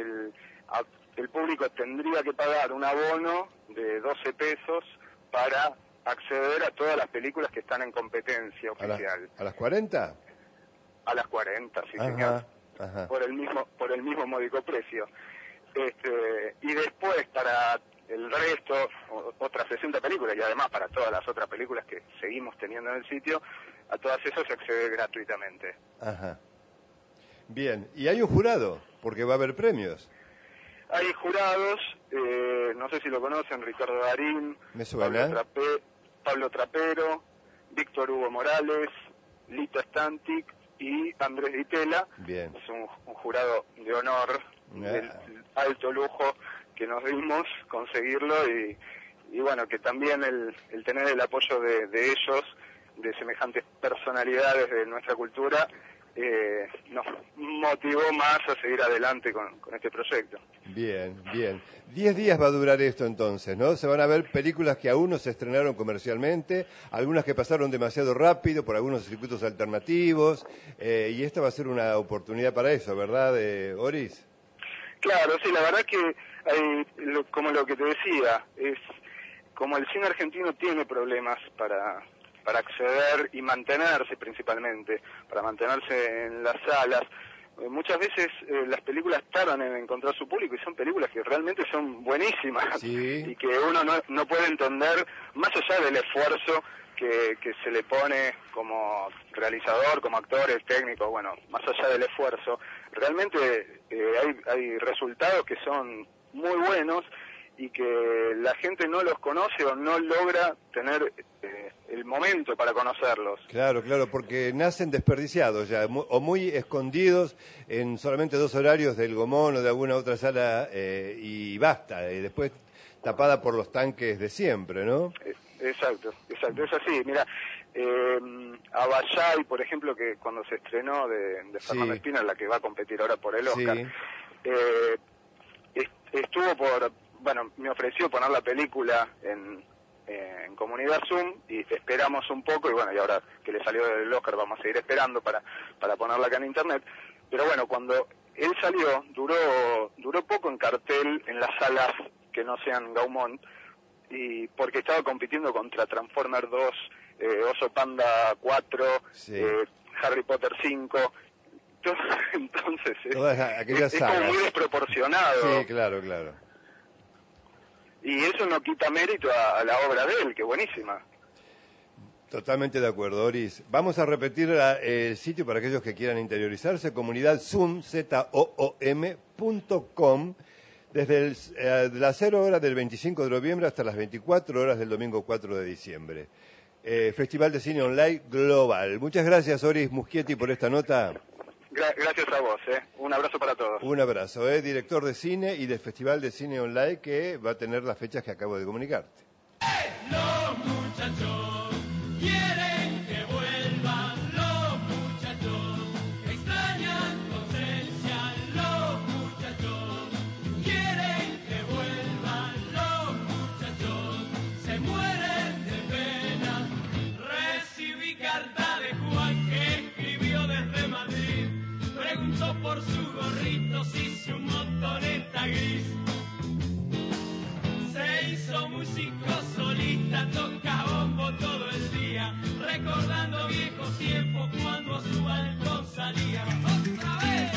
El público tendría que pagar un abono de 12 pesos para acceder a todas las películas que están en competencia oficial. ¿A las 40? A las 40, sí, Ajá, señor. ajá. Por el mismo módico precio. Y después para el resto, otras 60 películas, y además para todas las otras películas que seguimos teniendo en el sitio, a todas esas se accede gratuitamente. Ajá. Bien, y hay un jurado, porque va a haber premios. Hay jurados, no sé si lo conocen, Ricardo Darín, Me suena. Pablo Trapero, Víctor Hugo Morales, Lito Stantic y Andrés Ditela. Bien. Es un jurado de honor, del alto lujo que nos dimos conseguirlo y bueno, que también el tener el apoyo de ellos, de semejantes personalidades de nuestra cultura, nos motivó más a seguir adelante con este proyecto. Bien, bien. 10 días va a durar esto entonces, ¿no? Se van a ver películas que aún no se estrenaron comercialmente, algunas que pasaron demasiado rápido por algunos circuitos alternativos, y esta va a ser una oportunidad para eso, ¿verdad, Oris? Claro, sí, la verdad que como lo que te decía, es como el cine argentino tiene problemas para acceder y mantenerse principalmente, para mantenerse en las salas. Muchas veces las películas tardan en encontrar su público y son películas que realmente son buenísimas y que uno no puede entender, más allá del esfuerzo que se le pone como realizador, como actores, técnicos, bueno, más allá del esfuerzo, realmente hay resultados que son muy buenos y que la gente no los conoce o no logra tener el momento para conocerlos. Claro, claro, porque nacen desperdiciados ya, o muy escondidos en solamente 2 horarios del Gomón o de alguna otra sala y basta, y después tapada por los tanques de siempre, ¿no? Exacto, es así. Mira, Abayay, por ejemplo, que cuando se estrenó de Fernando Espina, la que va a competir ahora por el Oscar, me ofreció poner la película en Comunidad Zoom y esperamos un poco y bueno, y ahora que le salió del Oscar vamos a seguir esperando para ponerla acá en internet. Pero bueno, cuando él salió, duró poco en cartel en las salas que no sean Gaumont, y porque estaba compitiendo contra Transformer 2, Oso Panda 4, Harry Potter 5. Entonces es como muy desproporcionado. Sí, claro, claro. Y eso no quita mérito a la obra de él, que buenísima. Totalmente de acuerdo, Oris. Vamos a repetir el sitio para aquellos que quieran interiorizarse, comunidad Zoom, ZOOM.com, desde las 0 horas del 25 de noviembre hasta las 24 horas del domingo 4 de diciembre. Festival de Cine Online Global. Muchas gracias, Oris Muschietti, por esta nota. Gracias a vos, un abrazo para todos. Un abrazo, director de cine y del Festival de Cine Online que va a tener las fechas que acabo de comunicarte. Los muchachos quieren que vuelvan, los muchachos extrañan tu ausencia, los muchachos quieren que vuelvan, los muchachos se mueren de pena. Recibí carta de Juan que escribió desde Madrid, preguntó por su gorrito, si su motoneta gris. Se hizo músico solista, toca bombo todo el día, recordando viejos tiempos cuando a su balcón salía. ¡Otra vez!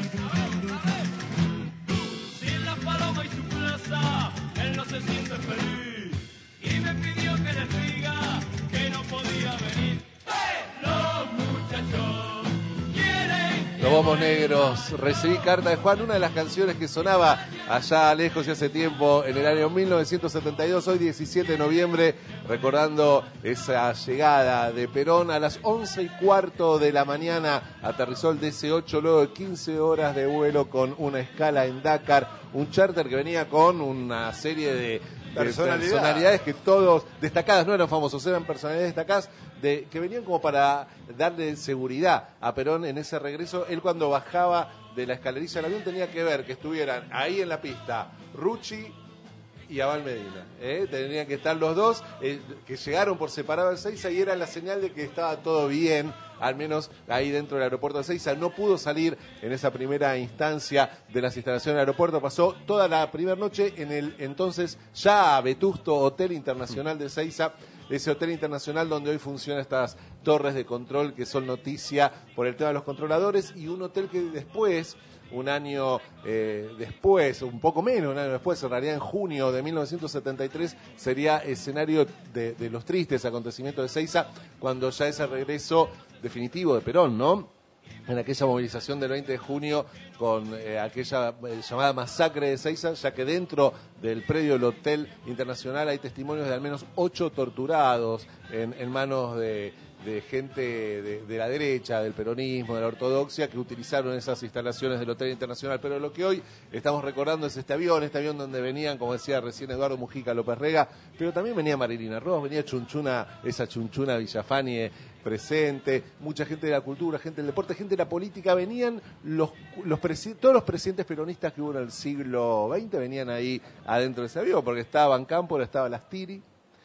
Sin la paloma y su plaza, él no se siente feliz, y me pidió que les diga que no podía venir. Los muchachos quieren... Los Bombos Negros, recibí carta de Juan, una de las canciones que sonaba allá lejos y hace tiempo, en el año 1972, hoy 17 de noviembre, recordando esa llegada de Perón. A las 11:15 de la mañana aterrizó el DC-8 luego de 15 horas de vuelo con una escala en Dakar, un charter que venía con una serie de personalidades que todos destacadas, no eran famosos, eran personalidades destacadas que venían como para darle seguridad a Perón en ese regreso. Él cuando bajaba de la escalerilla del avión tenía que ver que estuvieran ahí en la pista Rucci y Abal Medina, tenían que estar los dos, que llegaron por separado de Ezeiza y era la señal de que estaba todo bien, al menos ahí dentro del aeropuerto de Ezeiza. No pudo salir en esa primera instancia de las instalaciones del aeropuerto, pasó toda la primera noche en el entonces ya vetusto Hotel Internacional de Ezeiza, ese hotel internacional donde hoy funcionan estas torres de control que son noticia por el tema de los controladores, y un hotel que después, un año después, un poco menos, un año después, en realidad en junio de 1973, sería escenario de los tristes acontecimientos de Ezeiza, cuando ya es el regreso definitivo de Perón, ¿no? En aquella movilización del 20 de junio con aquella llamada masacre de Ezeiza, ya que dentro del predio del Hotel Internacional hay testimonios de al menos 8 torturados en manos de gente de la derecha, del peronismo, de la ortodoxia, que utilizaron esas instalaciones del Hotel Internacional. Pero lo que hoy estamos recordando es este avión donde venían, como decía recién Eduardo Mujica López Rega, pero también venía Marilina Ross, venía esa Chunchuna Villafañe presente, mucha gente de la cultura, gente del deporte, gente de la política, venían todos los presidentes peronistas que hubo en el siglo XX venían ahí adentro de ese avión, porque estaba Van Cámpora, estaba Lastiri,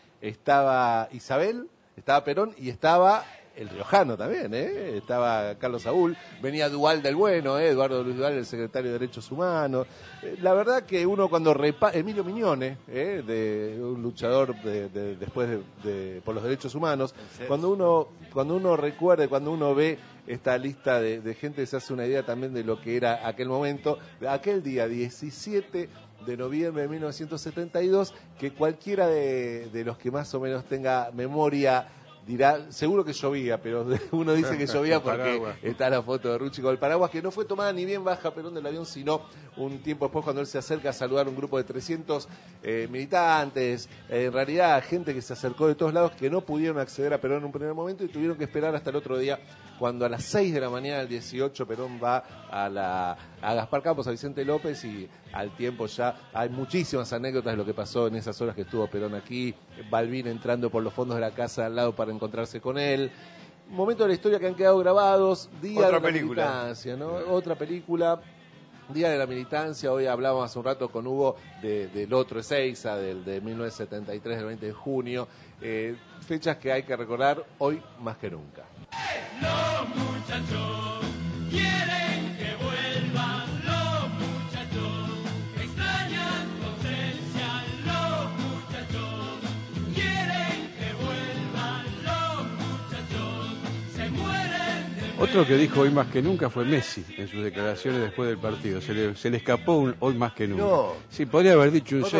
estaba Isabel, estaba Perón y estaba el riojano también, estaba Carlos Saúl, venía Duval del Bueno, Eduardo Luis Duval, el secretario de Derechos Humanos. La verdad que uno cuando Emilio Mignone, de un luchador después por los derechos humanos, cuando uno recuerda, cuando uno ve esta lista de gente, se hace una idea también de lo que era aquel momento, aquel día 17 de noviembre de 1972, que cualquiera de los que más o menos tenga memoria dirá, seguro que llovía, pero uno dice que llovía porque está la foto de Rucci con el paraguas, que no fue tomada ni bien baja Perón del avión, sino un tiempo después cuando él se acerca a saludar a un grupo de 300 militantes, en realidad gente que se acercó de todos lados, que no pudieron acceder a Perón en un primer momento y tuvieron que esperar hasta el otro día, cuando a las 6 de la mañana del 18 Perón va a Gaspar Campos, a Vicente López, y al tiempo ya hay muchísimas anécdotas de lo que pasó en esas horas que estuvo Perón aquí, Balbín entrando por los fondos de la casa al lado para encontrarse con él, momentos de la historia que han quedado grabados, Día de la Militancia, ¿no? Otra película, Día de la Militancia. Hoy hablábamos hace un rato con Hugo del otro Ezeiza, de 1973, del 20 de junio, fechas que hay que recordar hoy más que nunca. Los muchachos quieren que vuelvan, los muchachos extrañan tu ausencia, los muchachos quieren que vuelvan, los muchachos se mueren de... Otro que dijo hoy más que nunca fue Messi en sus declaraciones después del partido. Se le escapó un hoy más que nunca. No. Sí, podría haber dicho un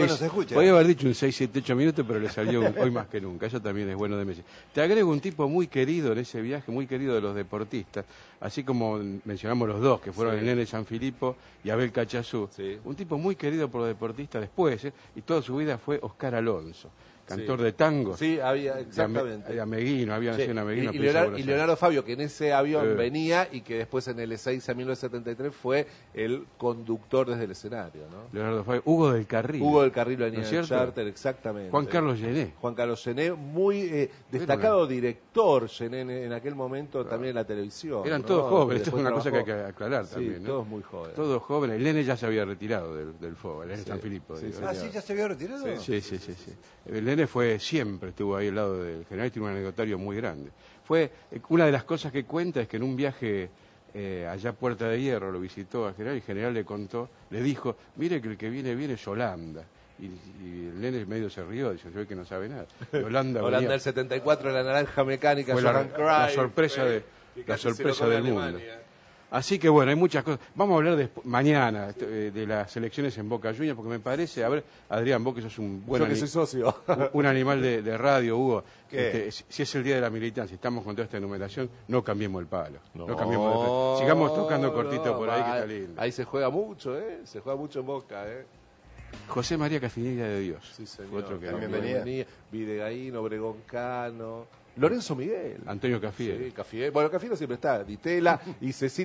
6, 7, 8 minutos, pero le salió un hoy más que nunca. Eso también es bueno de Messi. Te agrego un tipo muy querido en ese viaje, muy querido de los deportistas, así como mencionamos los dos, que fueron el Nene Sanfilippo y Abel Cachazú. Sí. Un tipo muy querido por los deportistas después, y toda su vida fue Oscar Alonso. Cantor de tango. Sí, había, exactamente. De Ameguino, había nacido en Ameguino. Y Leonardo Fabio, que en ese avión venía y que después en el Ezeiza 1973 fue el conductor desde el escenario, ¿no? Leonardo Fabio, Hugo del Carril. Hugo del Carril venía ¿no es en el charter, exactamente. Juan Carlos Gené. Juan Carlos Gené, muy destacado director Gené en aquel momento también en la televisión. Eran todos jóvenes, esto es una cosa que hay que aclarar también, ¿no? Todos muy jóvenes. Todos jóvenes. El Nene ya se había retirado del fútbol, el Nene Sanfilippo. Sí, ya se había retirado. Sí. El Nene siempre estuvo ahí al lado del general y tiene un anecdotario muy grande. Fue una de las cosas que cuenta es que en un viaje allá a Puerta de Hierro lo visitó al general y el general le dijo, mire que el que viene es Holanda. Y el Nene medio se rió, dice, yo que no sabe nada. Holanda del 74, la naranja mecánica, fue la sorpresa del mundo. Así que bueno, hay muchas cosas. Vamos a hablar mañana de las elecciones en Boca Juniors, porque me parece, a ver, Adrián, vos que sos un buen soy socio. un animal de radio, Hugo, si es el Día de la Militancia, estamos con toda esta enumeración, no cambiemos el palo. No cambiemos sigamos tocando cortito por ahí, que está lindo. Ahí se juega mucho, se juega mucho en Boca, José María Cafinilla de Dios. Sí, señor. Otro que también venía. Videgaín, Obregón Cano, Lorenzo Miguel. Antonio Cafiero. Sí, Cafiero. Bueno, Cafiero siempre está. Ditela y Cecilia.